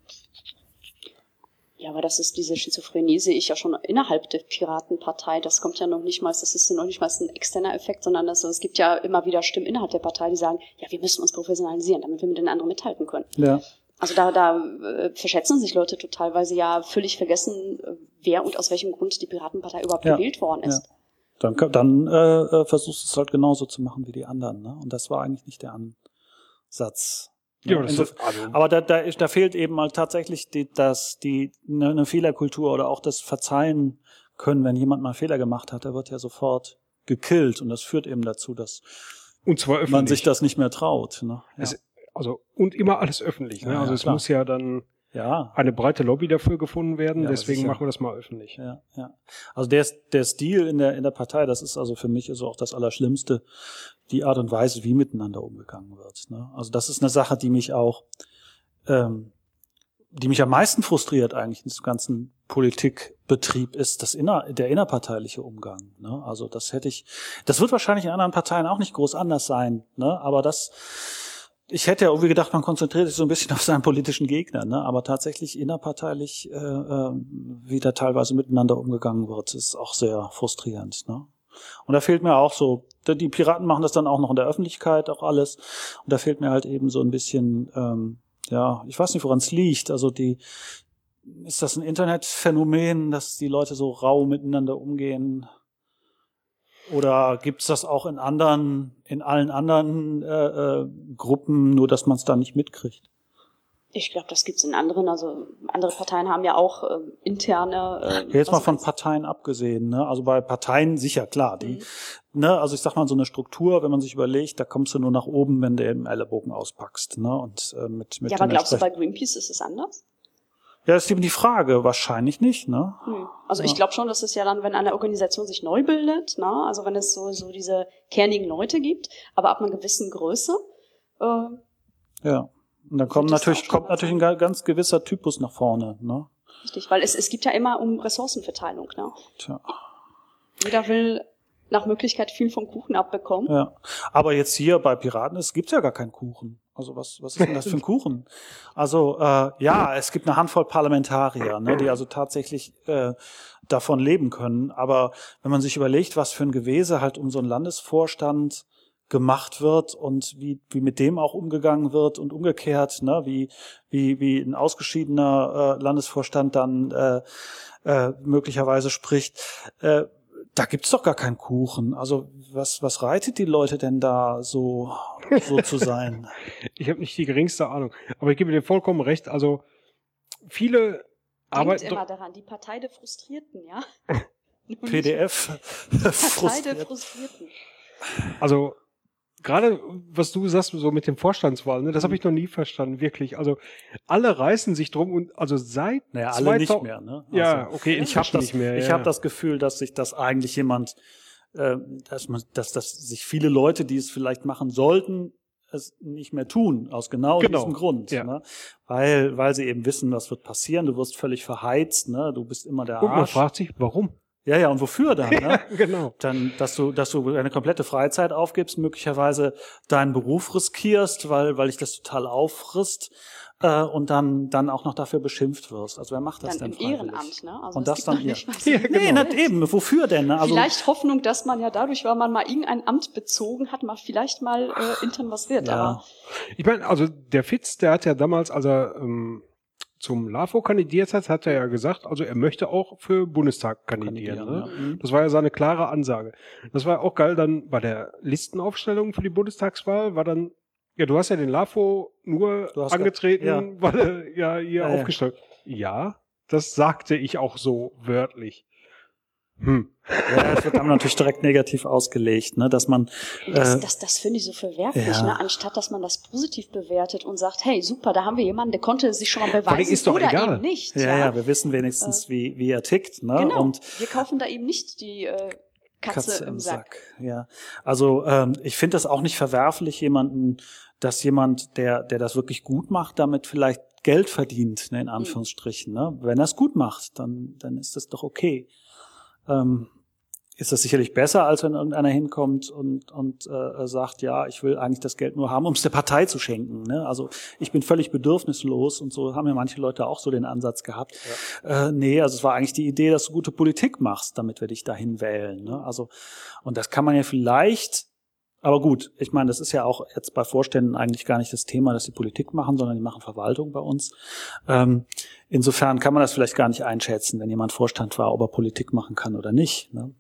Ja, aber das ist diese Schizophrenie, sehe ich ja schon innerhalb der Piratenpartei. Das kommt ja noch nicht mal, das ist ja noch nicht mal ein externer Effekt, sondern das, es gibt ja immer wieder Stimmen innerhalb der Partei, die sagen, ja, wir müssen uns professionalisieren, damit wir mit den anderen mithalten können. Ja. Also da, da äh, verschätzen sich Leute total, weil sie ja völlig vergessen, äh, wer und aus welchem Grund die Piratenpartei überhaupt Ja. gewählt worden ist. Ja. Dann, dann äh, äh, versuchst du es halt genauso zu machen wie die anderen. Ne? Und das war eigentlich nicht der Ansatz. Ne? ja, das Inso- ist, also, Aber da, da, ist, da fehlt eben mal tatsächlich die, das, die, eine, eine Fehlerkultur oder auch das Verzeihen können, wenn jemand mal einen Fehler gemacht hat, der wird ja sofort gekillt. Und das führt eben dazu, dass und zwar öffentlich. man sich das nicht mehr traut. Ne? Ja. Es, also und immer alles öffentlich, ne? Ja, Also ja, es klar. muss ja dann ja. eine breite Lobby dafür gefunden werden, Ja, deswegen sicher. machen wir das mal öffentlich. Ja, ja. Also der, der Stil in der, in der Partei, das ist also für mich also auch das Allerschlimmste, die Art und Weise, wie miteinander umgegangen wird. Ne? Also das ist eine Sache, die mich auch, ähm, die mich am meisten frustriert eigentlich in diesem ganzen Politikbetrieb ist das inner, der innerparteiliche Umgang. Ne? Also das hätte ich, das wird wahrscheinlich in anderen Parteien auch nicht groß anders sein, ne? Aber das, ich hätte ja irgendwie gedacht, man konzentriert sich so ein bisschen auf seinen politischen Gegner, ne? Aber tatsächlich innerparteilich, äh, äh, wie da teilweise miteinander umgegangen wird, ist auch sehr frustrierend. Ne? Und da fehlt mir auch so, die Piraten machen das dann auch noch in der Öffentlichkeit, auch alles. Und da fehlt mir halt eben so ein bisschen, ähm, ja, ich weiß nicht, woran es liegt. Also die, ist das ein Internetphänomen, dass die Leute so rau miteinander umgehen? Oder gibt's das auch in anderen, in allen anderen äh, äh, Gruppen, nur dass man es da nicht mitkriegt? Ich glaube, das gibt's in anderen, also andere Parteien haben ja auch äh, interne. Äh, Ja, jetzt mal was von weiß- Parteien abgesehen, ne? Also bei Parteien sicher, klar, die, Mhm. ne, also ich sag mal so eine Struktur, wenn man sich überlegt, da kommst du nur nach oben, wenn du eben Ellenbogen auspackst, ne? Und äh, mit mit Ja, aber den glaubst du, bei entsprechenden- Greenpeace ist es anders? Ja, ist eben die Frage, wahrscheinlich nicht, ne? Hm. Also Ja. ich glaube schon, dass es ja dann, wenn eine Organisation sich neu bildet, ne, also wenn es so so diese kernigen Leute gibt, aber ab einer gewissen Größe, äh, Ja. Und dann kommt das natürlich auch schon kommt was natürlich ein ga- ganz gewisser Typus nach vorne, ne? richtig, weil es es gibt ja immer um Ressourcenverteilung, ne? Tja. Jeder will nach Möglichkeit viel vom Kuchen abbekommen. Ja. Aber jetzt hier bei Piraten, es gibt ja gar keinen Kuchen. Also was, was ist denn das für ein Kuchen? Also äh, ja, es gibt eine Handvoll Parlamentarier, ne, die also tatsächlich äh, davon leben können. Aber wenn man sich überlegt, was für ein Gewese halt um so einen Landesvorstand gemacht wird und wie wie mit dem auch umgegangen wird und umgekehrt, ne, wie wie wie ein ausgeschiedener äh, Landesvorstand dann äh, äh, möglicherweise spricht. Äh, Da gibt's doch gar keinen Kuchen. Also was was reitet die Leute denn da so so zu sein? Ich habe nicht die geringste Ahnung. Aber ich gebe dir vollkommen recht. Also viele Denkt arbeiten. immer daran, die Partei der Frustrierten, ja? P D F Partei der frustriert. Frustrierten. Also gerade was du sagst, so mit den Vorstandswahlen, ne, das habe ich noch nie verstanden, wirklich. Also alle reißen sich drum und also seit Naja, alle nicht zweitausend mehr, ne? Ja, Also, okay, ich habe inzwischen das nicht mehr. ich ja. habe das Gefühl, dass sich das eigentlich jemand äh, dass man dass das sich viele Leute, die es vielleicht machen sollten, es nicht mehr tun, aus genau, Genau, diesem Grund. ja. Ne? Weil, weil sie eben wissen, was wird passieren, du wirst völlig verheizt, ne? Du bist immer der Und man Arsch. fragt sich, warum? Ja, ja, und wofür dann? Ne? Genau. Dann, dass du, dass du eine komplette Freizeit aufgibst, möglicherweise deinen Beruf riskierst, weil, weil dich das total auffrisst. äh, und dann dann auch noch dafür beschimpft wirst. Also wer macht das dann denn im freiwillig? Ehrenamt, ne? Also und das das dann nicht, ja. Ja, nee, genau. nicht eben. Wofür denn? Ne? Also vielleicht Hoffnung, dass man ja dadurch, weil man mal irgendein Amt bezogen hat, mal vielleicht mal äh, intern was wird. Ja. Aber Ich meine, also der Fitz, der hat ja damals, als er ähm, zum LAFO kandidiert hat, hat er ja gesagt, also er möchte auch für Bundestag kandidieren. Kandidieren, ne? ja. Das war ja seine klare Ansage. Das war auch geil dann bei der Listenaufstellung für die Bundestagswahl, war dann, ja, du hast ja den LAFO nur Du hast angetreten, ja. weil er ja hier Ja, ja. aufgestellt. Ja, das sagte ich auch so wörtlich. Hm. Ja, das wird dann natürlich direkt negativ ausgelegt, ne, dass man das, äh, das, das finde ich so verwerflich, ja. ne? Anstatt dass man das positiv bewertet und sagt, hey, super, da haben wir jemanden, der konnte sich schon mal allem beweisen ist doch oder egal. eben nicht. ja, Ja, ja, wir wissen wenigstens, wie wie er tickt, ne? genau. Und Wir kaufen da eben nicht die äh, Katze, Katze im Sack. Ja, also ähm, ich finde das auch nicht verwerflich, jemanden, dass jemand, der der das wirklich gut macht, damit vielleicht Geld verdient, ne, in Anführungsstrichen. Ne? Wenn er es gut macht, dann dann ist das doch okay. Ähm, ist das sicherlich besser, als wenn irgendeiner hinkommt und und äh, sagt, ja, ich will eigentlich das Geld nur haben, um es der Partei zu schenken. Ne? Also ich bin völlig bedürfnislos und so haben ja manche Leute auch so den Ansatz gehabt. Ja. Äh, nee, also es war eigentlich die Idee, dass du gute Politik machst, damit wir dich dahin wählen. Ne? Also und das kann man ja vielleicht, aber gut, ich meine, das ist ja auch jetzt bei Vorständen eigentlich gar nicht das Thema, dass die Politik machen, sondern die machen Verwaltung bei uns. Ähm, insofern kann man das vielleicht gar nicht einschätzen, wenn jemand Vorstand war, ob er Politik machen kann oder nicht. Ne?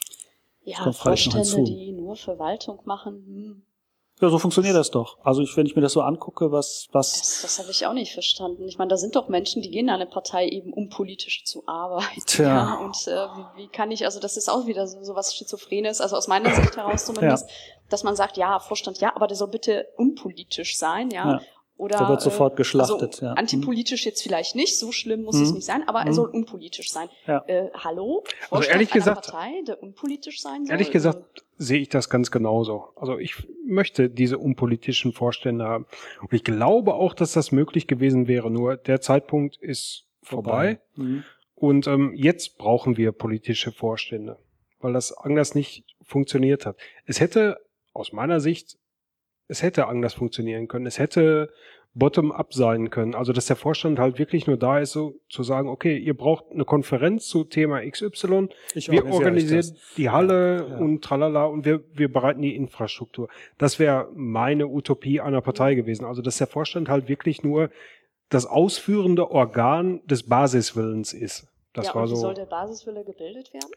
Ja, Vorstände, die nur Verwaltung machen. Hm. Ja, so funktioniert das doch. Also ich, wenn ich mir das so angucke, was... was Das, das habe ich auch nicht verstanden. Ich meine, da sind doch Menschen, die gehen in eine Partei eben, um politisch zu arbeiten. Tja. Ja, und äh, wie, wie kann ich, also das ist auch wieder so, so was Schizophrenes, also aus meiner Sicht heraus zumindest, ja. dass man sagt, ja, Vorstand, ja, aber der soll bitte unpolitisch sein, ja. ja. Oder, der wird sofort geschlachtet. Also, ja. Antipolitisch jetzt vielleicht nicht, so schlimm muss hm. es nicht sein, aber er hm. soll unpolitisch sein. Ja. Äh, hallo? Vorstand also ehrlich einer gesagt, Partei, der unpolitisch sein soll? Ehrlich gesagt sehe ich das ganz genauso. Also ich möchte diese unpolitischen Vorstände haben. Und ich glaube auch, dass das möglich gewesen wäre, nur der Zeitpunkt ist vorbei. vorbei. Mhm. Und ähm, jetzt brauchen wir politische Vorstände, weil das anders nicht funktioniert hat. Es hätte aus meiner Sicht Es hätte anders funktionieren können. Es hätte bottom-up sein können. Also, dass der Vorstand halt wirklich nur da ist, so zu sagen, okay, ihr braucht eine Konferenz zu Thema X Y. Ich wir organisieren die Halle ja. und tralala und wir, wir bereiten die Infrastruktur. Das wäre meine Utopie einer Partei gewesen. Also, dass der Vorstand halt wirklich nur das ausführende Organ des Basiswillens ist. Das ja, war und wie so. soll der Basiswille gebildet werden?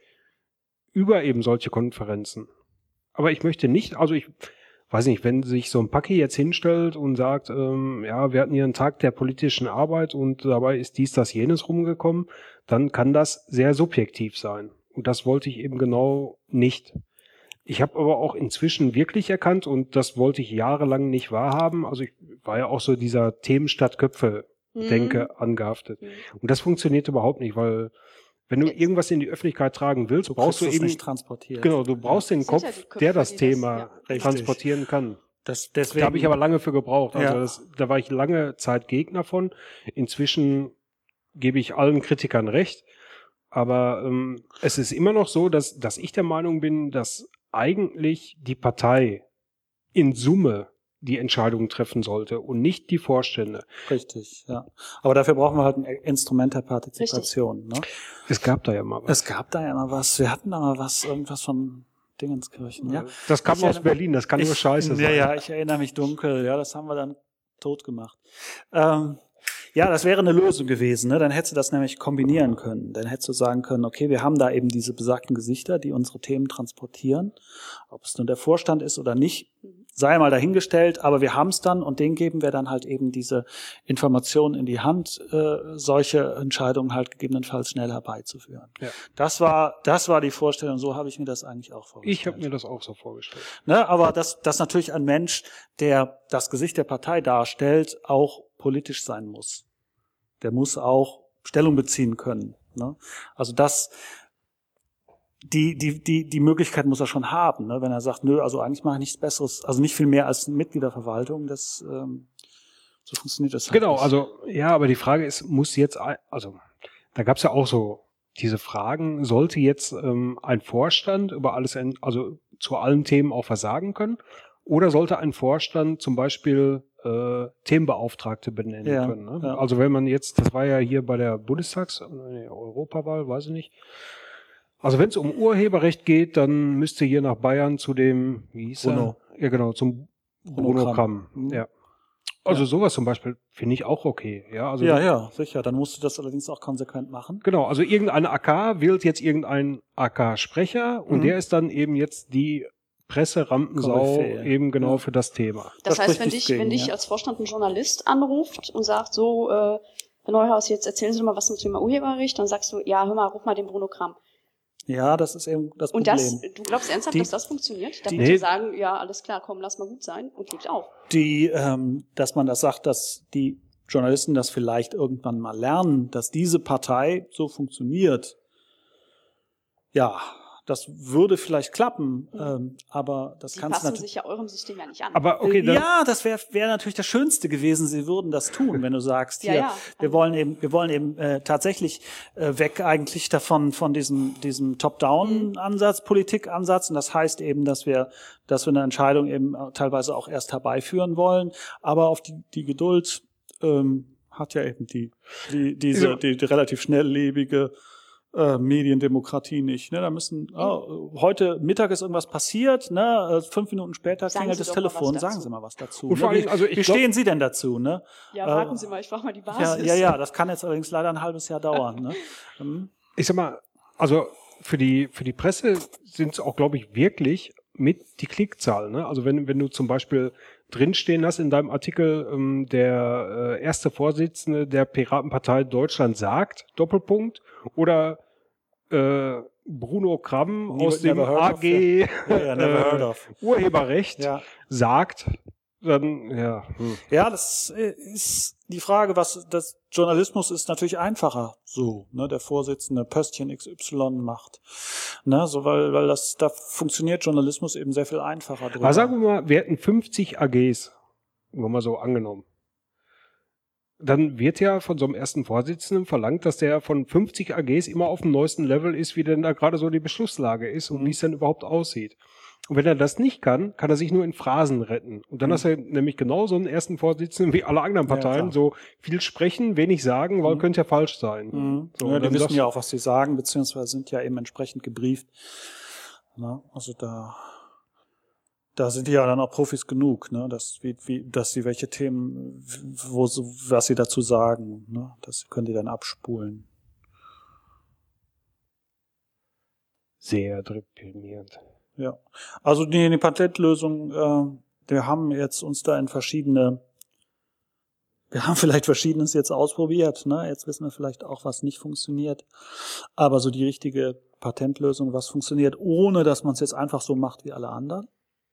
Über eben solche Konferenzen. Aber ich möchte nicht, also ich, weiß nicht, wenn sich so ein Paki jetzt hinstellt und sagt, ähm, ja, wir hatten hier einen Tag der politischen Arbeit und dabei ist dies, das, jenes rumgekommen, dann kann das sehr subjektiv sein. Und das wollte ich eben genau nicht. Ich habe aber auch inzwischen wirklich erkannt, und das wollte ich jahrelang nicht wahrhaben, also ich war ja auch so dieser Themen statt Köpfe-Denke mhm. angehaftet. Mhm. Und das funktioniert überhaupt nicht, weil wenn du irgendwas in die Öffentlichkeit tragen willst, du brauchst du eben nicht transportiert. Genau, du brauchst ja. den Kopf, ja Köpfe, der das Thema das, ja, transportieren kann. Das, deswegen, da habe ich aber lange für gebraucht. Also ja. das, da war ich lange Zeit Gegner von. Inzwischen gebe ich allen Kritikern recht. Aber ähm, es ist immer noch so, dass, dass ich der Meinung bin, dass eigentlich die Partei in Summe die Entscheidungen treffen sollte und nicht die Vorstände. Richtig, ja. Aber dafür brauchen wir halt ein Instrument der Partizipation. Ne? Es gab da ja mal was. Es gab da ja mal was. Wir hatten da mal was, irgendwas von Dingenskirchen. Ja. Das kam ich aus Berlin, das kann ich, nur Scheiße sein. Ja, ja, ich erinnere mich dunkel. Ja, das haben wir dann tot gemacht. Ähm, ja, das wäre eine Lösung gewesen. Ne? Dann hättest du das nämlich kombinieren können. Dann hättest du sagen können, okay, wir haben da eben diese besagten Gesichter, die unsere Themen transportieren. Ob es nun der Vorstand ist oder nicht, sei mal dahingestellt, aber wir haben es dann und denen geben wir dann halt eben diese Informationen in die Hand, äh, solche Entscheidungen halt gegebenenfalls schnell herbeizuführen. Ja. Das war das war die Vorstellung, so habe ich mir das eigentlich auch vorgestellt. Ich habe mir das auch so vorgestellt. Ne, aber dass dass natürlich ein Mensch, der das Gesicht der Partei darstellt, auch politisch sein muss. Der muss auch Stellung beziehen können. Ne? Also das Die, die, die, die Möglichkeit muss er schon haben, ne? Wenn er sagt, nö, also eigentlich mache ich nichts Besseres, also nicht viel mehr als Mitglied der Verwaltung, das, ähm, so funktioniert das halt Genau, nicht. also, ja, aber die Frage ist, muss jetzt, also, da gab es ja auch so diese Fragen, sollte jetzt ähm, ein Vorstand über alles, also zu allen Themen auch was sagen können? Oder sollte ein Vorstand zum Beispiel äh, Themenbeauftragte benennen Ja, können. Ne? ja. Also wenn man jetzt, das war ja hier bei der Bundestags-, nee, Europawahl, weiß ich nicht. Also wenn es um Urheberrecht geht, dann müsste hier nach Bayern zu dem, wie hieß Bruno. er? Ja genau, zum Bruno Bruno Kramm. Kramm. Mhm. Ja. Also Ja. sowas zum Beispiel finde ich auch okay. Ja, also Ja, ja, sicher. Dann musst du das allerdings auch konsequent machen. Genau, also irgendeine A K wählt jetzt irgendein A K-Sprecher und Mhm. der ist dann eben jetzt die Presse-Rampensau Koryphäe. eben genau Ja. für das Thema. Das, Das heißt, spricht wenn nichts dich, wenn gegen, dich ja. als Vorstand ein Journalist anruft und sagt, so, äh, Herr Neuhaus, jetzt erzählen Sie doch mal was zum Thema Urheberrecht, dann sagst du, ja, hör mal, ruf mal den Bruno Kramm. Ja, das ist eben das Und Problem. das, du glaubst ernsthaft, Die- dass das funktioniert? Da die- wird Nee. dir sagen, ja, alles klar, komm, lass mal gut sein und geht auch. Die, ähm, dass man das sagt, dass die Journalisten das vielleicht irgendwann mal lernen, dass diese Partei so funktioniert. Ja, das würde vielleicht klappen, Mhm. ähm, aber das Die kannst du passen natürlich. sich ja eurem System ja nicht an. Aber okay, dann, ja, das wäre wär natürlich das Schönste gewesen. Sie würden das tun, wenn du sagst, Ja, hier, ja. wir wollen eben, wir wollen eben äh, tatsächlich äh, weg eigentlich davon von diesem diesem Top-Down-Ansatz, Politikansatz. Und das heißt eben, dass wir, dass wir eine Entscheidung eben teilweise auch erst herbeiführen wollen. Aber auf die die Geduld ähm, hat ja eben die die diese Ja. die, die relativ schnelllebige äh, Mediendemokratie nicht. Ne? Da müssen oh, heute Mittag ist irgendwas passiert, ne? Äh, fünf Minuten später Sagen klingelt Sie das doch mal Telefon. was Sagen dazu. Sie mal was dazu. Und vor ne? allem, Wie, also ich wie glaub- stehen Sie denn dazu? Ne? Ja, Äh, warten Sie mal, ich frage mal die Ja, Basis. ja, ja. Das kann jetzt allerdings leider ein halbes Jahr dauern. Ne? Mhm. ich sag mal, also für die für die Presse sind es auch, glaube ich, wirklich mit die Klickzahlen. Ne? Also wenn wenn du zum Beispiel drinstehen hast in deinem Artikel, ähm, der äh, erste Vorsitzende der Piratenpartei Deutschland sagt, Doppelpunkt, oder äh, Bruno Kramm Nie- aus dem never heard A of, G Ja, ja, never äh, heard of. Urheberrecht Ja. sagt, dann ja. Hm. Ja, das äh, ist die Frage, was das Journalismus ist natürlich einfacher so, ne, der Vorsitzende Pöstchen X Y macht. Ne, so weil weil das da funktioniert Journalismus eben sehr viel einfacher drüber. Aber sagen wir mal, wir hätten fünfzig A Gs, nur mal so angenommen. Dann wird ja von so einem ersten Vorsitzenden verlangt, dass der von fünfzig A Gs immer auf dem neuesten Level ist, wie denn da gerade so die Beschlusslage ist und wie es denn überhaupt aussieht. Und wenn er das nicht kann, kann er sich nur in Phrasen retten. Und dann Mhm. hast du nämlich genau so einen ersten Vorsitzenden wie alle anderen Ja, Parteien, klar. so viel sprechen, wenig sagen, weil Mhm. könnte ja falsch sein. Mhm. So, ja, und die dann wissen sagst ja du- auch, was sie sagen, beziehungsweise sind ja eben entsprechend gebrieft. Ne? Also da, da sind die ja dann auch Profis genug, ne? dass, wie, wie, dass sie welche Themen, wo, so- was sie dazu sagen, ne? Das können die dann abspulen. Sehr deprimierend. Ja, also die, die Patentlösung, äh, wir haben jetzt uns da in verschiedene, wir haben vielleicht Verschiedenes jetzt ausprobiert, ne? Jetzt wissen wir vielleicht auch, was nicht funktioniert. Aber so die richtige Patentlösung, was funktioniert, ohne dass man es jetzt einfach so macht wie alle anderen,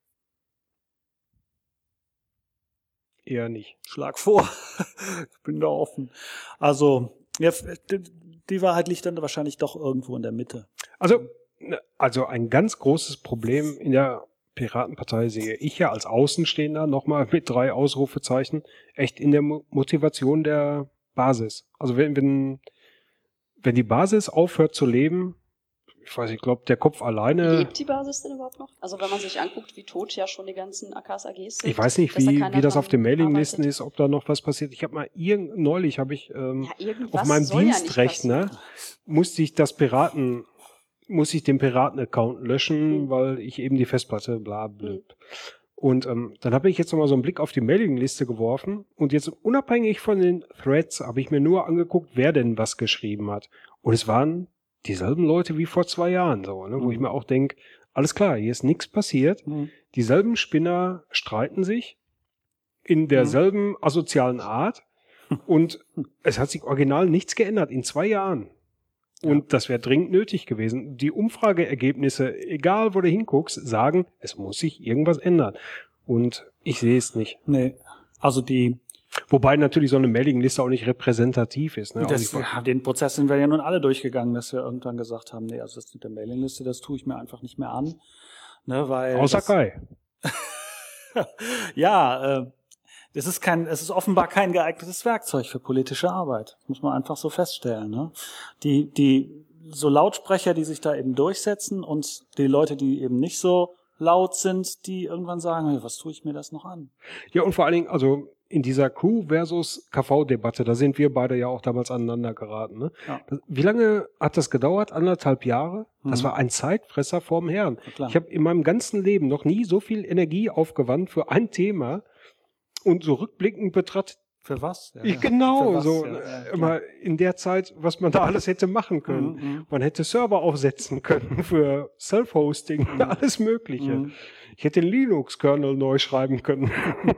Eher nicht. schlag vor. Ich bin da offen. Also, ja, die, die Wahrheit liegt dann wahrscheinlich doch irgendwo in der Mitte. Also, ne, also ein ganz großes Problem in der Piratenpartei sehe ich ja als Außenstehender nochmal mit drei Ausrufezeichen echt in der Mo- Motivation der Basis. Also wenn, wenn, wenn die Basis aufhört zu leben, ich weiß, ich glaube, der Kopf alleine, Lebt die Basis denn überhaupt noch? Also wenn man sich anguckt, wie tot ja schon die ganzen A Ks, A Gs sind. ich weiß nicht, dass da wie, keiner wie das dran auf den Mailinglisten arbeitet. ist, ob da noch was passiert. Ich habe mal irgend, neulich habe ich ähm, Ja, irgendwas auf meinem soll ja nicht Dienstrechner passieren. musste ich das Piraten, muss ich den Piraten-Account löschen, Mhm. weil ich eben die Festplatte bla blub. Und ähm, dann habe ich jetzt nochmal so einen Blick auf die Mailingliste geworfen und jetzt unabhängig von den Threads habe ich mir nur angeguckt, wer denn was geschrieben hat. Und es waren dieselben Leute wie vor zwei Jahren so, ne, wo Mhm. ich mir auch denke, alles klar, hier ist nichts passiert. Mhm. Dieselben Spinner streiten sich in derselben asozialen Art und es hat sich original nichts geändert in zwei Jahren. Und das wäre dringend nötig gewesen. Die Umfrageergebnisse, egal wo du hinguckst, sagen, es muss sich irgendwas ändern. Und ich sehe es nicht. Nee, also die, Wobei natürlich so eine Mailingliste auch nicht repräsentativ ist. Ne? das, Also ich, ja, den Prozess sind wir ja nun alle durchgegangen, dass wir irgendwann gesagt haben, nee, also das mit der Mailingliste, das tue ich mir einfach nicht mehr an. Ne, weil außer das, Kai. ja, äh, es ist kein, es ist offenbar kein geeignetes Werkzeug für politische Arbeit. Das muss man einfach so feststellen. Ne? Die, die so Lautsprecher, die sich da eben durchsetzen und die Leute, die eben nicht so laut sind, die irgendwann sagen, hey, was tue ich mir das noch an? Ja, und vor allen Dingen, also in dieser Crew versus K V-Debatte, da sind wir beide ja auch damals aneinander geraten. Ne? Ja. Wie lange hat das gedauert? Anderthalb Jahre? Das Mhm. war ein Zeitfresser vorm Herrn. Ja, klar. Ich habe in meinem ganzen Leben noch nie so viel Energie aufgewandt für ein Thema und so rückblickend betrachtet. Für was? Ja, Ich, ja. genau, Für was? so Ja, ja, immer in der Zeit, was man da alles hätte machen können. Mhm, mhm. Man hätte Server aufsetzen können für Self-Hosting, Mhm. alles Mögliche. Mhm. Ich hätte den Linux-Kernel neu schreiben können.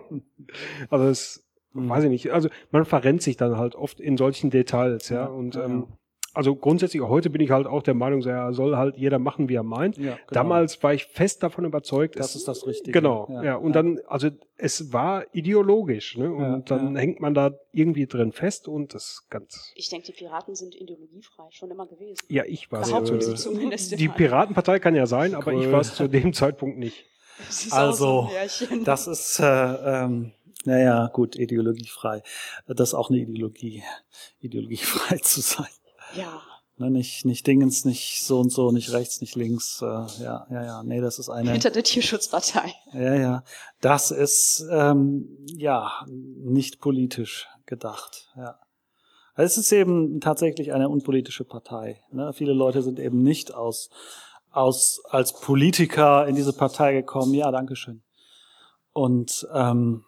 Also es, Mhm. weiß ich nicht. Also man verrennt sich dann halt oft in solchen Details, ja. Ja, Und ja, ähm, ja. also grundsätzlich, heute bin ich halt auch der Meinung, so, ja, soll halt jeder machen, wie er meint. Ja, genau. Damals war ich fest davon überzeugt, Das es- ist das Richtige. Genau, Ja, ja. Und ja. dann, also es war ideologisch, ne? Und Ja, dann ja. hängt man da irgendwie drin fest und das ist ganz. Ich denke, die Piraten sind ideologiefrei, schon immer gewesen. Ja, ich war Behaupten äh, sie zumindest Die immer. Piratenpartei kann ja sein, aber ich war es zu dem Zeitpunkt nicht. Das ist Also, auch so ein Märchen. Das ist, äh, ähm, naja, gut, ideologiefrei. Das ist auch eine Ideologie, ideologiefrei zu sein. Ja. Ne, nicht, nicht Dingens, nicht so und so, nicht rechts, nicht links. Äh, ja, ja, ja. Nee, das ist eine. Hinter der Tierschutzpartei. Ja, ja. Das ist, ähm, ja, nicht politisch gedacht. Ja. Es ist eben tatsächlich eine unpolitische Partei. Ne? Viele Leute sind eben nicht aus, aus, als Politiker in diese Partei gekommen. Ja, dankeschön. Und, ähm,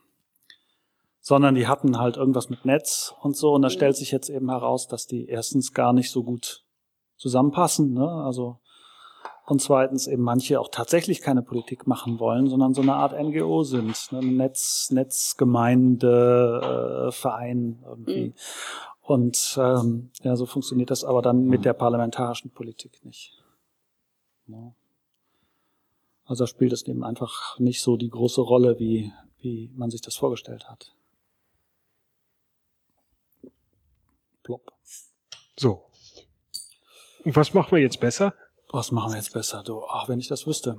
sondern die hatten halt irgendwas mit Netz und so. Und da stellt sich jetzt eben heraus, dass die erstens gar nicht so gut zusammenpassen, ne? Also, und zweitens eben manche auch tatsächlich keine Politik machen wollen, sondern so eine Art N G O sind, ne? Netz, Netzgemeinde, äh, Verein irgendwie. Mhm. Und ähm, ja, so funktioniert das aber dann mit der parlamentarischen Politik nicht. Ja. Also da spielt es eben einfach nicht so die große Rolle, wie, wie man sich das vorgestellt hat. Plopp. So. Und was machen wir jetzt besser? Was machen wir jetzt besser? Du, ach, wenn ich das wüsste.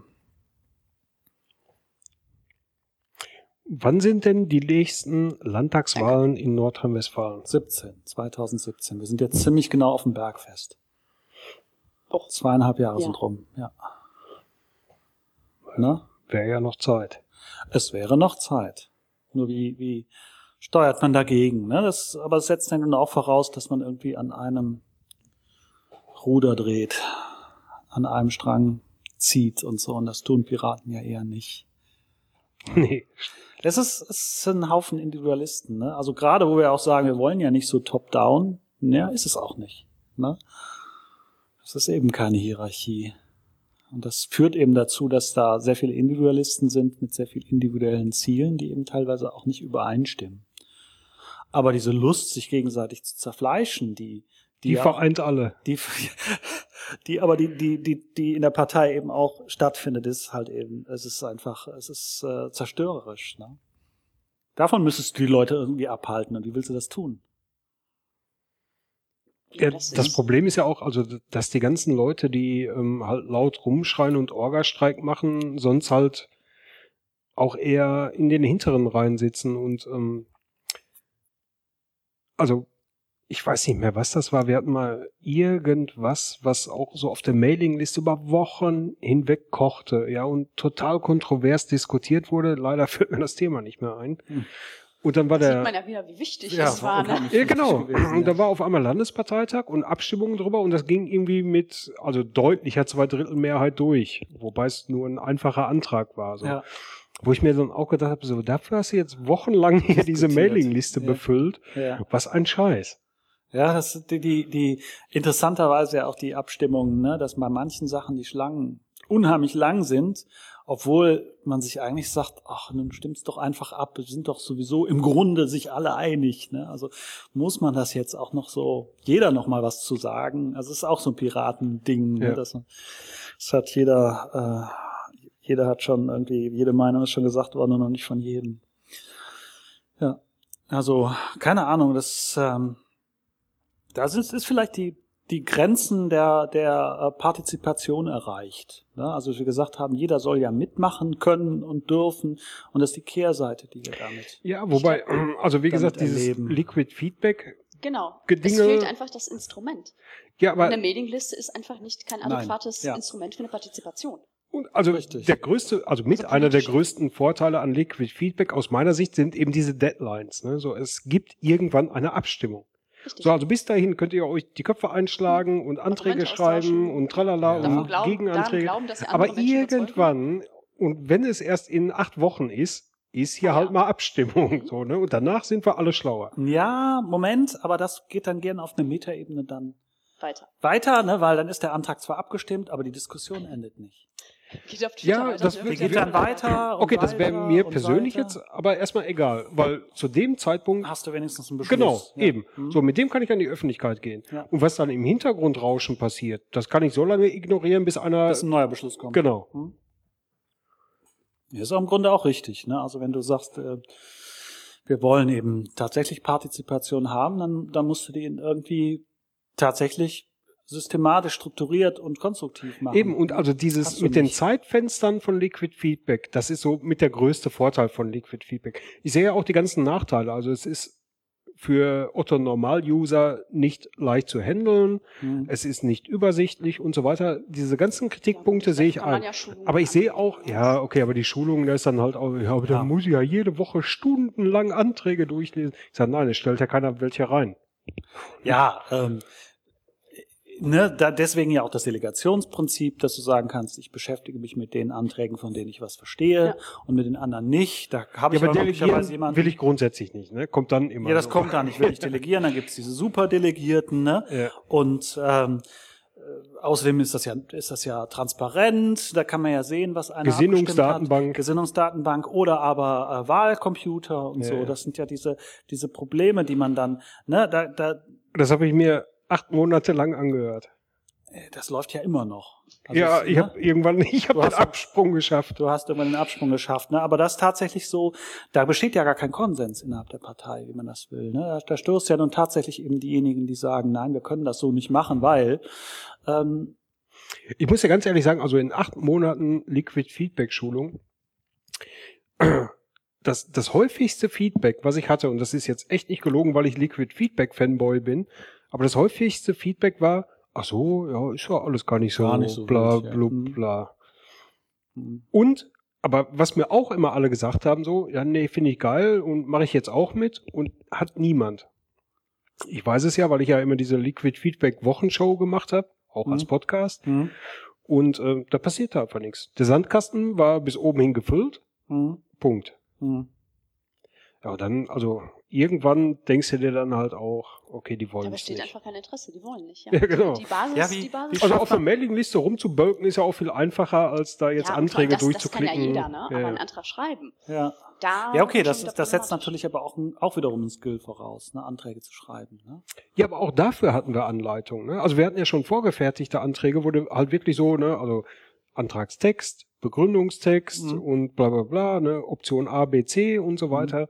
Wann sind denn die nächsten Landtagswahlen in Nordrhein-Westfalen? siebzehn, zweitausendsiebzehn. Wir sind jetzt ziemlich genau auf dem Bergfest. Och. Zweieinhalb Jahre Ja. sind rum, ja. Ne? Wäre ja noch Zeit. Es wäre noch Zeit. Nur wie, wie steuert man dagegen? Ne? Das, aber es setzt dann nun auch voraus, dass man irgendwie an einem Ruder dreht, an einem Strang zieht und so. Und das tun Piraten ja eher nicht. Nee. Es ist, es ist ein Haufen Individualisten. Ne? Also gerade, wo wir auch sagen, wir wollen ja nicht so top-down, ja, ist es auch nicht. Ne? Es ist eben keine Hierarchie. Und das führt eben dazu, dass da sehr viele Individualisten sind mit sehr vielen individuellen Zielen, die eben teilweise auch nicht übereinstimmen. Aber diese Lust, sich gegenseitig zu zerfleischen, die Die ja, vereint alle. die, die aber die die die die in der Partei eben auch stattfindet, ist halt eben, es ist einfach, es ist äh, zerstörerisch. Ne? Davon müsstest du die Leute irgendwie abhalten. Und wie willst du das tun? Ja, das das ist- Problem ist ja auch, also dass die ganzen Leute, die ähm, halt laut rumschreien und Orgastreik machen, sonst halt auch eher in den hinteren Reihen sitzen und ähm, also ich weiß nicht mehr, was das war. Wir hatten mal irgendwas, was auch so auf der Mailingliste über Wochen hinweg kochte, ja, und total kontrovers diskutiert wurde. Leider fällt mir das Thema nicht mehr ein. Hm. Und dann war Da der sieht man ja wieder, wie wichtig Ja, es war. Ne? unheimlich Ja, wichtig genau. gewesen, Und ja. da war auf einmal Landesparteitag und Abstimmungen drüber und das ging irgendwie mit, also deutlicher Zweidrittelmehrheit durch, wobei es nur ein einfacher Antrag war. So. Ja. Wo ich mir dann auch gedacht habe, so dafür hast du jetzt wochenlang hier diese Diskutiert. Mailingliste Ja. befüllt. Ja. Was ein Scheiß. Ja, das sind die, die, die interessanterweise ja auch die Abstimmungen, ne, dass bei manchen Sachen die Schlangen unheimlich lang sind, obwohl man sich eigentlich sagt, ach, nun stimmt's doch einfach ab, wir sind doch sowieso im Grunde sich alle einig, ne? Also muss man das jetzt auch noch so, jeder noch mal was zu sagen. Also es ist auch so ein Piratending, ne? Ja. Das, das hat jeder, äh, jeder hat schon irgendwie, jede Meinung ist schon gesagt worden und noch nicht von jedem. Ja, also keine Ahnung, das ähm, da sind, ist vielleicht die, die Grenzen der, der äh, Partizipation erreicht. Ne? Also wie wir gesagt haben, jeder soll ja mitmachen können und dürfen. Und das ist die Kehrseite, die wir damit. Ja, wobei, also wie damit gesagt, dieses erleben. Liquid Feedback, Genau. Gedinge- Es fehlt einfach das Instrument. ja, Eine aber Mailingliste ist einfach nicht kein Nein, adäquates ja. Instrument für eine Partizipation. Und also Richtig. der größte, also mit Also einer der politisch. größten Vorteile an Liquid Feedback aus meiner Sicht sind eben diese Deadlines. Ne? So, es gibt irgendwann eine Abstimmung. Richtig. So, also bis dahin könnt ihr euch die Köpfe einschlagen und Anträge Argumente schreiben austauschen. und tralala Ja. Davon und glauben, daran Gegenanträge. glauben, dass ihr Aber andere Menschen überzeugen. irgendwann, und wenn es erst in acht Wochen ist, ist hier Ah, halt ja. mal Abstimmung. So, ne? Und danach sind wir alle schlauer. Ja, Moment, aber das geht dann gern auf eine Metaebene dann Weiter. weiter, ne, weil dann ist der Antrag zwar abgestimmt, aber die Diskussion endet nicht. Geht auf Twitter Ja, weiter, das ne? wird- Die geht dann weiter und Okay, das wäre weiter mir und persönlich weiter. jetzt aber erstmal egal, weil zu dem Zeitpunkt Hast du wenigstens einen Beschluss. Genau, Ja. eben. Mhm. So, mit dem kann ich an die Öffentlichkeit gehen. Ja. Und was dann im Hintergrundrauschen passiert, das kann ich so lange ignorieren, bis einer... Bis ein neuer Beschluss kommt. Genau. Hm? Ja, ist auch im Grunde auch richtig. Ne? Also wenn du sagst, äh, wir wollen eben tatsächlich Partizipation haben, dann, dann musst du die irgendwie tatsächlich systematisch, strukturiert und konstruktiv machen. Eben, und also dieses Hast du mit den nicht. Zeitfenstern von Liquid Feedback, das ist so mit der größte Vorteil von Liquid Feedback. Ich sehe ja auch die ganzen Nachteile. Also es ist für Otto Normal-User nicht leicht zu handeln, Hm. es ist nicht übersichtlich und so weiter. Diese ganzen Kritikpunkte Ja, sehe ich kann man ein. ja Schulungen Aber ich sehe anbieten. auch, ja, okay, aber die Schulung, da ist dann halt auch, ja, aber da Ja. muss ich ja jede Woche stundenlang Anträge durchlesen. Ich sage, nein, es stellt ja keiner welche rein. Ja, ähm, ne, da deswegen ja auch das Delegationsprinzip, dass du sagen kannst, ich beschäftige mich mit den Anträgen, von denen ich was verstehe, Ja. und mit den anderen nicht. Da habe Ja, ich aber aber möglicherweise delegieren jemanden. will ich grundsätzlich nicht, ne? Kommt dann immer. Ja, das so. kommt da nicht, will ich delegieren, dann gibt's diese Superdelegierten, ne? Ja. Und ähm, äh, außerdem ist das ja ist das ja transparent, da kann man ja sehen, was einer Gesinnungsdatenbank. abgestimmt hat. Gesinnungsdatenbank oder aber äh, Wahlcomputer und Ja, so. ja. Das sind ja diese diese Probleme, die man dann, ne, da da Das habe ich mir acht Monate lang angehört. äh, das läuft ja immer noch. Also ja, es, ich ne? habe irgendwann, ich habe Du den hast- Absprung geschafft. Du hast irgendwann den Absprung geschafft, ne? Aber das ist tatsächlich so, da besteht ja gar kein Konsens innerhalb der Partei, wie man das will, ne? Da, da stößt ja nun tatsächlich eben diejenigen, die sagen, nein, wir können das so nicht machen, weil ähm, Ich muss ja ganz ehrlich sagen, also in acht Monaten Liquid Feedback Schulung, das, das häufigste Feedback, was ich hatte, und das ist jetzt echt nicht gelogen, weil ich Liquid Feedback Fanboy bin, aber das häufigste Feedback war, ach so, ja, ist ja alles gar nicht so, Gar nicht so bla, wild, ja. blub, Mhm. bla. hm, Und, aber was mir auch immer alle gesagt haben, so, ja, nee, finde ich geil und mache ich jetzt auch mit und hat niemand. Ich weiß es ja, weil ich ja immer diese Liquid Feedback Wochenshow gemacht habe, auch Mhm. als Podcast. hm, Und äh, da passierte einfach nichts. Der Sandkasten war bis oben hin gefüllt. hm, Punkt. hm. Ja, dann, also irgendwann denkst du dir dann halt auch, okay, die Da wollen es besteht nicht. einfach kein Interesse, die wollen nicht. Ja, Ja, genau. Die Basis, Ja, wie- die Basis. wie Also schafft auf der man- Mailingliste rumzubölken ist ja auch viel einfacher, als da jetzt ja, und vor allem Anträge das, durchzuklicken. Das kann ja jeder, ne? Ja, Aber ja. einen Antrag schreiben. Ja. Da Ja, okay, wird das, schon ist, das setzt problematisch. natürlich aber auch, ein, auch wiederum ein Skill voraus, ne, Anträge zu schreiben. Ne? Ja, aber auch dafür hatten wir Anleitungen. Ne? Also wir hatten ja schon vorgefertigte Anträge, wo du halt wirklich so, ne, also Antragstext, Begründungstext Mhm. und bla bla bla, ne, Option A, B, C und so weiter.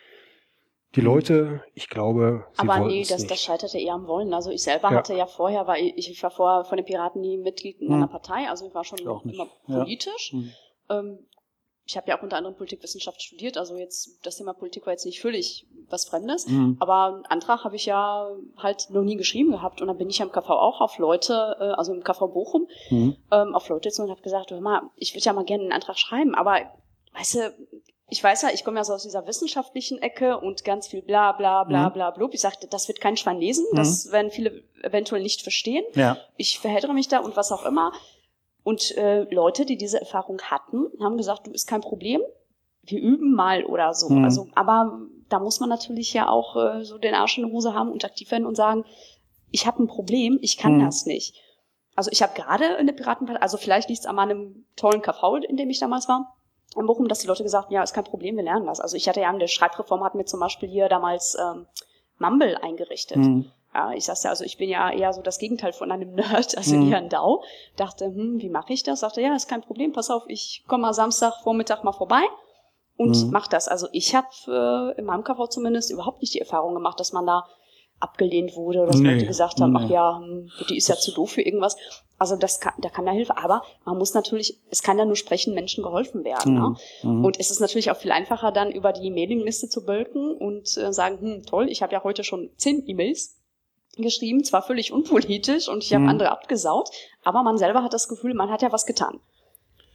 Die Mhm. Leute, ich glaube, sie Aber wollten nee, es das, nicht. das scheiterte eher am Wollen. Also ich selber Ja. hatte ja vorher, weil ich, ich war vorher von den Piraten nie Mitglied in Hm. einer Partei, also ich war schon Ich auch nicht. immer Ja. politisch. Hm. Ähm, ich habe ja auch unter anderem Politikwissenschaft studiert, also jetzt das Thema Politik war jetzt nicht völlig was Fremdes. Hm. Aber einen Antrag habe ich ja halt noch nie geschrieben gehabt. Und dann bin ich ja im K V auch auf Leute, äh, also im K V Bochum, Hm. ähm, auf Leute zu und habe gesagt, hör mal, ich würde ja mal gerne einen Antrag schreiben, aber weißt du, ich weiß ja, ich komme ja so aus dieser wissenschaftlichen Ecke und ganz viel bla bla bla Mhm. bla blub. Ich sagte, das wird kein Schwein lesen, das werden viele eventuell nicht verstehen. Ja. Ich verhättere mich da und was auch immer. Und äh, Leute, die diese Erfahrung hatten, haben gesagt, du, ist kein Problem, wir üben mal oder so. Mhm. Also, aber da muss man natürlich ja auch äh, so den Arsch in der Hose haben und aktiv werden und sagen, ich habe ein Problem, ich kann Mhm. das nicht. Also ich habe gerade in der Piratenpartei, also vielleicht liegt es an meinem tollen K V, in dem ich damals war, in Bochum, dass die Leute gesagt haben, ja, ist kein Problem, wir lernen das. Also ich hatte ja in der Schreibreform, hatten wir zum Beispiel hier damals ähm, Mumble eingerichtet. Hm. Ja, ich sag's ja, also ich bin ja eher so das Gegenteil von einem Nerd, also Mhm. eher ein D A O. Dachte, hm, wie mache ich das? Sagte, ja, ist kein Problem, pass auf, ich komme mal Samstag Vormittag mal vorbei und Mhm. mach das. Also ich habe äh, in meinem K V zumindest überhaupt nicht die Erfahrung gemacht, dass man da abgelehnt wurde oder dass Nee, Leute gesagt haben, nee. ach ja, hm, die ist ja zu doof für irgendwas. Also das kann, da kann ja Hilfe. Aber man muss natürlich, es kann ja nur sprechen, Menschen geholfen werden. Ne? Mhm. Und es ist natürlich auch viel einfacher, dann über die Mailingliste zu bölken und äh, sagen, hm, toll, ich habe ja heute schon zehn E-Mails geschrieben, zwar völlig unpolitisch und ich habe Mhm. andere abgesaut, aber man selber hat das Gefühl, man hat ja was getan.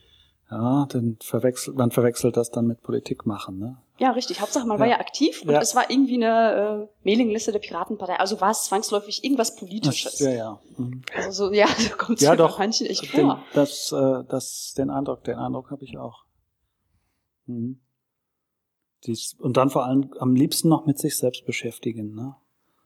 Ja, dann verwechselt, man verwechselt das dann mit Politik machen, ne? Ja, richtig. Hauptsache, man Ja. war ja aktiv und Ja. es war irgendwie eine äh, Mailingliste der Piratenpartei. Also war es zwangsläufig irgendwas Politisches. Ja, ja. Mhm. Also so, ja, da kommt es Ja, ja doch. bei manchen echt Den, vor. das, äh, das, den Eindruck, den Eindruck habe ich auch. Mhm. Dies, und dann vor allem am liebsten noch mit sich selbst beschäftigen, ne?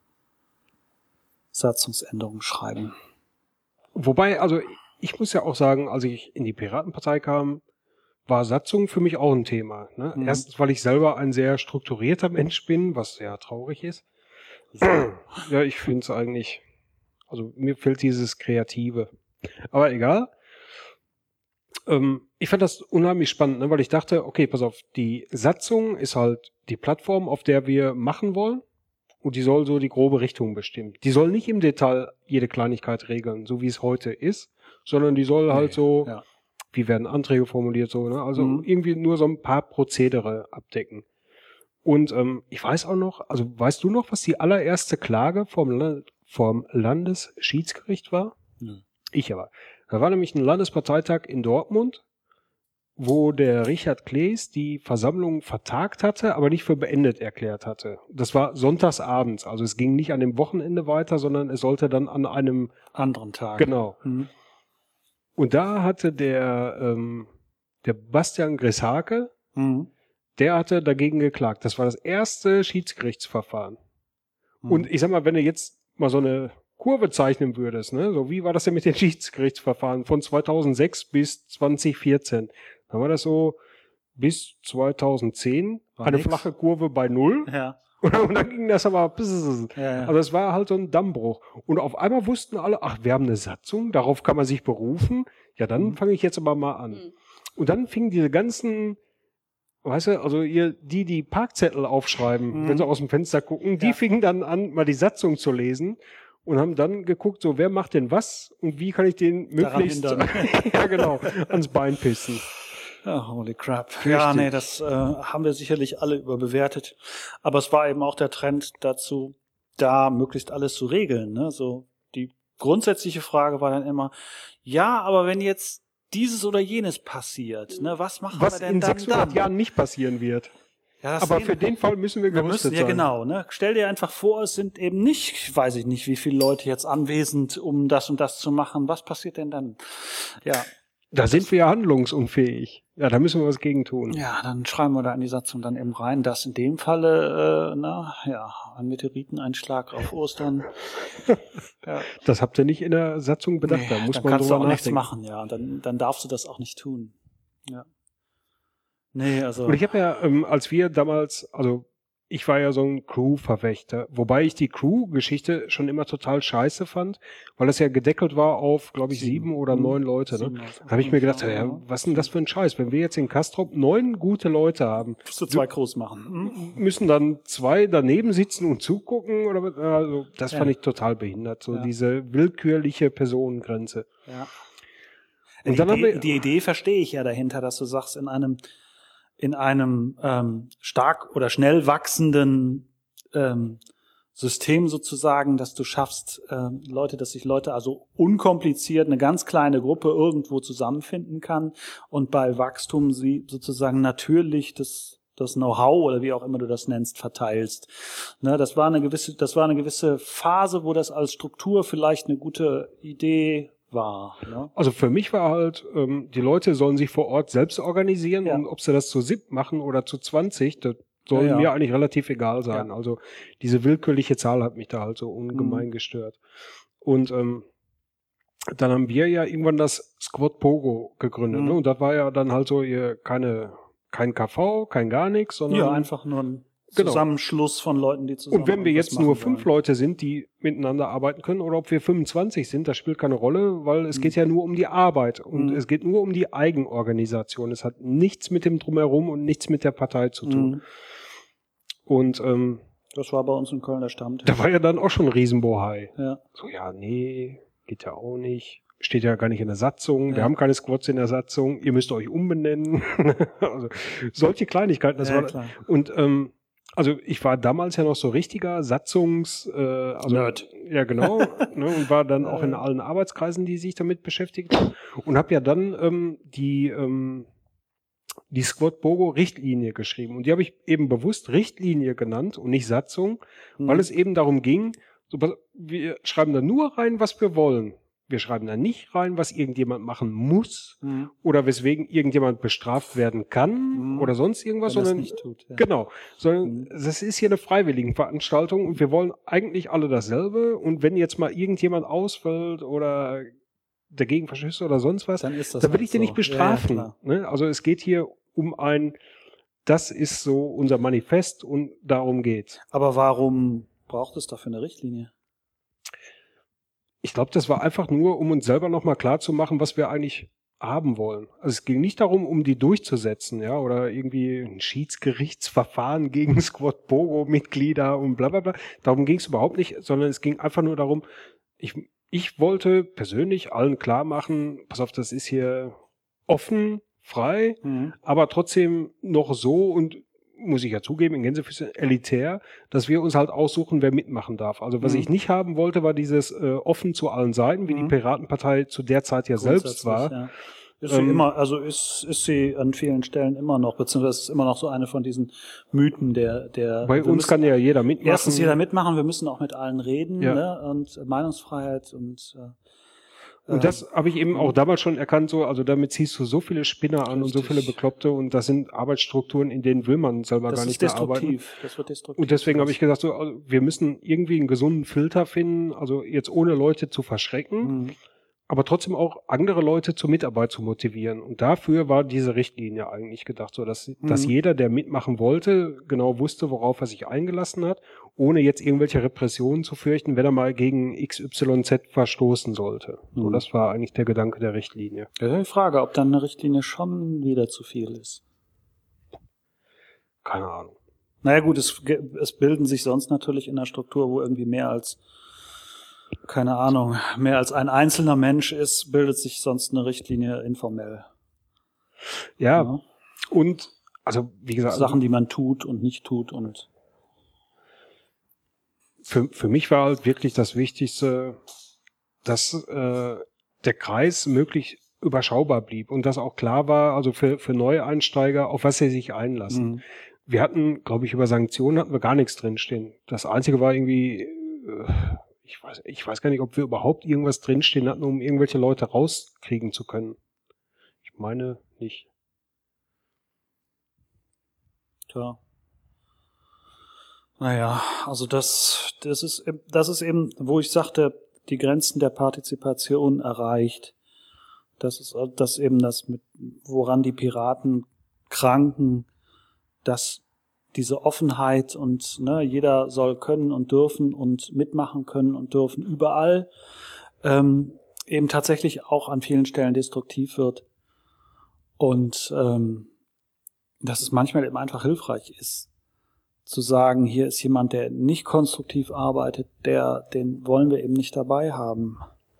Satzungsänderungen schreiben. Wobei, also ich muss ja auch sagen, als ich in die Piratenpartei kam, war Satzung für mich auch ein Thema. Ne? Mhm. Erstens, weil ich selber ein sehr strukturierter Mensch bin, was sehr traurig ist. Ja, ich finde es eigentlich, also mir fehlt dieses Kreative. Aber egal. Ähm, ich fand das unheimlich spannend, ne? Weil ich dachte, okay, pass auf, die Satzung ist halt die Plattform, auf der wir machen wollen. Und die soll so die grobe Richtung bestimmen. Die soll nicht im Detail jede Kleinigkeit regeln, so wie es heute ist, sondern die soll halt Nee, so, ja. wie werden Anträge formuliert, so, ne? Also Mhm. irgendwie nur so ein paar Prozedere abdecken. Und ähm, ich weiß auch noch, also weißt du noch, was die allererste Klage vom, La- vom Landesschiedsgericht war? Ja. Ich aber. Da war nämlich ein Landesparteitag in Dortmund, wo der Richard Klees die Versammlung vertagt hatte, aber nicht für beendet erklärt hatte. Das war sonntagsabends, also es ging nicht an dem Wochenende weiter, sondern es sollte dann an einem, Anderen Tag. genau. Mhm. Und da hatte der, ähm, der Bastian Grishake, Mhm. der hatte dagegen geklagt. Das war das erste Schiedsgerichtsverfahren. Mhm. Und ich sag mal, wenn du jetzt mal so eine Kurve zeichnen würdest, ne, so wie war das denn mit den Schiedsgerichtsverfahren von zweitausendsechs bis zweitausendvierzehn? Dann war das so bis zweitausendzehn War eine nix. flache Kurve bei null. Ja. Und dann ging das aber, Ja, ja. also es war halt so ein Dammbruch. Und auf einmal wussten alle, ach, wir haben eine Satzung, darauf kann man sich berufen. Ja, dann Mhm. fange ich jetzt aber mal an. Mhm. Und dann fingen diese ganzen, weißt du, also ihr, die, die Parkzettel aufschreiben, Mhm. wenn sie aus dem Fenster gucken, die Ja. fingen dann an, mal die Satzung zu lesen und haben dann geguckt, so, wer macht denn was und wie kann ich den Daran möglichst, hindern. ja genau, ans Bein pissen. Ja, holy crap. Ja, Richtig. nee, das äh, haben wir sicherlich alle überbewertet. Aber es war eben auch der Trend dazu, da möglichst alles zu regeln. Ne? So die grundsätzliche Frage war dann immer, ja, aber wenn jetzt dieses oder jenes passiert, ne, was machen Was wir denn in dann sechshundert dann? Jahren nicht passieren wird. Ja, das Aber sehen- für den Fall müssen wir wir gerüstet müssen, ja sein. genau, ne? Stell dir einfach vor, es sind eben nicht, weiß ich nicht, wie viele Leute jetzt anwesend, um das und das zu machen. Was passiert denn dann? Ja, Da sind wir ja handlungsunfähig. Ja, da müssen wir was gegen tun. ja, dann schreiben wir da in die Satzung dann eben rein, dass in dem Falle, äh, na, ja, ein Meteoriteneinschlag auf Ostern. Ja. Das habt ihr nicht in der Satzung bedacht. Nee, da muss dann man kannst du drüber auch nichts nachdenken. machen, ja. Und dann, dann darfst du das auch nicht tun. Ja. Nee, also. Und ich habe ja, ähm, als wir damals, also ich war ja so ein Crew-Verfechter, wobei ich die Crew-Geschichte schon immer total scheiße fand, weil das ja gedeckelt war auf, glaube ich, sieben, Sieben. oder Mhm. neun Leute. Sieben Ne? Leute. Da habe ich mir gedacht, Ja, ja, ja. was ist denn das für ein Scheiß? Wenn wir jetzt in Castrop neun gute Leute haben, musst du zwei Crews machen. Mhm. müssen dann zwei daneben sitzen und zugucken oder was? Also das Ja. fand ich total behindert, so Ja. diese willkürliche Personengrenze. Ja. Und die, dann haben Idee, wir- die Idee verstehe ich ja dahinter, dass du sagst, in einem, in einem ähm, stark oder schnell wachsenden ähm, System sozusagen, dass du schaffst, ähm, Leute, dass sich Leute also unkompliziert eine ganz kleine Gruppe irgendwo zusammenfinden kann und bei Wachstum sie sozusagen natürlich das das Know-how oder wie auch immer du das nennst, verteilst. Ne, das war eine gewisse, das war eine gewisse Phase, wo das als Struktur vielleicht eine gute Idee war. Ne? Also für mich war halt, ähm, die Leute sollen sich vor Ort selbst organisieren Ja. und ob sie das zu sieb machen oder zu zwanzig, das soll Ja, ja. mir eigentlich relativ egal sein. Ja. Also diese willkürliche Zahl hat mich da halt so ungemein Mhm. gestört. Und ähm, dann haben wir ja irgendwann das Squad Pogo gegründet. Mhm. Ne? Und das war ja dann halt so ihr keine kein K V, kein gar nichts, sondern Ja, einfach nur ein Genau. Zusammenschluss von Leuten, die zusammen und wenn wir irgendwas jetzt nur machen fünf wollen. Leute sind, die miteinander arbeiten können, oder ob wir fünfundzwanzig sind, das spielt keine Rolle, weil es Mhm. geht ja nur um die Arbeit und Mhm. es geht nur um die Eigenorganisation. Es hat nichts mit dem Drumherum und nichts mit der Partei zu tun. Mhm. Und ähm, Das war bei uns in Köln der Stammtisch. da war ja dann auch schon ein Riesenbohai. Ja. So, ja, nee, geht ja auch nicht. Steht ja gar nicht in der Satzung. Wir Ja. haben keine Squads in der Satzung. Ihr müsst euch umbenennen. Also solche Kleinigkeiten. Das Ja, war, klar. und ähm, also ich war damals ja noch so richtiger Satzungs, äh, also, Nerd. Ja, genau, ne, und war dann auch in allen Arbeitskreisen, die sich damit beschäftigt haben, und habe ja dann ähm, die ähm, die Squad-Bogo-Richtlinie geschrieben. Und die habe ich eben bewusst Richtlinie genannt und nicht Satzung, Mhm. weil es eben darum ging, so, wir schreiben da nur rein, was wir wollen. Wir schreiben da nicht rein, was irgendjemand machen muss Mhm. oder weswegen irgendjemand bestraft werden kann Mhm. oder sonst irgendwas, Wenn das sondern nicht tut, ja. genau, sondern Mhm. das ist hier eine Freiwilligenveranstaltung und wir wollen eigentlich alle dasselbe, und wenn jetzt mal irgendjemand ausfällt oder dagegen verstößt oder sonst was, Dann ist das dann will halt ich den so. nicht bestrafen. Ja, ja, ne? Also es geht hier um ein, das ist so unser Manifest und darum geht's. Aber warum braucht es dafür eine Richtlinie? Ich glaube, das war einfach nur, um uns selber nochmal klar zu machen, was wir eigentlich haben wollen. Also es ging nicht darum, um die durchzusetzen, ja, oder irgendwie ein Schiedsgerichtsverfahren gegen Squad-Bogo-Mitglieder und bla bla bla. Darum ging es überhaupt nicht, sondern es ging einfach nur darum, ich, ich wollte persönlich allen klar machen, pass auf, das ist hier offen, frei, Mhm. aber trotzdem noch so, und muss ich ja zugeben, in Gänsefüßchen elitär, dass wir uns halt aussuchen, wer mitmachen darf. Also was Mhm. ich nicht haben wollte, war dieses äh, offen zu allen Seiten, wie Mhm. die Piratenpartei zu der Zeit ja selbst war. Ja. Ist sie Ähm, immer, also ist, ist sie an vielen Stellen immer noch, beziehungsweise ist immer noch so eine von diesen Mythen der, der. Bei wir uns müssen kann ja jeder mitmachen. Erstens jeder mitmachen, wir müssen auch mit allen reden, Ja. ne, und Meinungsfreiheit und, äh, Und das habe ich eben Mhm. auch damals schon erkannt, so, also damit ziehst du so viele Spinner an und so Richtig. viele Bekloppte, und das sind Arbeitsstrukturen, in denen will man selber das gar ist nicht mehr arbeiten. destruktiv. Das wird destruktiv. Und deswegen habe ich gesagt, so, also wir müssen irgendwie einen gesunden Filter finden, also jetzt ohne Leute zu verschrecken, Mhm. aber trotzdem auch andere Leute zur Mitarbeit zu motivieren. Und dafür war diese Richtlinie eigentlich gedacht, so dass, Mhm. dass jeder, der mitmachen wollte, genau wusste, worauf er sich eingelassen hat, ohne jetzt irgendwelche Repressionen zu fürchten, wenn er mal gegen X Y Z verstoßen sollte. So, Mhm. das war eigentlich der Gedanke der Richtlinie. Das ist die Frage, ob dann eine Richtlinie schon wieder zu viel ist. Keine Ahnung. Naja gut, es, es bilden sich sonst natürlich in einer Struktur, wo irgendwie mehr als, keine Ahnung, mehr als ein einzelner Mensch ist, bildet sich sonst eine Richtlinie informell. Ja, Ja. und also wie gesagt, Sachen, die man tut und nicht tut und für, für mich war halt wirklich das Wichtigste, dass äh, der Kreis möglichst überschaubar blieb und dass auch klar war, also für, für Neueinsteiger, auf was sie sich einlassen. Mhm. Wir hatten, glaube ich, über Sanktionen hatten wir gar nichts drinstehen. Das Einzige war irgendwie, äh, ich weiß, ich weiß gar nicht, ob wir überhaupt irgendwas drinstehen hatten, um irgendwelche Leute rauskriegen zu können. Ich meine nicht. Tja. Naja, also das, das ist, das ist eben, wo ich sagte, die Grenzen der Partizipation erreicht. Das ist das eben das, mit, woran die Piraten kranken, dass diese Offenheit und ne, jeder soll können und dürfen und mitmachen können und dürfen überall ähm, eben tatsächlich auch an vielen Stellen destruktiv wird und ähm, dass es manchmal eben einfach hilfreich ist, zu sagen, hier ist jemand, der nicht konstruktiv arbeitet, der, den wollen wir eben nicht dabei haben.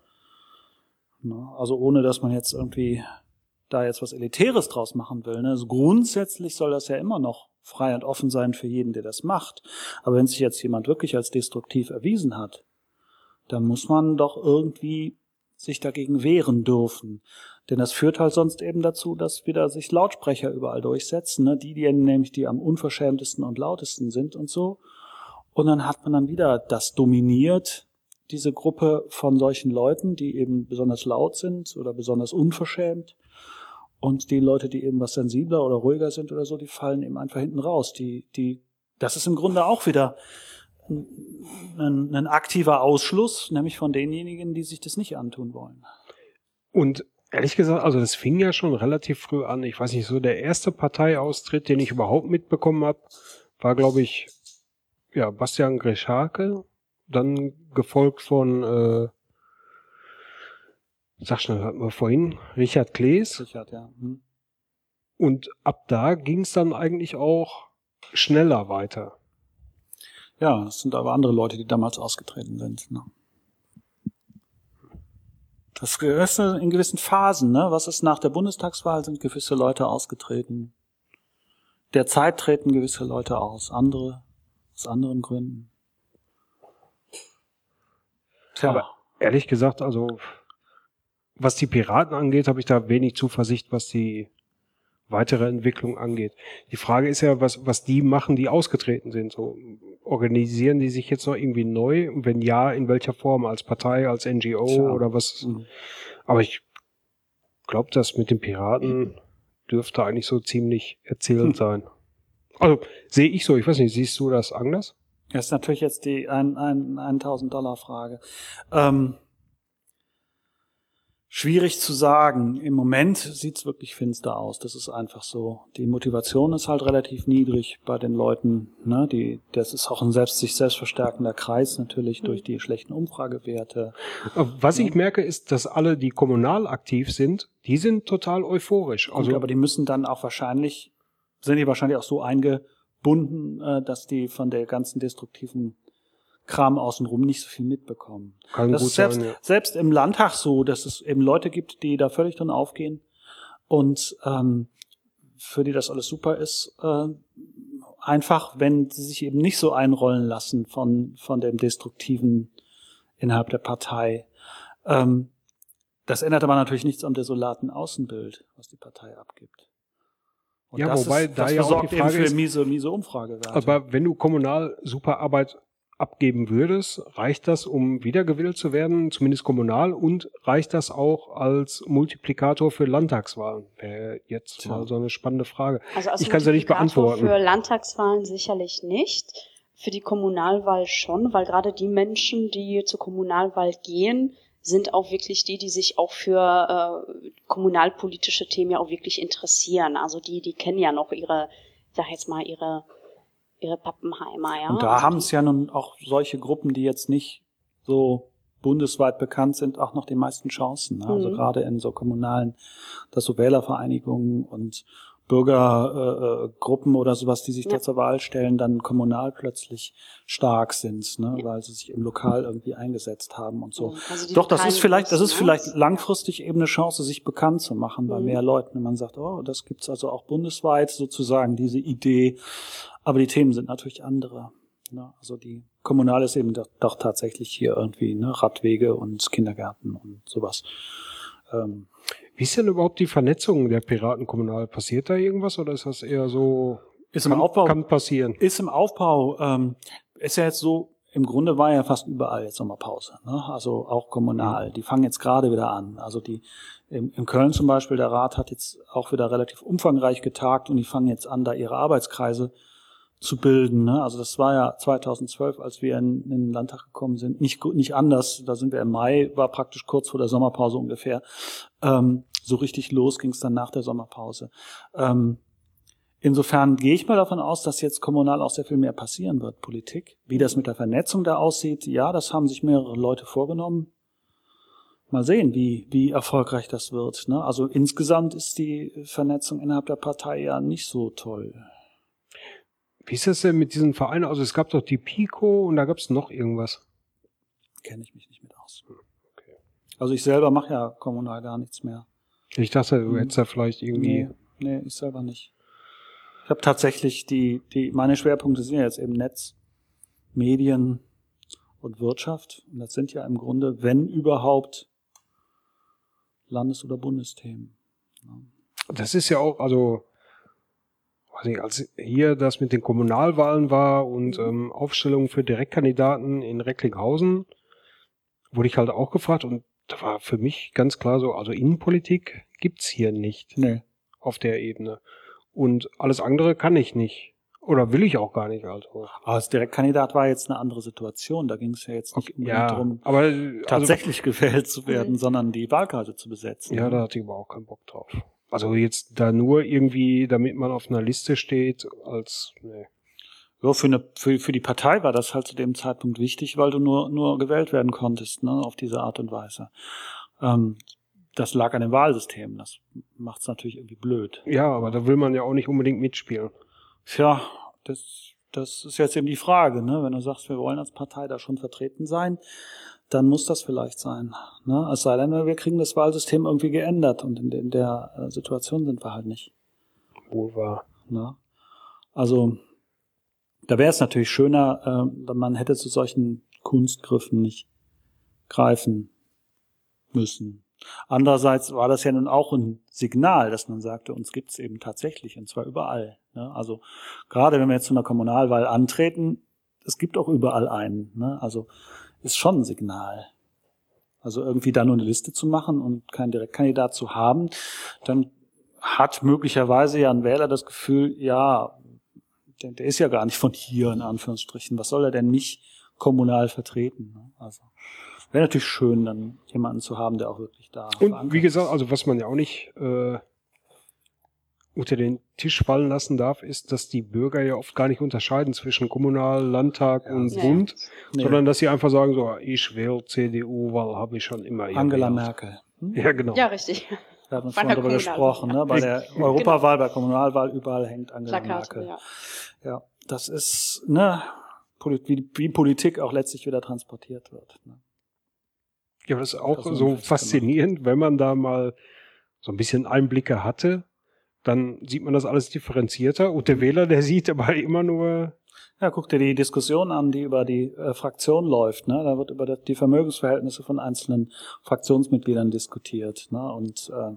Also ohne, dass man jetzt irgendwie da jetzt was Elitäres draus machen will. Also grundsätzlich soll das ja immer noch frei und offen sein für jeden, der das macht. Aber wenn sich jetzt jemand wirklich als destruktiv erwiesen hat, dann muss man doch irgendwie sich dagegen wehren dürfen. Denn das führt halt sonst eben dazu, dass wieder sich Lautsprecher überall durchsetzen, ne? Die, die nämlich die am unverschämtesten und lautesten sind und so. Und dann hat man dann wieder das dominiert, diese Gruppe von solchen Leuten, die eben besonders laut sind oder besonders unverschämt. Und die Leute, die eben was sensibler oder ruhiger sind oder so, die fallen eben einfach hinten raus. Die, die, das ist im Grunde auch wieder ein, ein aktiver Ausschluss, nämlich von denjenigen, die sich das nicht antun wollen. Und ehrlich gesagt, also das fing ja schon relativ früh an. Ich weiß nicht, so der erste Parteiaustritt, den ich überhaupt mitbekommen habe, war, glaube ich, ja, Bastian Greschake, dann gefolgt von, äh, sag schnell, hatten wir vorhin, Richard Klees. Richard, ja. Hm. Und ab da ging es dann eigentlich auch schneller weiter. Ja, es sind aber andere Leute, die damals ausgetreten sind. Ne? Das ist in gewissen Phasen. Ne? Was ist nach der Bundestagswahl? Sind gewisse Leute ausgetreten, derzeit treten gewisse Leute aus, andere aus anderen Gründen. Tja. Aber ehrlich gesagt, also was die Piraten angeht, habe ich da wenig Zuversicht, was die weitere Entwicklung angeht. Die Frage ist ja, was was die machen, die ausgetreten sind. So organisieren die sich jetzt noch irgendwie neu? Und wenn ja, in welcher Form? Als Partei, als N G O Tja. oder was? Mhm. Aber ich glaube, das mit den Piraten dürfte eigentlich so ziemlich erzählend hm. sein. Also sehe ich so. Ich weiß nicht, siehst du das anders? Das ist natürlich jetzt die ein, ein, tausend Dollar Frage. Ähm, schwierig zu sagen. Im Moment sieht's wirklich finster aus. Das ist einfach so. Die Motivation ist halt relativ niedrig bei den Leuten. Ne? Die, das ist auch ein selbst, sich selbst verstärkender Kreis natürlich durch die schlechten Umfragewerte. Was ich merke, ist, dass alle, die kommunal aktiv sind, die sind total euphorisch. Also, Gut, aber die müssen dann auch wahrscheinlich, sind die wahrscheinlich auch so einge bunden, dass die von der ganzen destruktiven Kram außenrum nicht so viel mitbekommen. Kann das gut ist selbst, sein, ja. selbst im Landtag so, dass es eben Leute gibt, die da völlig drin aufgehen und ähm, für die das alles super ist. Äh, einfach, wenn sie sich eben nicht so einrollen lassen von von dem Destruktiven innerhalb der Partei. Ähm, das ändert aber natürlich nichts am desolaten Außenbild, was die Partei abgibt. Und ja, das wobei ist, da das ja auch die Frage für ist, miese, miese Umfragewerte. Aber wenn du kommunal super Arbeit abgeben würdest, reicht das, um wiedergewählt zu werden, zumindest kommunal, und reicht das auch als Multiplikator für Landtagswahlen? Wäre jetzt Tja. mal so eine spannende Frage. Also als ich kann es ja nicht beantworten. Für Landtagswahlen sicherlich nicht. Für die Kommunalwahl schon, weil gerade die Menschen, die zur Kommunalwahl gehen, sind auch wirklich die, die sich auch für äh, kommunalpolitische Themen ja auch wirklich interessieren. Also die, die kennen ja noch ihre, ich sag jetzt mal, ihre ihre Pappenheimer, ja. Und da also haben es ja nun auch solche Gruppen, die jetzt nicht so bundesweit bekannt sind, auch noch die meisten Chancen. Ne? Also mhm. gerade in so kommunalen, dass so Wählervereinigungen und Bürgergruppen äh, oder sowas, die sich ja. da zur Wahl stellen, dann kommunal plötzlich stark sind, ne? Ja. weil sie sich im Lokal irgendwie eingesetzt haben und so. Also Doch, das ist vielleicht, das ist vielleicht langfristig eben eine Chance, sich bekannt zu machen bei mhm. mehr Leuten. Wenn man sagt, oh, das gibt's also auch bundesweit sozusagen, diese Idee. Aber die Themen sind natürlich andere. Ne? Also die kommunal ist eben doch, doch tatsächlich hier irgendwie ne? Radwege und Kindergärten und sowas. Ähm, Wie ist denn überhaupt die Vernetzung der Piraten kommunal? Passiert da irgendwas oder ist das eher so, ist kann, im Aufbau, kann passieren? Ist im Aufbau, ähm, ist ja jetzt so, im Grunde war ja fast überall jetzt Sommerpause, ne? Also auch kommunal. Die fangen jetzt gerade wieder an. Also die, in, in Köln zum Beispiel, der Rat hat jetzt auch wieder relativ umfangreich getagt und die fangen jetzt an, da ihre Arbeitskreise zu bilden. Ne? Also das war ja zweitausendzwölf, als wir in, in den Landtag gekommen sind, nicht nicht anders. Da sind wir im Mai, war praktisch kurz vor der Sommerpause ungefähr. Ähm, so richtig los ging es dann nach der Sommerpause. Ähm, insofern gehe ich mal davon aus, dass jetzt kommunal auch sehr viel mehr passieren wird, Politik. Wie das mit der Vernetzung da aussieht, ja, das haben sich mehrere Leute vorgenommen. Mal sehen, wie wie erfolgreich das wird. Ne? Also insgesamt ist die Vernetzung innerhalb der Partei ja nicht so toll. Wie ist das denn mit diesen Vereinen? Also es gab doch die Pico und da gab es noch irgendwas. Kenne ich mich nicht mit aus. Okay. Also ich selber mache ja kommunal gar nichts mehr. Ich dachte, du hättest da vielleicht irgendwie... Nee, nee, ich selber nicht. Ich habe tatsächlich die, die, meine Schwerpunkte sind ja jetzt eben Netz, Medien und Wirtschaft. Und das sind ja im Grunde, wenn überhaupt, Landes- oder Bundesthemen. Ja. Das ist ja auch, also... als hier das mit den Kommunalwahlen war und ähm, Aufstellungen für Direktkandidaten in Recklinghausen, wurde ich halt auch gefragt und da war für mich ganz klar so, also Innenpolitik gibt's hier nicht nee. auf der Ebene. Und alles andere kann ich nicht. Oder will ich auch gar nicht. Also. Aber als Direktkandidat war jetzt eine andere Situation. Da ging es ja jetzt nicht okay, ja, darum, aber, tatsächlich also, gewählt zu werden, mhm. sondern die Wahlkarte zu besetzen. Ja, da hatte ich aber auch keinen Bock drauf. Also jetzt da nur irgendwie, damit man auf einer Liste steht, als, nee. Ja, für, eine, für, für die Partei war das halt zu dem Zeitpunkt wichtig, weil du nur, nur gewählt werden konntest, ne, auf diese Art und Weise. Ähm, das lag an dem Wahlsystem. Das macht's natürlich irgendwie blöd. Ja, aber da will man ja auch nicht unbedingt mitspielen. Tja, das, das ist jetzt eben die Frage, ne, wenn du sagst, wir wollen als Partei da schon vertreten sein, dann muss das vielleicht sein. Ne? Es sei denn, wir kriegen das Wahlsystem irgendwie geändert und in, in der Situation sind wir halt nicht. Wohl wahr. Ne? Also da wäre es natürlich schöner, äh, man hätte zu solchen Kunstgriffen nicht greifen müssen. Andererseits war das ja nun auch ein Signal, dass man sagte, uns gibt's eben tatsächlich, und zwar überall. Ne? Also gerade wenn wir jetzt zu einer Kommunalwahl antreten, es gibt auch überall einen. Ne? Also ist schon ein Signal. Also irgendwie da nur eine Liste zu machen und keinen Direktkandidat zu haben, dann hat möglicherweise ja ein Wähler das Gefühl, ja, der, der ist ja gar nicht von hier, in Anführungsstrichen. Was soll er denn nicht kommunal vertreten? Ne? Also wäre natürlich schön, dann jemanden zu haben, der auch wirklich da Und wie gesagt, also was man ja auch nicht äh, unter den Tisch fallen lassen darf, ist, dass die Bürger ja oft gar nicht unterscheiden zwischen Kommunal, Landtag ja, und ja. Bund, nee. sondern dass sie einfach sagen, so, ich wähle C D U, weil habe ich schon immer Angela gewählt. Merkel. Hm? Ja, genau. Ja, richtig. Da haben wir schon darüber gesprochen, ne? Bei der Europawahl, bei Kommunalwahl, überall hängt Angela Plakate, Merkel. Ja. ja, das ist, ne, wie, wie Politik auch letztlich wieder transportiert wird. Ne? Ja, aber das ist auch so faszinierend, gemacht. Wenn man da mal so ein bisschen Einblicke hatte, dann sieht man das alles differenzierter und der Wähler, der sieht aber immer nur... Ja, guck dir die Diskussion an, die über die äh, Fraktion läuft. Ne? Da wird über das, die Vermögensverhältnisse von einzelnen Fraktionsmitgliedern diskutiert. Ne? Und äh,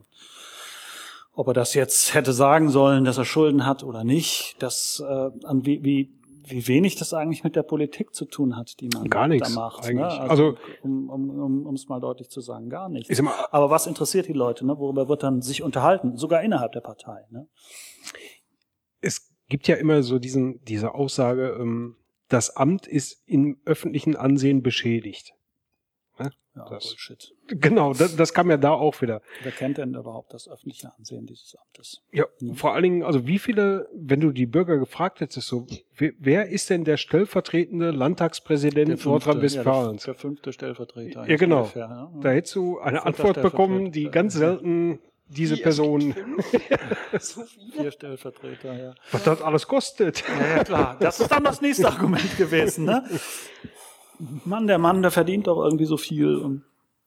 ob er das jetzt hätte sagen sollen, dass er Schulden hat oder nicht, das äh, an wie, wie wie wenig das eigentlich mit der Politik zu tun hat, die man gar nichts, da macht. Eigentlich. Ne? Also, also um um um um es mal deutlich zu sagen, gar nichts. Ist immer, aber was interessiert die Leute? Ne? Worüber wird dann sich unterhalten? Sogar innerhalb der Partei. Ne? Es gibt ja immer so diesen diese Aussage, ähm, das Amt ist im öffentlichen Ansehen beschädigt. Ne? Ja, das, Bullshit. Genau, das, das kam ja da auch wieder. Wer kennt denn überhaupt das öffentliche Ansehen dieses Amtes? Ja, mhm. Vor allen Dingen, also wie viele, wenn du die Bürger gefragt hättest, so, wer, wer ist denn der stellvertretende Landtagspräsident Nordrhein-Westfalens? Ja, der, der fünfte Stellvertreter. Ja, genau. Ungefähr, ja. Da hättest du eine Fünfter Antwort bekommen, die ganz selten diese Wie, Person... so viele? Vier Stellvertreter, ja. Was das alles kostet. Ja, ja, klar. Das ist dann das nächste Argument gewesen, ne? Mann, der Mann, der verdient doch irgendwie so viel. Und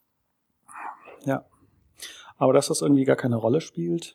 ja. Aber dass das irgendwie gar keine Rolle spielt.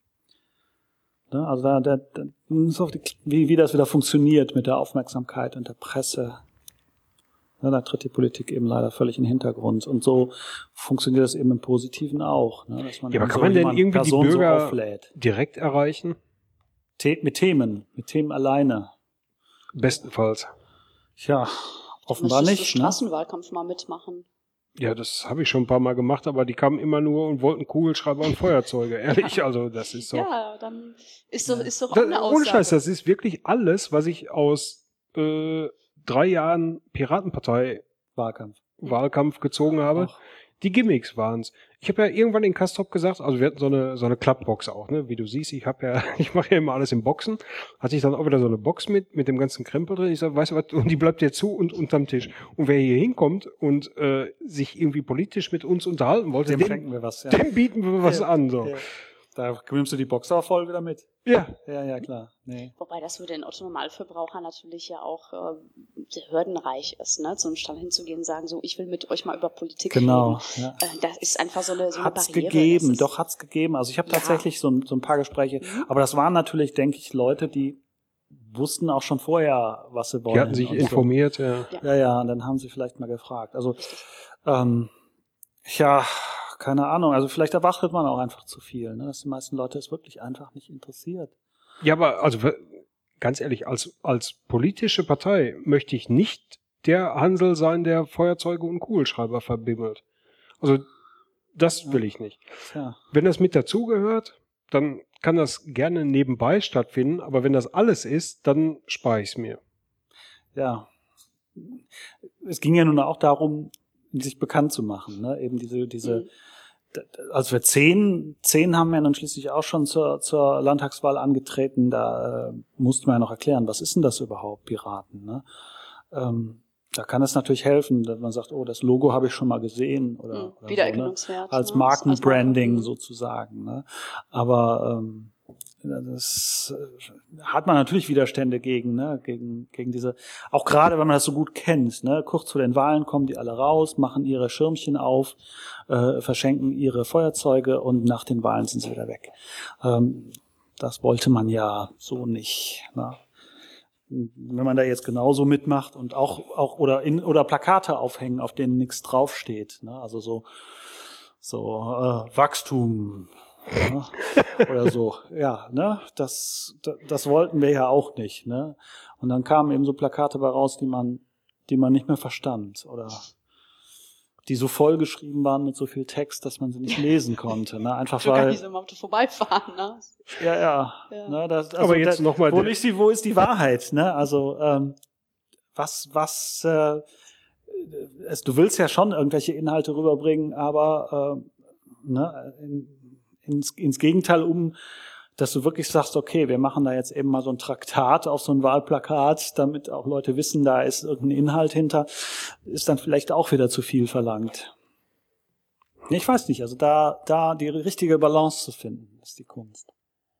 Ne? Also da, da, da wie, wie das wieder funktioniert mit der Aufmerksamkeit und der Presse. Ne? Da tritt die Politik eben leider völlig in den Hintergrund. Und so funktioniert das eben im Positiven auch. Ne? Dass man ja, aber kann so man denn irgendwie Person die Bürger so direkt erreichen? The- mit Themen, mit Themen alleine. Bestenfalls. Ja, offenbar nicht. Müsstest du Straßenwahlkampf mal mitmachen? Ja, das habe ich schon ein paar Mal gemacht, aber die kamen immer nur und wollten Kugelschreiber und Feuerzeuge. Ehrlich, also das ist so. Ja, dann ist doch, ist doch auch das, eine Aussage. Ohne Scheiß, das ist wirklich alles, was ich aus äh, drei Jahren Piratenpartei Wahlkampf, Wahlkampf gezogen habe. Ach. Die Gimmicks waren's. Ich habe ja irgendwann in Castrop gesagt, also wir hatten so eine so eine Klappbox auch, ne? Wie du siehst, ich habe ja, ich mache ja immer alles im Boxen. Hatte ich dann auch wieder so eine Box mit mit dem ganzen Krempel drin. Ich sag, weißt du was? Und die bleibt dir zu und unterm Tisch. Und wer hier hinkommt und äh, sich irgendwie politisch mit uns unterhalten wollte, dem, dem schenken wir was. Ja. Dem bieten wir was ja, an. So. Ja. Da nimmst du die Box auch voll wieder mit. Ja. Ja, ja, klar. Nee. Wobei das für den Otto-Normalverbraucher natürlich ja auch äh, hürdenreich ist, ne? Zum Stand hinzugehen und sagen, so, ich will mit euch mal über Politik genau, reden. Ja. Äh, das ist einfach so eine, so eine hat's Barriere. gegeben, doch hat's gegeben. Also ich habe ja. tatsächlich so ein, so ein paar Gespräche, mhm. aber das waren natürlich, denke ich, Leute, die wussten auch schon vorher, was sie wollen. Die hatten sich informiert, so. ja. Ja, ja, und dann haben sie vielleicht mal gefragt. Also, ähm, ja, keine Ahnung, also vielleicht erwartet man auch einfach zu viel, ne? Dass die meisten Leute es wirklich einfach nicht interessiert. Ja, aber also ganz ehrlich, als als politische Partei möchte ich nicht der Hansel sein, der Feuerzeuge und Kugelschreiber verbimmelt. Also das ja. will ich nicht. Ja. Wenn das mit dazugehört, dann kann das gerne nebenbei stattfinden, aber wenn das alles ist, dann spare ich es mir. Ja. Es ging ja nun auch darum, sich bekannt zu machen, ne? Eben diese, diese, mhm. also wir zehn, zehn haben ja dann schließlich auch schon zur, zur Landtagswahl angetreten, da äh, mussten wir ja noch erklären, was ist denn das überhaupt, Piraten, ne? Ähm, da kann es natürlich helfen, wenn man sagt, oh, das Logo habe ich schon mal gesehen, oder, mhm. oder Wiedererkennungswert. So, ne? Als ne? Markenbranding als sozusagen, ne? Aber, ähm, das hat man natürlich Widerstände gegen, ne, gegen, gegen diese, auch gerade wenn man das so gut kennt, ne, kurz vor den Wahlen kommen die alle raus, machen ihre Schirmchen auf, äh, verschenken ihre Feuerzeuge und nach den Wahlen sind sie wieder weg. Ähm, das wollte man ja so nicht. Ne? Wenn man da jetzt genauso mitmacht und auch auch oder in oder Plakate aufhängen, auf denen nichts draufsteht, ne? Also so so äh, Wachstum, ne? Oder so, ja, ne? Das das wollten wir ja auch nicht, ne? Und dann kamen eben so Plakate bei raus, die man die man nicht mehr verstand oder die so vollgeschrieben waren mit so viel Text, dass man sie nicht lesen konnte, ne? Einfach du weil gar nicht so im Auto vorbeifahren, ne? ja, ja. Ja. Ne, das, also Aber jetzt da, noch mal wo der- ist die, wo ist die Wahrheit? Ne? Also ähm, was, was? Äh, es, du willst ja schon irgendwelche Inhalte rüberbringen, aber äh, ne, in, ins, ins Gegenteil um, dass du wirklich sagst, okay, wir machen da jetzt eben mal so ein Traktat auf so ein Wahlplakat, damit auch Leute wissen, da ist irgendein Inhalt hinter, ist dann vielleicht auch wieder zu viel verlangt. Ich weiß nicht, also da, da die richtige Balance zu finden, ist die Kunst.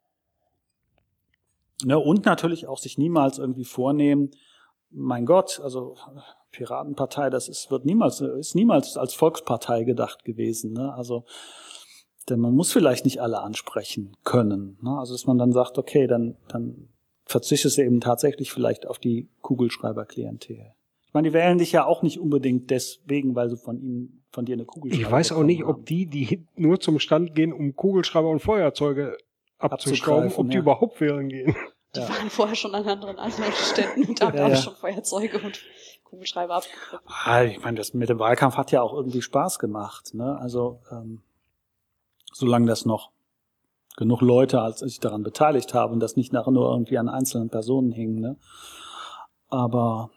Ne, und natürlich auch sich niemals irgendwie vornehmen, mein Gott, also Piratenpartei, das ist, wird niemals, ist niemals als Volkspartei gedacht gewesen, ne? Also, denn man muss vielleicht nicht alle ansprechen können, ne? Also, dass man dann sagt, okay, dann, dann verzichtest du eben tatsächlich vielleicht auf die Kugelschreiber-Klientel. Ich meine, die wählen dich ja auch nicht unbedingt deswegen, weil sie von ihnen, von dir eine Kugelschreiber Ich weiß auch nicht, haben. ob die, die nur zum Stand gehen, um Kugelschreiber und Feuerzeuge abzustauben, Abzugreifen, ob die ja. überhaupt wählen gehen. Die Ja. waren vorher schon an anderen Anlaufständen und haben Ja, auch ja. schon Feuerzeuge und Kugelschreiber abgegriffen. Ah, ich meine, das mit dem Wahlkampf hat ja auch irgendwie Spaß gemacht, ne? Also, ähm, solange das noch genug Leute als sich daran beteiligt haben und das nicht nachher nur irgendwie an einzelnen Personen hing, ne? Aber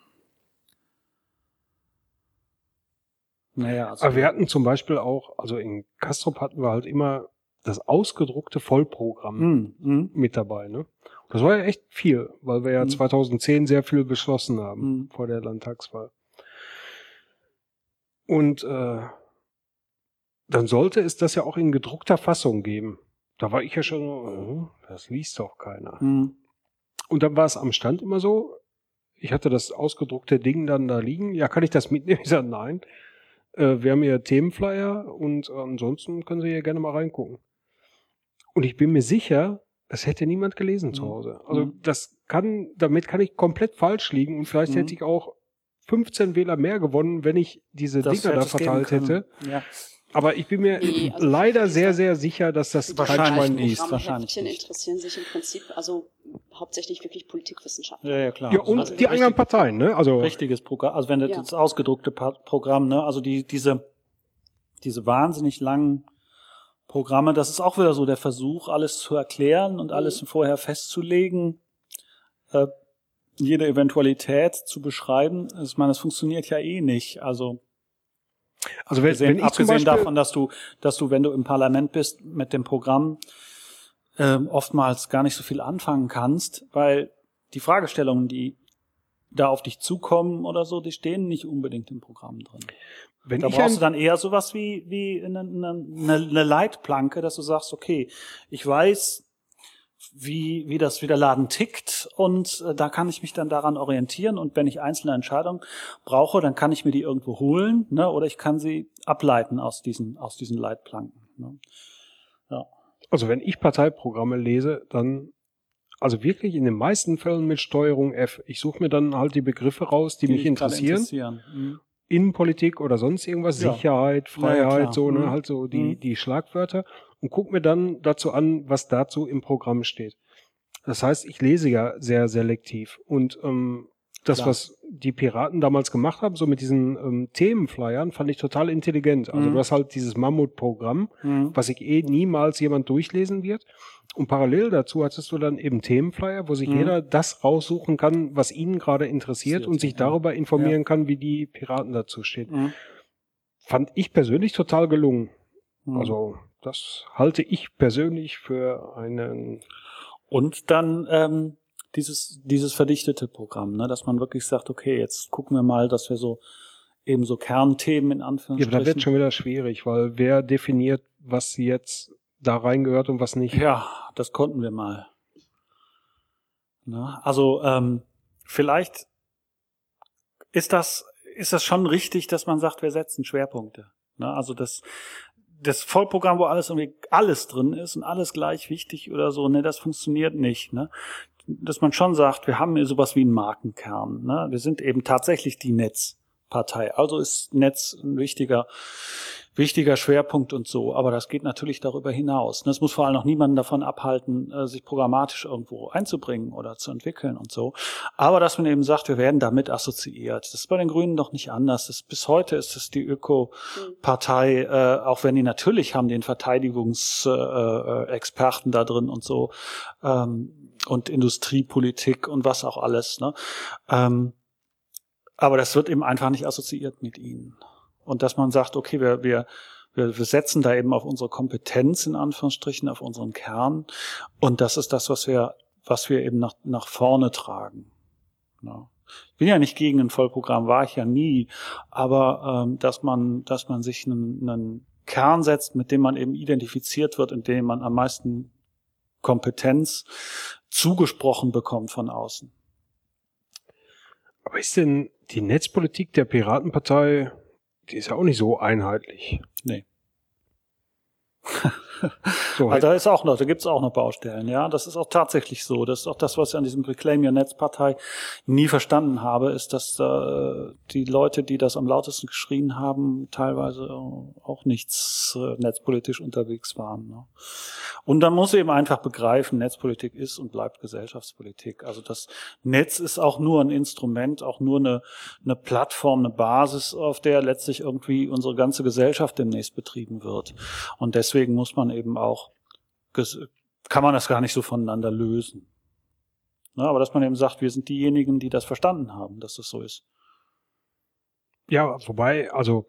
naja, also Aber wir hatten zum Beispiel auch, also in Castrop hatten wir halt immer das ausgedruckte Vollprogramm mm, mm, mit dabei, ne? Das war ja echt viel, weil wir ja Mhm. zweitausendzehn sehr viel beschlossen haben Mhm. vor der Landtagswahl. Und äh, dann sollte es das ja auch in gedruckter Fassung geben. Da war ich ja schon so, äh, das liest doch keiner. mm, Und dann war es am Stand immer so, ich hatte das ausgedruckte Ding dann da liegen, ja, kann ich das mitnehmen? Ich sage, nein. Äh, wir haben hier Themenflyer und ansonsten können Sie hier gerne mal reingucken. Und ich bin mir sicher, das hätte niemand gelesen Mhm. zu Hause. Also Mhm. das kann, damit kann ich komplett falsch liegen und vielleicht Mhm. hätte ich auch fünfzehn Wähler mehr gewonnen, wenn ich diese das Dinger da hätte es geben verteilt können. hätte. Ja. Aber ich bin mir Nee, also leider für sehr, diese- sehr sicher, dass das Die kein Wahrscheinlich Schwein nicht. liest. wahrscheinlich Programmheftchen nicht. interessieren sich im Prinzip also hauptsächlich wirklich Politikwissenschaften. Ja, ja, klar. Ja, und Also die anderen Parteien, ne? Also Richtiges Programm, also wenn das Ja. das ausgedruckte Pa- Programm, ne, also die, diese, diese wahnsinnig langen Programme, das ist auch wieder so der Versuch, alles zu erklären und alles Mhm. vorher festzulegen, äh, jede Eventualität zu beschreiben. Ich meine, das funktioniert ja eh nicht. Also, Also wenn, abgesehen, wenn ich zum abgesehen Beispiel, davon, dass du, dass du, wenn du im Parlament bist, mit dem Programm ähm, oftmals gar nicht so viel anfangen kannst, weil die Fragestellungen, die da auf dich zukommen oder so, die stehen nicht unbedingt im Programm drin. wenn Da ich brauchst ein, du dann eher sowas wie, wie eine, eine, eine Leitplanke, dass du sagst, okay, ich weiß, wie, wie das, wie der Laden tickt und äh, da kann ich mich dann daran orientieren und wenn ich einzelne Entscheidungen brauche, dann kann ich mir die irgendwo holen, ne, oder ich kann sie ableiten aus diesen, aus diesen Leitplanken, ne. Ja. also wenn ich Parteiprogramme lese, dann also wirklich in den meisten Fällen mit Steuerung F. Ich suche mir dann halt die Begriffe raus, die, mich dich gerade interessieren. interessieren. Mhm. Innenpolitik oder sonst irgendwas, Ja. Sicherheit, Ja, ja, Freiheit, klar. so, ne, Mhm. halt so die, Mhm. die Schlagwörter und guck mir dann dazu an, was dazu im Programm steht. Das heißt, ich lese ja sehr selektiv und ähm, das, Klar. was die Piraten damals gemacht haben, so mit diesen ähm, Themenflyern, fand ich total intelligent. Also Mhm. du hast halt dieses Mammutprogramm, Mhm. was sich eh niemals jemand durchlesen wird. Und parallel dazu hattest du dann eben Themenflyer, wo sich Mhm. jeder das raussuchen kann, was ihn gerade interessiert Interessiert, und sich ja. darüber informieren kann, wie die Piraten dazu stehen. Mhm. Fand ich persönlich total gelungen. Mhm. Also das halte ich persönlich für einen... Und dann ähm, dieses dieses verdichtete Programm, ne, dass man wirklich sagt, okay, jetzt gucken wir mal, dass wir so eben so Kernthemen in Ja, aber Anführungsstrichen. da wird schon wieder schwierig, weil wer definiert, was jetzt da reingehört und was nicht? Ja, das konnten wir mal. Ne? Also ähm, vielleicht ist das ist das schon richtig, dass man sagt, wir setzen Schwerpunkte. Ne? Also das das Vollprogramm, wo alles irgendwie alles drin ist und alles gleich wichtig oder so, ne, das funktioniert nicht, ne? Dass man schon sagt, wir haben hier sowas wie einen Markenkern, ne? Wir sind eben tatsächlich die Netzpartei. Also ist Netz ein wichtiger wichtiger Schwerpunkt und so, aber das geht natürlich darüber hinaus. Das muss vor allem noch niemanden davon abhalten, sich programmatisch irgendwo einzubringen oder zu entwickeln und so. Aber dass man eben sagt, wir werden damit assoziiert. Das ist bei den Grünen doch nicht anders. Das, bis heute ist es die Öko-Partei, äh, auch wenn die natürlich haben den Verteidigungsexperten äh, da drin und so ähm, und Industriepolitik und was auch alles. Ne? Ähm, aber das wird eben einfach nicht assoziiert mit ihnen. Und dass man sagt, okay, wir, wir, wir, wir setzen da eben auf unsere Kompetenz, in Anführungsstrichen, auf unseren Kern. Und das ist das, was wir, was wir eben nach, nach vorne tragen. Ja. Ich bin ja nicht gegen ein Vollprogramm, war ich ja nie. Aber, ähm, dass man, dass man sich einen, einen Kern setzt, mit dem man eben identifiziert wird, in dem man am meisten Kompetenz zugesprochen bekommt von außen. Aber ist denn die Netzpolitik der Piratenpartei, die ist ja auch nicht so einheitlich. Nee. So, also da ist auch noch, da gibt's auch noch Baustellen, ja. Das ist auch tatsächlich so. Das ist auch das, was ich an diesem Reclaim Your Netzpartei nie verstanden habe, ist, dass äh, die Leute, die das am lautesten geschrien haben, teilweise auch nichts äh, netzpolitisch unterwegs waren. Ne? Und dann muss eben einfach begreifen, Netzpolitik ist und bleibt Gesellschaftspolitik. Also das Netz ist auch nur ein Instrument, auch nur eine, eine Plattform, eine Basis, auf der letztlich irgendwie unsere ganze Gesellschaft demnächst betrieben wird. Und deswegen muss man eben auch, kann man das gar nicht so voneinander lösen. Ja, aber dass man eben sagt, wir sind diejenigen, die das verstanden haben, dass das so ist. Ja, wobei, also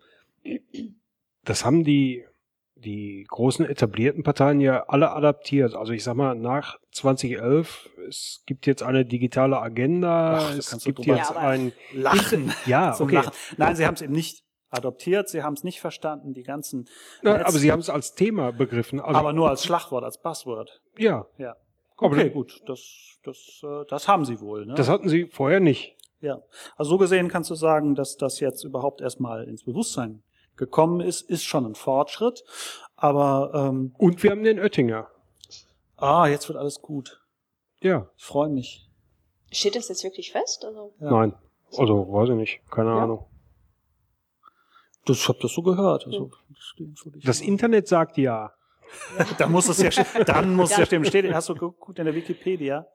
das haben die die großen etablierten Parteien ja alle adaptiert. Also ich sag mal, nach zwanzig elf, es gibt jetzt eine digitale Agenda, Ach, es gibt jetzt ja, ein Lachen. Ja, Zum okay. Lachen. Nein, sie haben es eben nicht adoptiert, sie haben es nicht verstanden, die ganzen Na, Netz- aber sie haben es als Thema begriffen. Also, aber nur als Schlagwort, als Buzzword. ja, Ja. Aber Okay, das- gut, das, das, äh, das haben sie wohl. Ne? das hatten sie vorher nicht. Ja. Also so gesehen kannst du sagen, dass das jetzt überhaupt erstmal ins Bewusstsein gekommen ist, ist schon ein Fortschritt. Aber ähm, Und wir haben den Oettinger. ah, jetzt wird alles gut. Ja, Ich freue mich. Steht das jetzt wirklich fest? Also, Ja. nein. Also, weiß ich nicht. Keine Ja. Ahnung. Das, ich habe das so gehört. Also, das steht für dich. Das Internet sagt ja. Da muss es ja, dann muss es ja stimmen. Steht, hast du geguckt in der Wikipedia?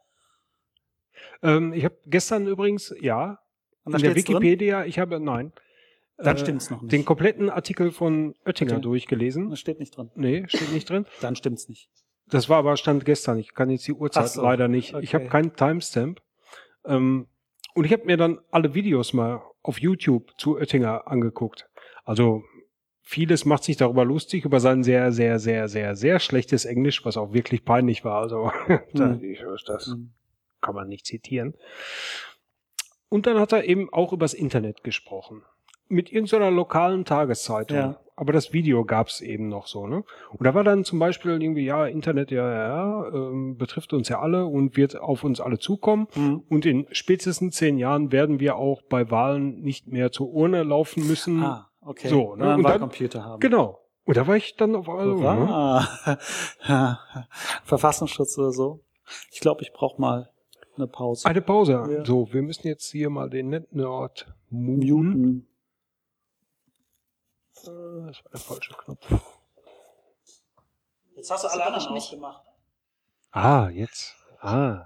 Ähm, ich habe gestern übrigens, ja, Und da in der steht's drin? Wikipedia, ich habe, nein. Dann äh, stimmt's noch nicht. Den kompletten Artikel von Oettinger Okay. durchgelesen. Das steht nicht drin. Nee, steht nicht drin. Dann stimmt's nicht. Das war aber Stand gestern. Ich kann jetzt die Uhrzeit Ach so, leider nicht. Ich okay. habe keinen Timestamp. Ähm, und ich habe mir dann alle Videos mal auf YouTube zu Oettinger angeguckt. Also vieles macht sich darüber lustig, über sein sehr, sehr, sehr, sehr, sehr schlechtes Englisch, was auch wirklich peinlich war. Also da- Hm. ich, das Hm. kann man nicht zitieren. Und dann hat er eben auch übers Internet gesprochen. Mit irgendeiner lokalen Tageszeitung. Ja. Aber das Video gab's eben noch so, ne? Und da war dann zum Beispiel irgendwie, ja, Internet, ja, ja, ja, ähm, betrifft uns ja alle und wird auf uns alle zukommen. Hm. Und in spätestens zehn Jahren werden wir auch bei Wahlen nicht mehr zur Urne laufen müssen. Ah, okay. So, Und ne? dann Und dann- Wahlcomputer haben. Genau. Und da war ich dann auf einmal, ne? Hurra. Verfassungsschutz oder so. Ich glaube, ich brauche mal eine Pause. Eine Pause. Ja. So, wir müssen jetzt hier mal den NetNerd muten. Muten. Äh, Das war der falsche Knopf. Jetzt hast du alle hab anderen ich nicht. ausgemacht. Ah, jetzt. Ah.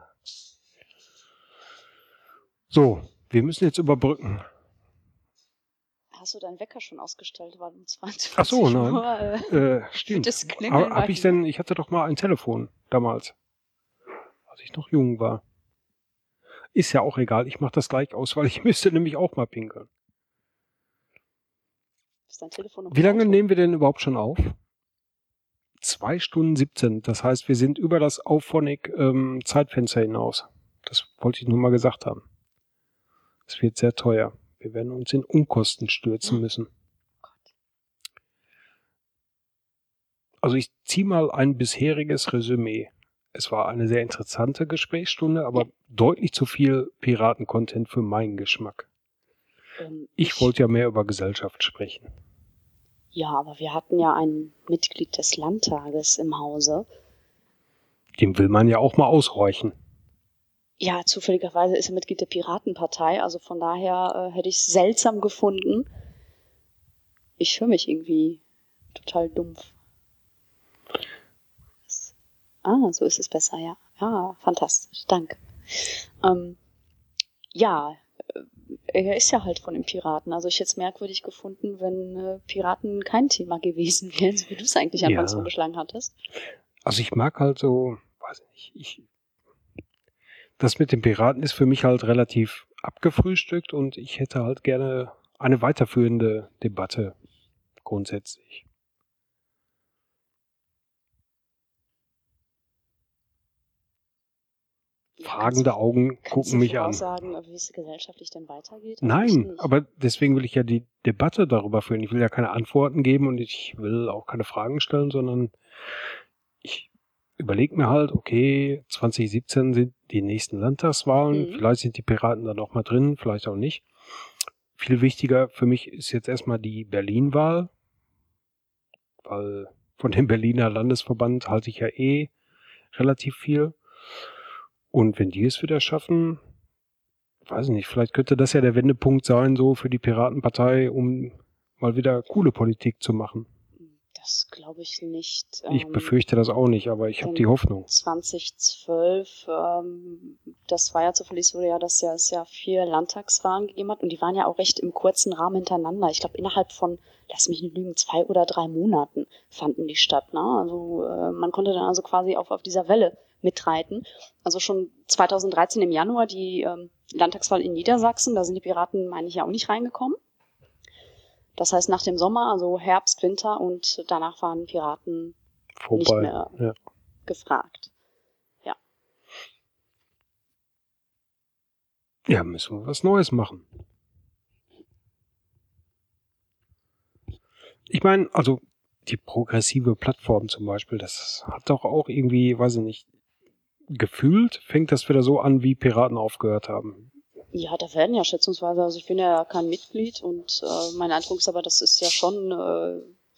So, wir müssen jetzt überbrücken. hast du deinen Wecker schon ausgestellt, weil um zweiundzwanzig Ach so, nein. Uhr, äh, Äh, stimmt. das Klingeln Aber hab ich denn, ich hatte doch mal ein Telefon damals, als ich noch jung war. Ist ja auch egal, ich mache das gleich aus, weil ich müsste nämlich auch mal pinkeln. ist dein Telefon noch Wie lange laut? nehmen wir denn überhaupt schon auf? Zwei Stunden siebzehn. Das heißt, wir sind über das Auphonic ähm, Zeitfenster hinaus. Das wollte ich nur mal gesagt haben. Es wird sehr teuer. Wir werden uns in Unkosten stürzen müssen. Also ich ziehe mal ein bisheriges Resümee. Es war eine sehr interessante Gesprächsstunde, aber deutlich zu viel Piraten-Content für meinen Geschmack. Ähm, Ich wollte ja mehr über Gesellschaft sprechen. Ja, aber wir hatten ja ein Mitglied des Landtages im Hause. Dem will man ja auch mal ausräuchen. Ja, zufälligerweise ist er Mitglied der Piratenpartei, also von daher äh, hätte ich es seltsam gefunden. Ich höre mich irgendwie total dumpf. Das, ah, so ist es besser, ja. Ja, fantastisch, danke. Ähm, ja, er ist ja halt von den Piraten. Also ich hätte es merkwürdig gefunden, wenn äh, Piraten kein Thema gewesen wären, so wie du es eigentlich anfangs Ja. vorgeschlagen hattest. Also ich mag halt so, weiß nicht, ich, das mit den Piraten ist für mich halt relativ abgefrühstückt und ich hätte halt gerne eine weiterführende Debatte grundsätzlich. Ja, Fragende kannst du, Augen kannst gucken du mich an. voraussagen, wie es gesellschaftlich denn weitergeht? Eigentlich Nein, nicht. aber deswegen will ich ja die Debatte darüber führen. Ich will ja keine Antworten geben und ich will auch keine Fragen stellen, sondern ich überlege mir halt, okay, zwanzig siebzehn sind die nächsten Landtagswahlen, Mhm. vielleicht sind die Piraten da noch mal drin, vielleicht auch nicht. Viel wichtiger für mich ist jetzt erstmal die Berlin-Wahl, weil von dem Berliner Landesverband halte ich ja eh relativ viel. Und wenn die es wieder schaffen, weiß ich nicht, vielleicht könnte das ja der Wendepunkt sein, so für die Piratenpartei, um mal wieder coole Politik zu machen. Das glaube ich nicht. Ich Ähm, befürchte das auch nicht, aber ich habe denn die Hoffnung. zwanzig zwölf, ähm, das war ja zufällig so, ja, dass ja, es ja vier Landtagswahlen gegeben hat und die waren ja auch recht im kurzen Rahmen hintereinander. Ich glaube, innerhalb von, lass mich nicht lügen, zwei oder drei Monaten fanden die statt. Ne? Also äh, man konnte dann also quasi auf, auf dieser Welle mitreiten. Also schon zweitausenddreizehn im Januar die ähm, Landtagswahl in Niedersachsen, da sind die Piraten, meine ich, ja auch nicht reingekommen. Das heißt, nach dem Sommer, also Herbst, Winter und danach waren Piraten Vorbei. nicht mehr Ja. gefragt. Ja. ja, müssen wir was Neues machen. Ich meine, also die progressive Plattform zum Beispiel, das hat doch auch irgendwie, weiß ich nicht, gefühlt fängt das wieder so an, wie Piraten aufgehört haben. Ja, da werden ja schätzungsweise, also ich bin ja kein Mitglied und äh, mein Eindruck ist aber, das ist ja schon äh,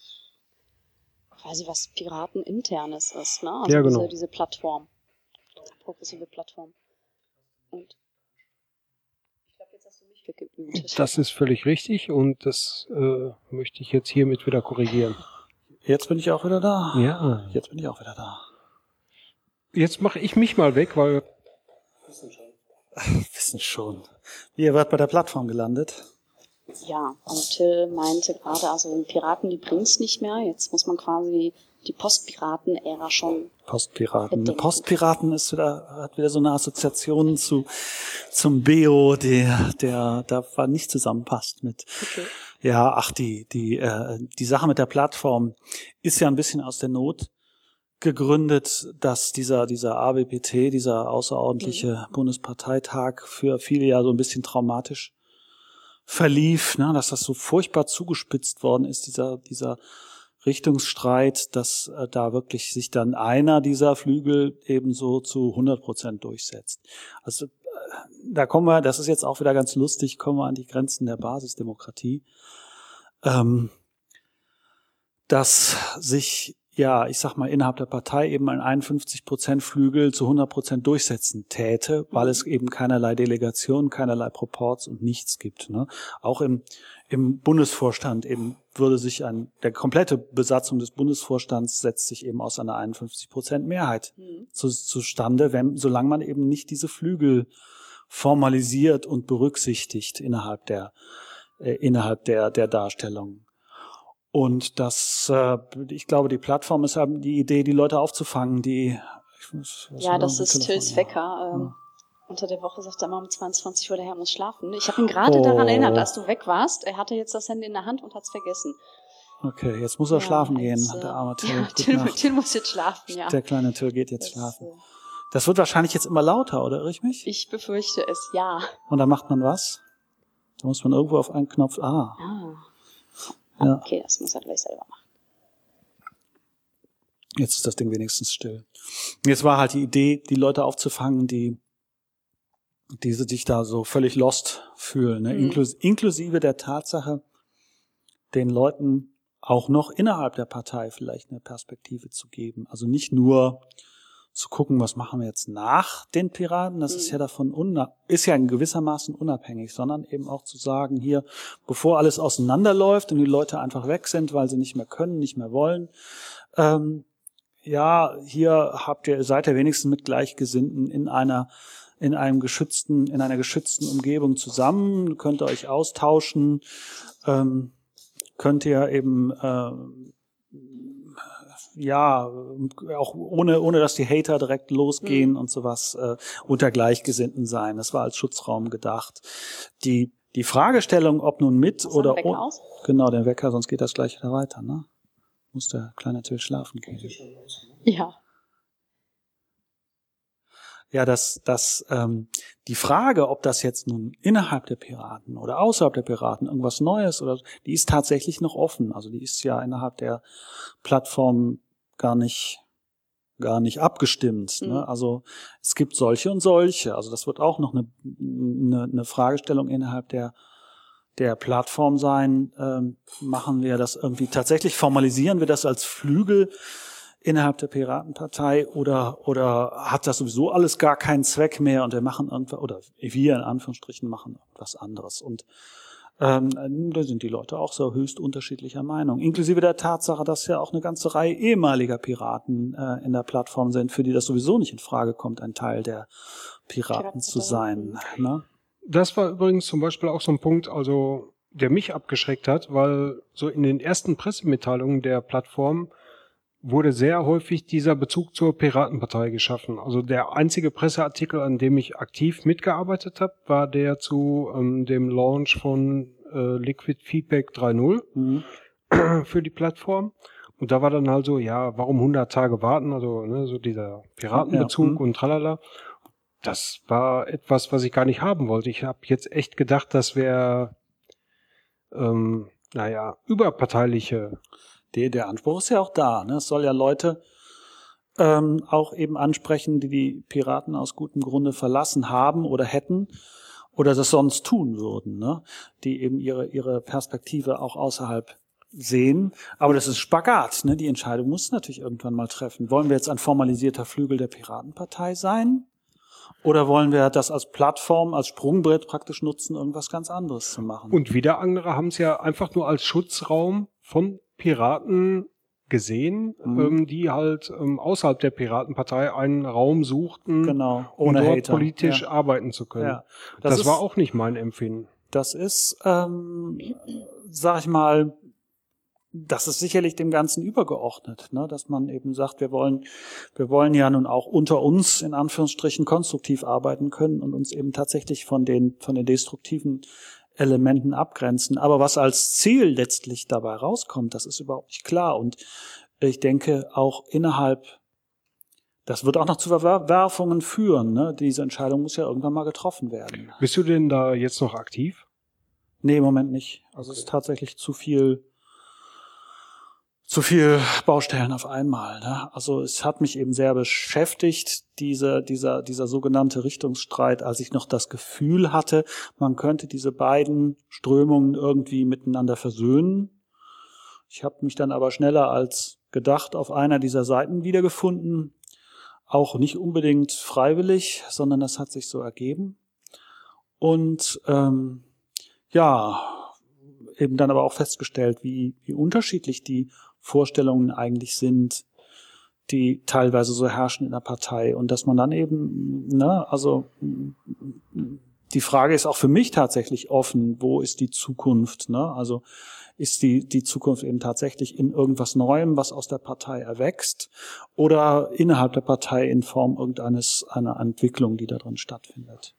quasi was Piraten-internes ist, ne? Also Ja, genau. diese, diese Plattform. Progressive Plattform. Und ich glaube, jetzt hast du mich weggemutet. Das ist völlig richtig und das äh, möchte ich jetzt hiermit wieder korrigieren. Jetzt bin ich auch wieder da. Ja. Jetzt bin ich auch wieder da. Jetzt mache ich mich mal weg, weil Wissen schon. Ihr wart bei der Plattform gelandet. Ja, und Till meinte gerade, also Piraten, die bringt's nicht mehr. Jetzt muss man quasi die Postpiraten-Ära schon Postpiraten. bedenken. Postpiraten ist wieder, hat wieder so eine Assoziation zu, zum Beo, der, der, da war nicht zusammenpasst mit. Okay. Ja, ach, die, die, äh, die Sache mit der Plattform ist ja ein bisschen aus der Not gegründet, dass dieser, dieser A B P T, dieser außerordentliche mhm. Bundesparteitag für viele ja so ein bisschen traumatisch verlief, ne, dass das so furchtbar zugespitzt worden ist, dieser, dieser Richtungsstreit, dass äh, da wirklich sich dann einer dieser Flügel ebenso zu hundert Prozent durchsetzt. Also äh, da kommen wir, das ist jetzt auch wieder ganz lustig, kommen wir an die Grenzen der Basisdemokratie, ähm, dass sich, ja, ich sag mal, innerhalb der Partei eben ein einundfünfzig Prozent Flügel zu hundert Prozent durchsetzen täte, weil es eben keinerlei Delegation, keinerlei Proports und nichts gibt. Ne? Auch im, im Bundesvorstand eben würde sich ein, der komplette Besatzung des Bundesvorstands setzt sich eben aus einer einundfünfzig Prozent Mehrheit mhm. zu, zustande, wenn, solange man eben nicht diese Flügel formalisiert und berücksichtigt innerhalb der, äh, innerhalb der, der Darstellung. Und das, äh, ich glaube, die Plattform ist halt die Idee, die Leute aufzufangen, die... Ich muss, ja, das ist Tills Wecker. Ähm, ja. Unter der Woche sagt er immer um zweiundzwanzig Uhr, der Herr muss schlafen. Ich habe ihn gerade oh. daran erinnert, als du weg warst. Er hatte jetzt das Handy in der Hand und hat's vergessen. Okay, jetzt muss er ja, schlafen jetzt, gehen, der arme Till. Ja, Till, Till muss jetzt schlafen, ja. Der kleine Till geht jetzt das, schlafen. Äh, das wird wahrscheinlich jetzt immer lauter, oder irre ich mich? Ich befürchte es, ja. Und dann macht man was? Da muss man irgendwo auf einen Knopf... Ah. Ah. Ja. Okay, das muss er gleich selber machen. Jetzt ist das Ding wenigstens still. Jetzt war halt die Idee, die Leute aufzufangen, die, die sich da so völlig lost fühlen, ne? Mhm. Inklus- inklusive der Tatsache, den Leuten auch noch innerhalb der Partei vielleicht eine Perspektive zu geben. Also nicht nur zu gucken, was machen wir jetzt nach den Piraten, das ist ja davon unna- ist ja in gewissermaßen unabhängig, sondern eben auch zu sagen, hier, bevor alles auseinanderläuft und die Leute einfach weg sind, weil sie nicht mehr können, nicht mehr wollen, ähm, ja, hier habt ihr, seid ihr wenigstens mit Gleichgesinnten in einer, in einem geschützten, in einer geschützten Umgebung zusammen, könnt ihr euch austauschen, ähm, könnt ihr eben, äh, ja, auch ohne, ohne dass die Hater direkt losgehen mhm. und sowas, äh, unter Gleichgesinnten sein. Das war als Schutzraum gedacht. Die, die Fragestellung, ob nun mit Was oder, Wecker aus? Genau, den Wecker, sonst geht das gleich wieder weiter, ne? Muss der kleine Till schlafen gehen. Ja. Ja, dass, dass ähm, die Frage, ob das jetzt nun innerhalb der Piraten oder außerhalb der Piraten irgendwas Neues oder die ist tatsächlich noch offen. Also die ist ja innerhalb der Plattform gar nicht gar nicht abgestimmt. Mhm. Ne? Also es gibt solche und solche. Also das wird auch noch eine, eine, eine Fragestellung innerhalb der der Plattform sein. Ähm, machen wir das irgendwie tatsächlich, formalisieren wir das als Flügel innerhalb der Piratenpartei oder oder hat das sowieso alles gar keinen Zweck mehr und wir machen irgendwas, oder wir in Anführungsstrichen machen was anderes. Und ähm, da sind die Leute auch so höchst unterschiedlicher Meinung. Inklusive der Tatsache, dass ja auch eine ganze Reihe ehemaliger Piraten äh, in der Plattform sind, für die das sowieso nicht in Frage kommt, ein Teil der Piraten, Piraten zu sein. Ne? Das war übrigens zum Beispiel auch so ein Punkt, also der mich abgeschreckt hat, weil so in den ersten Pressemitteilungen der Plattform wurde sehr häufig dieser Bezug zur Piratenpartei geschaffen. Also der einzige Presseartikel, an dem ich aktiv mitgearbeitet habe, war der zu ähm, dem Launch von äh, Liquid Feedback drei Punkt null mhm. für die Plattform. Und da war dann halt so, ja, warum hundert Tage warten? Also ne, so dieser Piratenbezug ja, mhm. und tralala. Das war etwas, was ich gar nicht haben wollte. Ich habe jetzt echt gedacht, das wäre, ähm, naja, überparteiliche. Der, der Anspruch ist ja auch da. Ne? Es soll ja Leute ähm, auch eben ansprechen, die die Piraten aus gutem Grunde verlassen haben oder hätten oder das sonst tun würden, ne? Die eben ihre ihre Perspektive auch außerhalb sehen. Aber das ist Spagat. Ne? Die Entscheidung muss natürlich irgendwann mal treffen. Wollen wir jetzt ein formalisierter Flügel der Piratenpartei sein? Oder wollen wir das als Plattform, als Sprungbrett praktisch nutzen, irgendwas ganz anderes zu machen? Und wieder andere haben es ja einfach nur als Schutzraum von Piraten gesehen, mhm. ähm, die halt ähm, außerhalb der Piratenpartei einen Raum suchten, genau, ohne um dort Hater. politisch ja. arbeiten zu können. Ja. Das, das ist, war auch nicht mein Empfinden. Das ist, ähm, sag ich mal, das ist sicherlich dem Ganzen übergeordnet, ne? Dass man eben sagt, wir wollen, wir wollen ja nun auch unter uns in Anführungsstrichen konstruktiv arbeiten können und uns eben tatsächlich von den von den destruktiven Elementen abgrenzen. Aber was als Ziel letztlich dabei rauskommt, das ist überhaupt nicht klar. Und ich denke auch innerhalb, das wird auch noch zu Verwerfungen führen. Ne? Diese Entscheidung muss ja irgendwann mal getroffen werden. Bist du denn da jetzt noch aktiv? Nee, im Moment nicht. Also okay. Es ist tatsächlich zu viel zu viel Baustellen auf einmal. Ne? Also es hat mich eben sehr beschäftigt, diese, dieser, dieser sogenannte Richtungsstreit, als ich noch das Gefühl hatte, man könnte diese beiden Strömungen irgendwie miteinander versöhnen. Ich habe mich dann aber schneller als gedacht auf einer dieser Seiten wiedergefunden. Auch nicht unbedingt freiwillig, sondern das hat sich so ergeben. Und ähm, ja, eben dann aber auch festgestellt, wie, wie unterschiedlich die Vorstellungen eigentlich sind, die teilweise so herrschen in der Partei und dass man dann eben, ne, also die Frage ist auch für mich tatsächlich offen, wo ist die Zukunft, ne? Also ist die die Zukunft eben tatsächlich in irgendwas Neuem, was aus der Partei erwächst, oder innerhalb der Partei in Form irgendeines einer Entwicklung, die da drin stattfindet?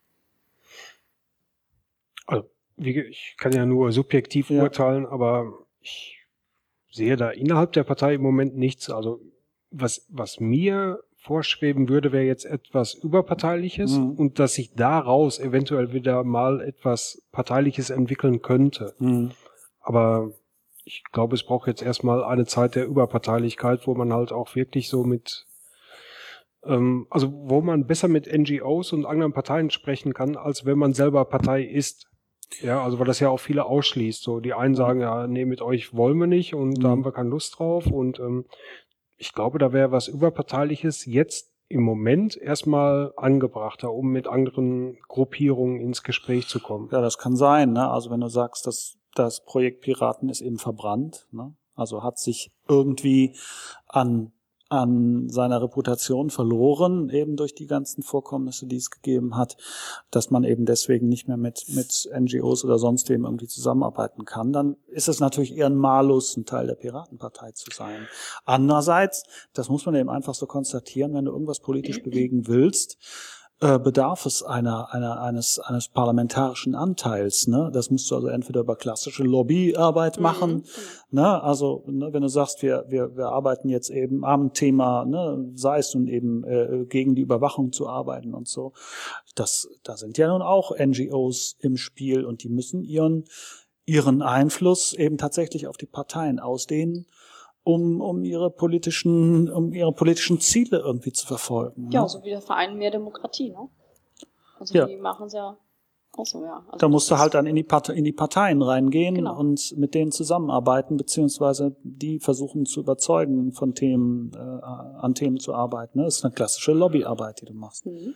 Also, wie, ich kann ja nur subjektiv ja. urteilen, aber ich sehe da innerhalb der Partei im Moment nichts. Also was was mir vorschweben würde, wäre jetzt etwas Überparteiliches mhm. und dass sich daraus eventuell wieder mal etwas Parteiliches entwickeln könnte. Mhm. Aber ich glaube, es braucht jetzt erstmal eine Zeit der Überparteilichkeit, wo man halt auch wirklich so mit, ähm, also wo man besser mit N G Os und anderen Parteien sprechen kann, als wenn man selber Partei ist. Ja, also weil das ja auch viele ausschließt. So, die einen sagen, ja, nee, mit euch wollen wir nicht und mhm. da haben wir keine Lust drauf. Und ähm, ich glaube, da wäre was Überparteiliches jetzt im Moment erstmal angebrachter, um mit anderen Gruppierungen ins Gespräch zu kommen. Ja, das kann sein, ne? Also wenn du sagst, dass das Projekt Piraten ist eben verbrannt, ne? Also hat sich irgendwie an an seiner Reputation verloren, eben durch die ganzen Vorkommnisse, die es gegeben hat, dass man eben deswegen nicht mehr mit mit N G Os oder sonst wem irgendwie zusammenarbeiten kann, dann ist es natürlich eher ein Malus, ein Teil der Piratenpartei zu sein. Andererseits, das muss man eben einfach so konstatieren, wenn du irgendwas politisch bewegen willst, äh, bedarf es einer, einer, eines, eines parlamentarischen Anteils, ne? Das musst du also entweder über klassische Lobbyarbeit machen, mhm. ne? Also, ne, wenn du sagst, wir, wir, wir arbeiten jetzt eben am Thema, ne, sei es nun eben, äh, gegen die Überwachung zu arbeiten und so. Das, da sind ja nun auch N G Os im Spiel und die müssen ihren, ihren Einfluss eben tatsächlich auf die Parteien ausdehnen, um um ihre politischen um ihre politischen Ziele irgendwie zu verfolgen. Ja, ne? so wie der Verein Mehr Demokratie, ne? Also ja. die machen es ja auch so, ja. Also da musst du halt dann in die Part- in die Parteien reingehen genau. und mit denen zusammenarbeiten, beziehungsweise die versuchen zu überzeugen, von Themen äh, an Themen zu arbeiten. Ne? Das ist eine klassische Lobbyarbeit, die du machst. Mhm.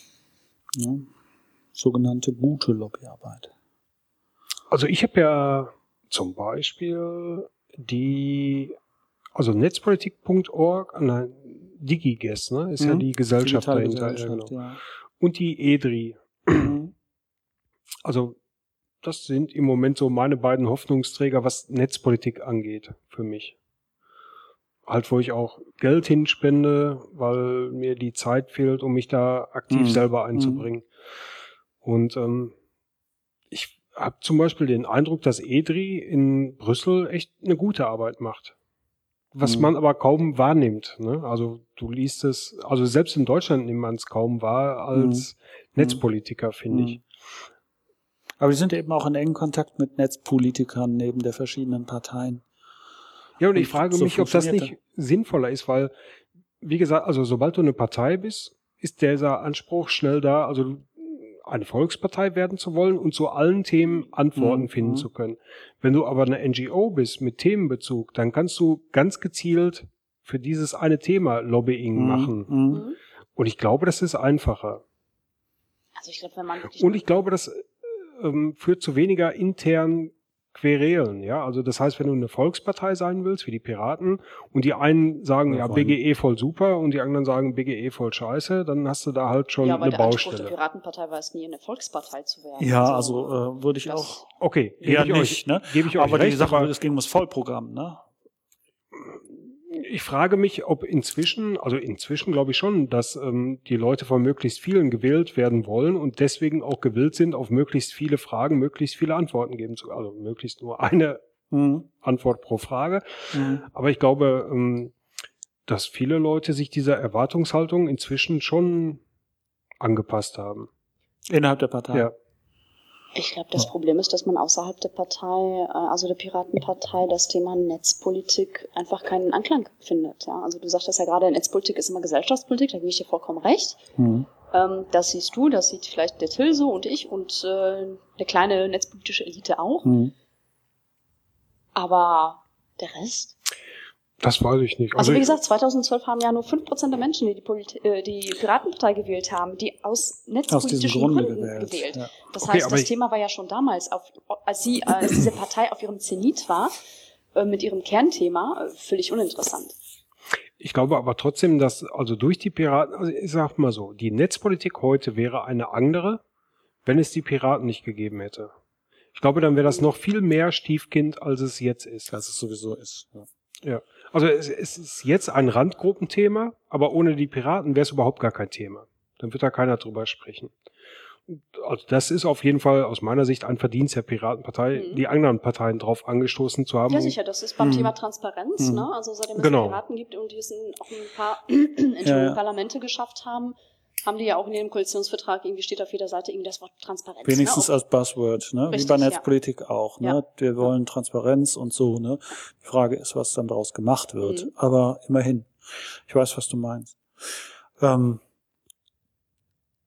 Ja. Sogenannte gute Lobbyarbeit. Also ich habe ja zum Beispiel die Also netzpolitik punkt org, nein, DigiGuess, ne, ist mhm. ja die Gesellschaft dahinter. Gesellschaft, genau. ja. Und die E D R I. Mhm. Also das sind im Moment so meine beiden Hoffnungsträger, was Netzpolitik angeht, für mich. Halt, wo ich auch Geld hinspende, weil mir die Zeit fehlt, um mich da aktiv mhm. selber einzubringen. Mhm. Und ähm, ich habe zum Beispiel den Eindruck, dass E D R I in Brüssel echt eine gute Arbeit macht. Was mhm. man aber kaum wahrnimmt. Ne? Also du liest es, also selbst in Deutschland nimmt man es kaum wahr als mhm. Netzpolitiker, finde mhm. ich. Aber die sind eben auch in engem Kontakt mit Netzpolitikern neben der verschiedenen Parteien. Ja, und, und ich frage so mich, ob das nicht sinnvoller ist, weil, wie gesagt, also sobald du eine Partei bist, ist dieser Anspruch schnell da, also eine Volkspartei werden zu wollen und zu allen Themen Antworten mhm. finden zu können. Wenn du aber eine N G O bist mit Themenbezug, dann kannst du ganz gezielt für dieses eine Thema Lobbying mhm. machen. Mhm. Und ich glaube, das ist einfacher. Also ich glaube, wenn man und ich glaube, das ähm, führt zu weniger internen Querelen, ja. Also das heißt, wenn du eine Volkspartei sein willst, wie die Piraten, und die einen sagen, ja, ja B G E voll super, und die anderen sagen, B G E voll scheiße, dann hast du da halt schon ja, eine der Baustelle. Der Piratenpartei war es nie, eine Volkspartei zu werden. Ja, also, also äh, würde ich auch. Okay, eher ich nicht, euch, ne? Gebe ich euch aber recht, die Sache, es ging ums Vollprogramm, ne? Ich frage mich, ob inzwischen, also inzwischen glaube ich schon, dass ähm, die Leute von möglichst vielen gewählt werden wollen und deswegen auch gewillt sind, auf möglichst viele Fragen möglichst viele Antworten geben zu, also möglichst nur eine mhm. Antwort pro Frage. Mhm. Aber ich glaube, ähm, dass viele Leute sich dieser Erwartungshaltung inzwischen schon angepasst haben. Innerhalb der Partei? Ja. Ich glaube, das ja. Problem ist, dass man außerhalb der Partei, also der Piratenpartei, das Thema Netzpolitik einfach keinen Anklang findet. Ja, also du sagtest ja gerade, Netzpolitik ist immer Gesellschaftspolitik, da gebe ich dir vollkommen recht. Mhm. Ähm, das siehst du, das sieht vielleicht der Till so und ich und äh, eine kleine netzpolitische Elite auch. Mhm. Aber der Rest? Das weiß ich nicht. Also, also wie gesagt, zweitausendzwölf haben ja nur fünf Prozent der Menschen, die die, Polit- äh, die Piratenpartei gewählt haben, die aus netzpolitischen aus Gründen gewählt. gewählt. Ja. Das okay, heißt, das Thema war ja schon damals, auf, als sie, äh, als diese Partei auf ihrem Zenit war, äh, mit ihrem Kernthema, äh, völlig uninteressant. Ich glaube aber trotzdem, dass also durch die Piraten, also ich sag mal so, die Netzpolitik heute wäre eine andere, wenn es die Piraten nicht gegeben hätte. Ich glaube, dann wäre das noch viel mehr Stiefkind, als es jetzt ist. Als es sowieso ist. Ja. Ja. Also es, es ist jetzt ein Randgruppenthema, aber ohne die Piraten wäre es überhaupt gar kein Thema. Dann wird da keiner drüber sprechen. Also das ist auf jeden Fall aus meiner Sicht ein Verdienst der Piratenpartei, mhm. die anderen Parteien drauf angestoßen zu haben. Ja sicher, das ist beim mhm. Thema Transparenz, mhm. ne? Also seitdem es genau. Piraten gibt und die es auch ein paar Entschuldigung, ja, ja. Parlamente geschafft haben, haben die ja auch in ihrem Koalitionsvertrag, irgendwie steht auf jeder Seite irgendwie das Wort Transparenz. Wenigstens ne? als Buzzword, ne? Richtig, wie bei Netzpolitik ja. auch. Ne? Ja. Wir wollen Transparenz und so. Ne? Die Frage ist, was dann daraus gemacht wird. Mhm. Aber immerhin, ich weiß, was du meinst. Ähm,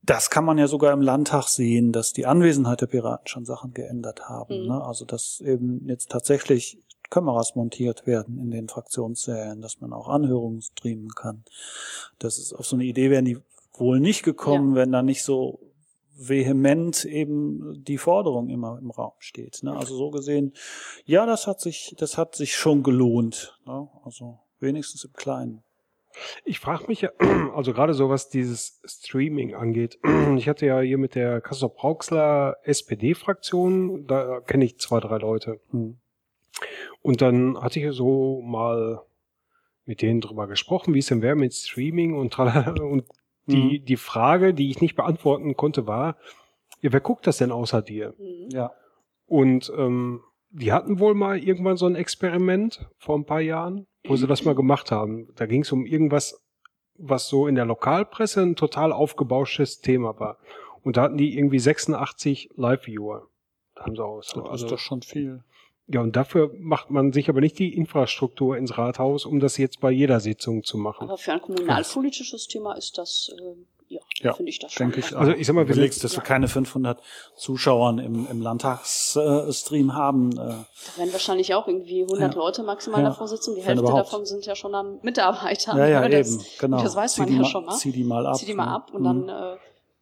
das kann man ja sogar im Landtag sehen, dass die Anwesenheit der Piraten schon Sachen geändert haben. Mhm. Ne? Also dass eben jetzt tatsächlich Kameras montiert werden in den Fraktionssälen, dass man auch Anhörungen streamen kann. Das ist auf so eine Idee wären die wohl nicht gekommen, ja. wenn da nicht so vehement eben die Forderung immer im Raum steht. Ne? Also so gesehen, ja, das hat sich, das hat sich schon gelohnt. Ne? Also wenigstens im Kleinen. Ich frage mich ja, also gerade so was dieses Streaming angeht. Ich hatte ja hier mit der Castrop-Rauxler S P D-Fraktion, da kenne ich zwei, drei Leute. Hm. Und dann hatte ich so mal mit denen drüber gesprochen, wie es denn wäre mit Streaming und tralala. Und die, mhm. die Frage, die ich nicht beantworten konnte, war, ja, wer guckt das denn außer dir? Mhm. Ja. Und ähm, die hatten wohl mal irgendwann so ein Experiment vor ein paar Jahren, wo sie das mal gemacht haben. Da ging es um irgendwas, was so in der Lokalpresse ein total aufgebauschtes Thema war. Und da hatten die irgendwie sechsundachtzig Live-Viewer. Da haben sie auch so. Das also, ist doch schon viel. Ja, und dafür macht man sich aber nicht die Infrastruktur ins Rathaus, um das jetzt bei jeder Sitzung zu machen. Aber für ein kommunalpolitisches Thema ist das, äh, ja, ja finde ich das schon. Denke ich also ich sag mal, du überlegst, dass ja. wir keine fünfhundert Zuschauern im, im Landtagsstream äh, haben. Äh. Da werden wahrscheinlich auch irgendwie hundert ja. Leute maximal ja. davor sitzen. Die Wenn Hälfte überhaupt. davon sind ja schon dann Mitarbeiter. Ja, ja, das, eben, genau. Das weiß zieh man ja mal, schon mal. Zieh die mal ab. Zieh die mal ne? ab und mhm. dann... Äh,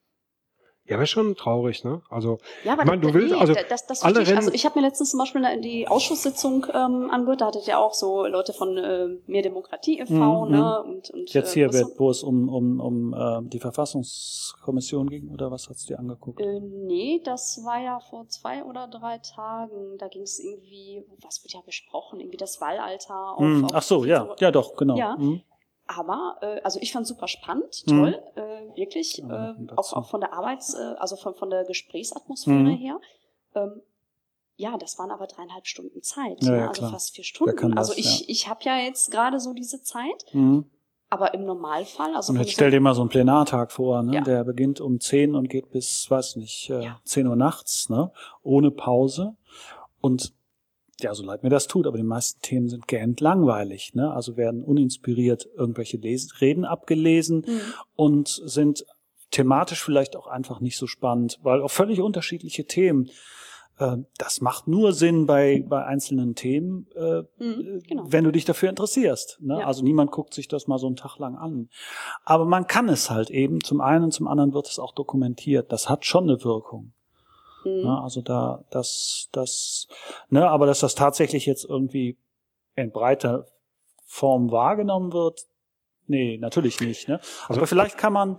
Ja, wäre schon traurig, ne? Also, ja, aber ich meine, du willst, nee, also, das, das alle ich. Rennen. Also ich habe mir letztens zum Beispiel die Ausschusssitzung ähm, angehört, da hattet ihr auch so Leute von äh, Mehr Demokratie e V, mhm. ne? Und, und jetzt hier, äh, wird, wo es um um um äh, die Verfassungskommission ging, oder was hat's dir angeguckt? Äh, nee, das war ja vor zwei oder drei Tagen. Da ging es irgendwie, was wird ja besprochen, irgendwie das Wahlalter. Auf, mhm. auf Ach so, ja, so, ja, doch, genau. Ja. Mhm. Aber, äh, also ich fand super spannend, toll, mhm. äh, wirklich, ja, äh, auch, auch von der Arbeits-, äh, also von, von der Gesprächsatmosphäre mhm. her. Ähm, ja, das waren aber dreieinhalb Stunden Zeit, ja, ne? ja, also klar. fast vier Stunden. Das, also ich, ja. ich habe ja jetzt gerade so diese Zeit, mhm. aber im Normalfall, also und jetzt stell dir mal so einen Plenartag vor, ne? Ja. Der beginnt um zehn und geht bis, weiß nicht, äh, ja. zehn Uhr nachts, ne? Ohne Pause. Und ja, so leid mir das tut, aber die meisten Themen sind gähnend langweilig, ne? Also werden uninspiriert irgendwelche Les- Reden abgelesen mhm. und sind thematisch vielleicht auch einfach nicht so spannend, weil auch völlig unterschiedliche Themen. Äh, das macht nur Sinn bei bei einzelnen Themen, äh, mhm, genau. wenn du dich dafür interessierst, ne? Ja. Also niemand guckt sich das mal so einen Tag lang an. Aber man kann es halt eben, zum einen, zum anderen wird es auch dokumentiert. Das hat schon eine Wirkung. Mhm. Ne, also da, das, das, ne, aber dass das tatsächlich jetzt irgendwie in breiter Form wahrgenommen wird, nee, natürlich nicht, ne. Also, aber vielleicht kann man,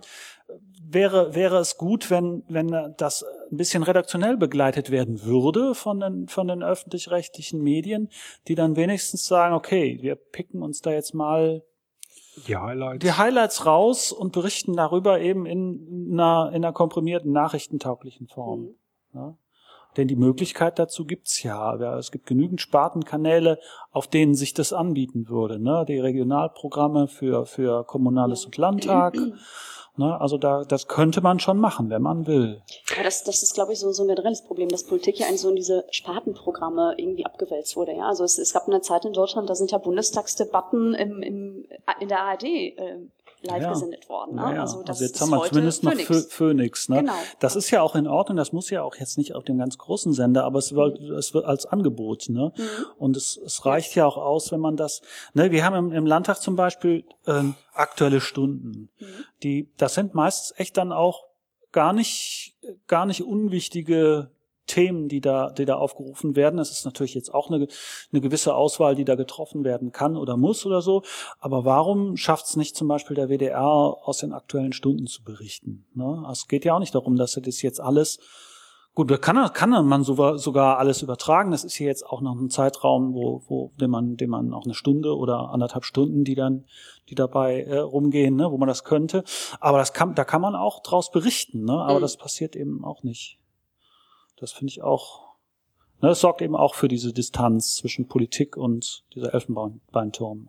wäre, wäre es gut, wenn, wenn das ein bisschen redaktionell begleitet werden würde von den, von den öffentlich-rechtlichen Medien, die dann wenigstens sagen, okay, wir picken uns da jetzt mal die Highlights. die Highlights raus und berichten darüber eben in einer, in einer komprimierten, nachrichtentauglichen Form. Mhm. Ja, denn die Möglichkeit dazu gibt's ja. Es gibt genügend Spartenkanäle, auf denen sich das anbieten würde. Ne? Die Regionalprogramme für für Kommunales und Landtag. Ne? Also da das könnte man schon machen, wenn man will. Ja, das, das ist, glaube ich, so, so ein generelles Problem, dass Politik ja in so in diese Spartenprogramme irgendwie abgewälzt wurde. Ja, also es, es gab eine Zeit in Deutschland, da sind ja Bundestagsdebatten im, im, in der A R D äh, live ja. gesendet worden. Ne? Ja, ja. Also, das also jetzt ist haben wir heute zumindest noch Phoenix. Phoenix. Ne? Genau. Das ist ja auch in Ordnung, das muss ja auch jetzt nicht auf dem ganz großen Sender, aber es wird, mhm. es wird als Angebot. Ne? Mhm. Und es, es reicht ja auch aus, wenn man das, ne, wir haben im, im Landtag zum Beispiel ähm, aktuelle Stunden. Mhm. Die, das sind meist echt dann auch gar nicht, gar nicht unwichtige Themen, die da, die da aufgerufen werden. Es ist natürlich jetzt auch eine, eine gewisse Auswahl, die da getroffen werden kann oder muss oder so. Aber warum schafft es nicht zum Beispiel der W D R aus den aktuellen Stunden zu berichten? Ne? Es geht ja auch nicht darum, dass er das jetzt alles, gut, da kann, kann man sogar alles übertragen. Das ist hier jetzt auch noch ein Zeitraum, wo, wo, den man, den man auch eine Stunde oder anderthalb Stunden, die dann, die dabei äh, rumgehen, ne, wo man das könnte. Aber das kann, da kann man auch draus berichten, ne? Aber mhm. das passiert eben auch nicht. Das finde ich auch, ne, es sorgt eben auch für diese Distanz zwischen Politik und dieser Elfenbeinturm.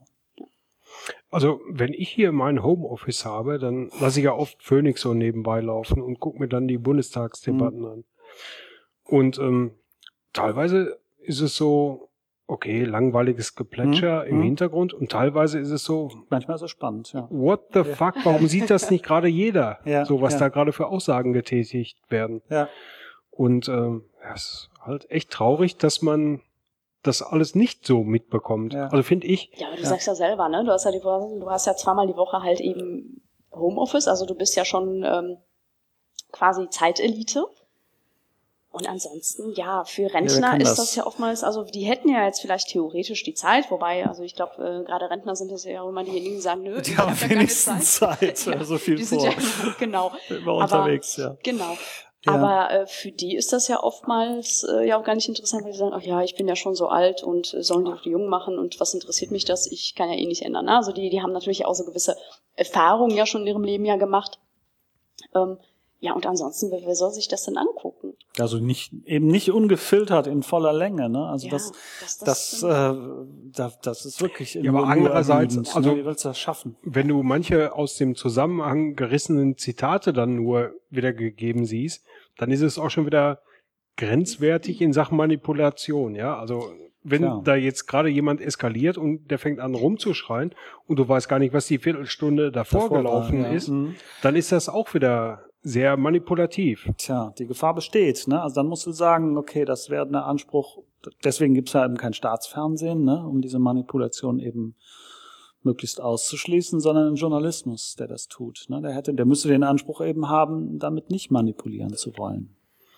Also, wenn ich hier mein Homeoffice habe, dann lasse ich ja oft Phoenix so nebenbei laufen und gucke mir dann die Bundestagsdebatten mhm. an. Und ähm, teilweise ist es so, okay, langweiliges Geplätscher Hm, im hm. Hintergrund und teilweise ist es so, Manchmal ist es spannend, ja. what the fuck, warum sieht das nicht gerade jeder? Ja, So, was ja. da gerade für Aussagen getätigt werden. Ja. Und ähm, ja, es ist halt echt traurig, dass man das alles nicht so mitbekommt. Ja. Also finde ich, Ja, aber du Ja. sagst ja selber, ne? Du hast ja die du hast ja zweimal die Woche halt eben Homeoffice, also du bist ja schon ähm, quasi Zeitelite. Und ansonsten, ja, für Rentner kann ist das. das ja oftmals, also die hätten ja jetzt vielleicht theoretisch die Zeit, wobei, also ich glaube, äh, gerade Rentner sind das ja auch immer diejenigen, die sagen, nö, Die ich haben hab ja keine wenigstens Zeit, Ja, so viel die sind vor. ja immer, genau. Immer Aber- unterwegs, ja. Genau. Ja. Aber äh, für die ist das ja oftmals äh, ja auch gar nicht interessant, weil die sagen, ach ja, ich bin ja schon so alt und äh, sollen die doch die Jungen machen und was interessiert mich das? Ich kann ja eh nicht ändern. Ne? Also die, die haben natürlich auch so gewisse Erfahrungen ja schon in ihrem Leben ja gemacht. Ähm, ja, und ansonsten, wer, wer soll sich das denn angucken? Also nicht, eben nicht ungefiltert in voller Länge, ne? Also Ja, das, das- das, das äh, das, das ist wirklich Ja, aber nur- nur andererseits, ermüdend, also- ne? Wie willst du das schaffen? wenn du manche aus dem Zusammenhang gerissenen Zitate dann nur wiedergegeben siehst, dann ist es auch schon wieder grenzwertig in Sachen Manipulation, ja. Also wenn Klar. da jetzt gerade jemand eskaliert und der fängt an rumzuschreien und du weißt gar nicht, was die Viertelstunde davor, Davor war, gelaufen ja. ist, Mhm. dann ist das auch wieder sehr manipulativ. Tja, die Gefahr besteht, ne? Also dann musst du sagen, okay, das wäre ein Anspruch, deswegen gibt's ja eben kein Staatsfernsehen, ne? Um diese Manipulation eben möglichst auszuschließen, sondern ein Journalismus, der das tut, ne? Der hätte, der müsste den Anspruch eben haben, damit nicht manipulieren zu wollen.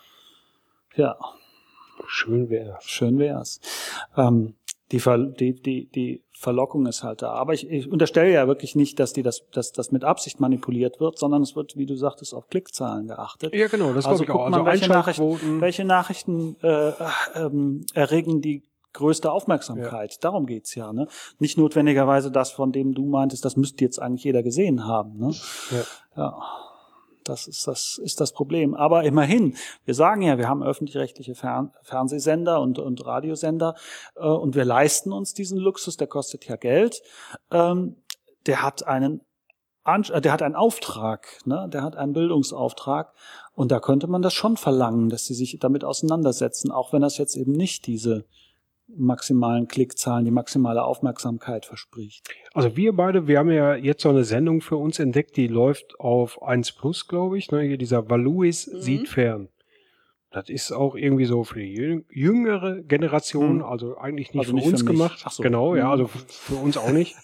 Ja. Schön wäre. Schön wär's. Ähm, die, Ver die, die, die Verlockung ist halt da. Aber ich, ich unterstelle ja wirklich nicht, dass die das, dass das mit Absicht manipuliert wird, sondern es wird, wie du sagtest, auf Klickzahlen geachtet. Ja, genau, das Also glaube ich auch. guckt man, Also welche Nachrichten, Einschaltquoten. welche Nachrichten äh, ähm, erregen die größte Aufmerksamkeit. Darum geht's ja. Ne? Nicht notwendigerweise das, von dem du meintest, das müsste jetzt eigentlich jeder gesehen haben. Ne? Ja. Ja. Das ist das, ist das Problem. Aber immerhin, wir sagen ja, wir haben öffentlich-rechtliche Fern- Fernsehsender und, und Radiosender äh, und wir leisten uns diesen Luxus, der kostet ja Geld. Ähm, der hat einen Ansch- äh, der hat einen Auftrag, ne? Der hat einen Bildungsauftrag und da könnte man das schon verlangen, dass sie sich damit auseinandersetzen, auch wenn das jetzt eben nicht diese maximalen Klickzahlen, die maximale Aufmerksamkeit verspricht. Also wir beide, wir haben ja jetzt so eine Sendung für uns entdeckt, die läuft auf eins Plus, glaube ich. Ne? Hier dieser Valuis Mhm. sieht fern. Das ist auch irgendwie so für die jüng- jüngere Generation, Mhm. also eigentlich nicht Also für nicht für uns mich. gemacht. Ach so. Genau, ja, Mhm. also f- für uns auch nicht.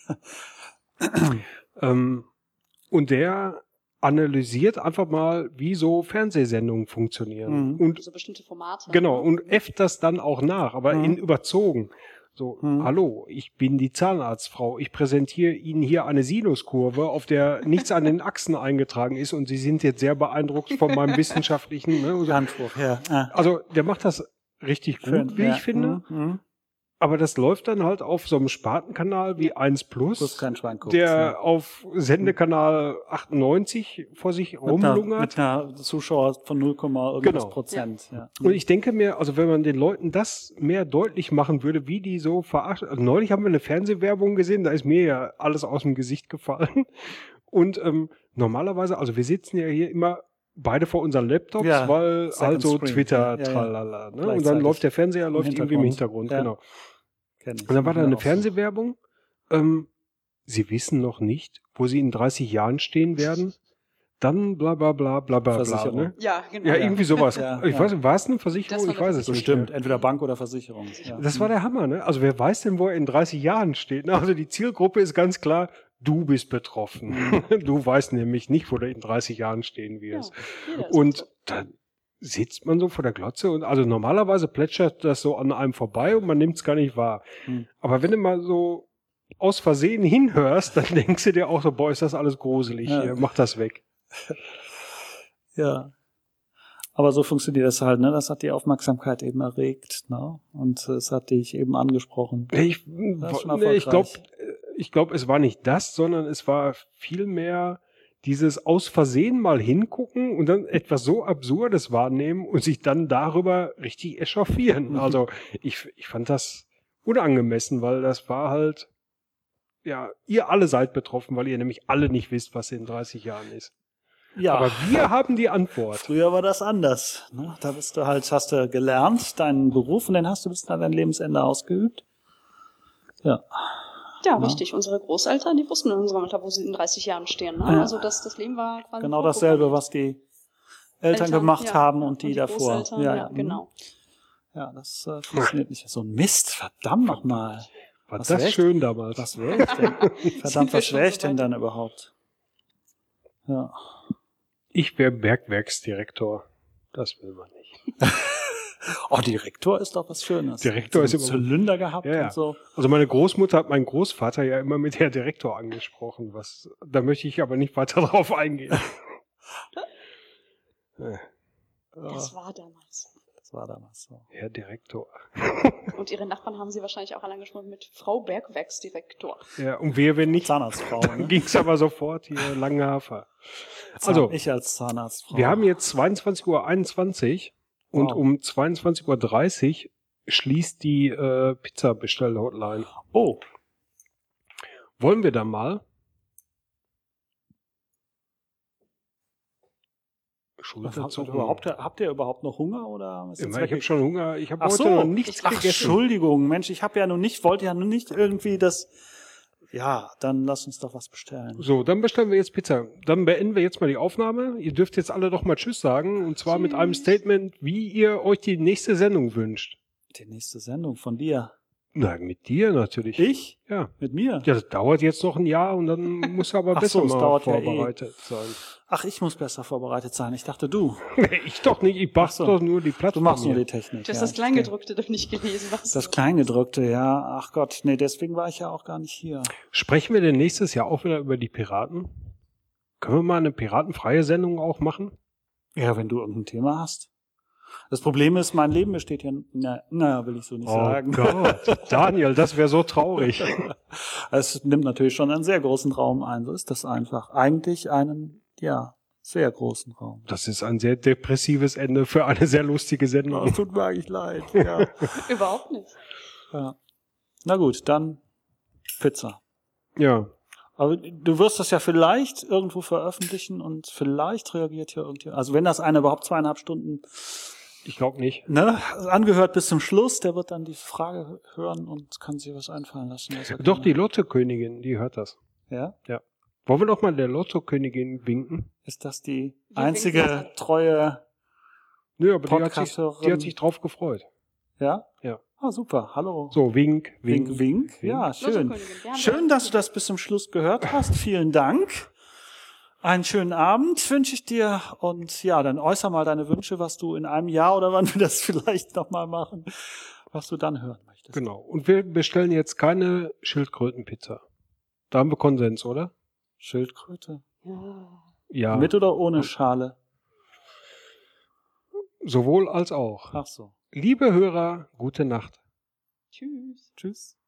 ähm, und der analysiert einfach mal, wie so Fernsehsendungen funktionieren. Mhm. Und So bestimmte Formate. genau, und äfft das dann auch nach, aber Mhm. in überzogen. So, Mhm. hallo, ich bin die Zahnarztfrau. Ich präsentiere Ihnen hier eine Sinuskurve, auf der nichts an den Achsen eingetragen ist und Sie sind jetzt sehr beeindruckt von meinem wissenschaftlichen. Ne, und so. Anspruch, ja. Ah. Also der macht das richtig gut, Schön, wie ja. ich finde. Mhm. Mhm. Aber das läuft dann halt auf so einem Spartenkanal wie eins Plus, Plus kein Schwein guckt, der ja. auf Sendekanal achtundneunzig vor sich Mit einer, rumlungert. mit einer Zuschauer von null, irgendwas Genau. Prozent. Ja. Und ich denke mir, also wenn man den Leuten das mehr deutlich machen würde, wie die so verarscht. Also neulich haben wir eine Fernsehwerbung gesehen, da ist mir ja alles aus dem Gesicht gefallen. Und ähm, normalerweise, also wir sitzen ja hier immer beide vor unseren Laptops, Ja, weil Second halt so Screen. Twitter, Ja, ja, ja. tralala. Ne? Und Gleichzeitig. dann läuft der Fernseher, läuft irgendwie im Hintergrund. Hintergrund, Ja. genau. Kenn ich. Und dann war da Ja, eine auch so. Fernsehwerbung. Ähm, Sie wissen noch nicht, wo Sie in dreißig Jahren stehen werden. Dann bla bla bla bla bla bla. Versicherung. Ne? Ja, genau. Ja, irgendwie sowas. Ja, ich ja. weiß nicht, war es eine Versicherung? Das war Ich weiß eine es nicht. Bestimmt, mehr. entweder Bank oder Versicherung. Ja. Das war der Hammer, ne? Also wer weiß denn, wo er in dreißig Jahren steht? Ne? Also die Zielgruppe ist ganz klar, du bist betroffen. Du weißt nämlich nicht, wo du in dreißig Jahren stehen wirst. Ja, jeder ist Und so. dann sitzt man so vor der Glotze und also normalerweise plätschert das so an einem vorbei und man nimmt es gar nicht wahr. Hm. Aber wenn du mal so aus Versehen hinhörst, dann denkst du dir auch so, boah, ist das alles gruselig Ja. hier, mach das weg. Ja. Aber so funktioniert das halt, ne? Das hat die Aufmerksamkeit eben erregt, ne? Und das hat dich eben angesprochen. Ich, Das ist schon nee, ich glaube, erfolgreich. ich glaube, es war nicht das, sondern es war vielmehr dieses aus Versehen mal hingucken und dann etwas so Absurdes wahrnehmen und sich dann darüber richtig echauffieren. Mhm. Also ich, ich fand das unangemessen, weil das war halt, ja, ihr alle seid betroffen, weil ihr nämlich alle nicht wisst, was in dreißig Jahren ist. Ja. Aber wir haben die Antwort. Früher war das anders. Ne? Da bist du halt, hast du gelernt, deinen Beruf, und den hast du bis an dein Lebensende ausgeübt. Ja. Ja, Ja. richtig. Unsere Großeltern, die wussten in unserem Alter, wo sie in dreißig Jahren stehen. Ne? Ja. Also das, das Leben war quasi Genau dasselbe, was die Eltern, Eltern, gemacht ja, haben ja, und die und die davor. Großeltern, ja, mhm. genau. Ja, das äh, funktioniert nicht. So ein Mist, verdammt nochmal. War Was das wär- schön damals. Was wäre ich denn? Sind Verdammt, wir was schon wäre so ich denn weit? dann überhaupt? Ja. Ich wäre Bergwerksdirektor. Das will man nicht. Oh, Direktor ist doch was Schönes. Direktor so ist einen immer- Zylinder gehabt Ja, ja. und so. Also meine Großmutter hat meinen Großvater ja immer mit Herr Direktor angesprochen. Was, da möchte ich aber nicht weiter drauf eingehen. Ja, Das Ja, war damals. das war damals so. Herr Direktor. Und ihre Nachbarn haben sie wahrscheinlich auch alle angesprochen mit Frau Bergwerksdirektor. Ja, und wer, wenn nicht, Zahnarztfrau, dann ne? ging's aber sofort hier lange Hafer. Also, Also, ich als Zahnarztfrau. wir haben jetzt zweiundzwanzig Uhr einundzwanzig und Wow. um zweiundzwanzig Uhr dreißig schließt die äh, Pizza-Bestell-Hotline. Oh, Wollen wir da mal? Schulter habt zu ihr, überhaupt, habt ihr überhaupt noch Hunger oder ist jetzt Immer, ich habe wirklich- schon Hunger. Ich habe Ach heute so. noch nichts Ach, Ach, gegessen. Entschuldigung, Mensch, ich habe ja nun nicht, wollte ja nun nicht irgendwie das. Ja, dann lass uns doch was bestellen. So, dann bestellen wir jetzt Pizza. Dann beenden wir jetzt mal die Aufnahme. Ihr dürft jetzt alle doch mal Tschüss sagen. Und zwar mit einem Tschüss. Statement, wie ihr euch die nächste Sendung wünscht. Die nächste Sendung von dir. Nein, mit dir natürlich. Ich? Ja. Mit mir? Ja, das dauert jetzt noch ein Jahr und dann muss er aber Ach besser so, es mal dauert ja eh. vorbereitet sein. Ach, ich muss besser vorbereitet sein. Ich dachte, du. Ich doch nicht, ich mach Ach so. doch nur die Du Plattform. machst nur hier. die Technik. Du hast ja. das Kleingedruckte doch nicht gelesen. Was Das Kleingedrückte, ja. Ach Gott, nee, deswegen war ich ja auch gar nicht hier. Sprechen wir denn nächstes Jahr auch wieder über die Piraten? Können wir mal eine piratenfreie Sendung auch machen? Ja, wenn du irgendein Thema hast. Das Problem ist, mein Leben besteht ja, na, naja, will ich so nicht sagen. Gott, Daniel, das wäre so traurig. Es nimmt natürlich schon einen sehr großen Raum ein. So ist das einfach. Eigentlich einen, ja, sehr großen Raum. Das ist ein sehr depressives Ende für eine sehr lustige Sendung. Das tut mir eigentlich leid. Ja. Überhaupt nicht. Ja. Na gut, dann Pizza. Ja, Aber du wirst das ja vielleicht irgendwo veröffentlichen und vielleicht reagiert hier irgendjemand. Also wenn das einer überhaupt zweieinhalb Stunden ich glaube nicht. ne, angehört bis zum Schluss, der wird dann die Frage hören und kann sich was einfallen lassen. was er Doch, gerne- die Lottokönigin, die hört das. Ja? Wollen wir doch mal der Lottokönigin winken? Ist das die Wir einzige winken. treue, Nö, aber die hat, sich, Podcasterin. die hat sich drauf gefreut. ja? Ja. Ah, super. Hallo. So, wink, wink. Wink, wink. Ja, schön. Lottokönigin, gerne. Schön, dass du das bis zum Schluss gehört hast. Vielen Dank. Einen schönen Abend wünsche ich dir und ja, dann äußer mal deine Wünsche, was du in einem Jahr oder wann wir das vielleicht nochmal machen, was du dann hören möchtest. Genau. Und wir bestellen jetzt keine Schildkrötenpizza. Da haben wir Konsens, oder? Schildkröte. Ja. Ja. Mit oder ohne Schale? Sowohl als auch. Ach so. Liebe Hörer, gute Nacht. Tschüss. Tschüss.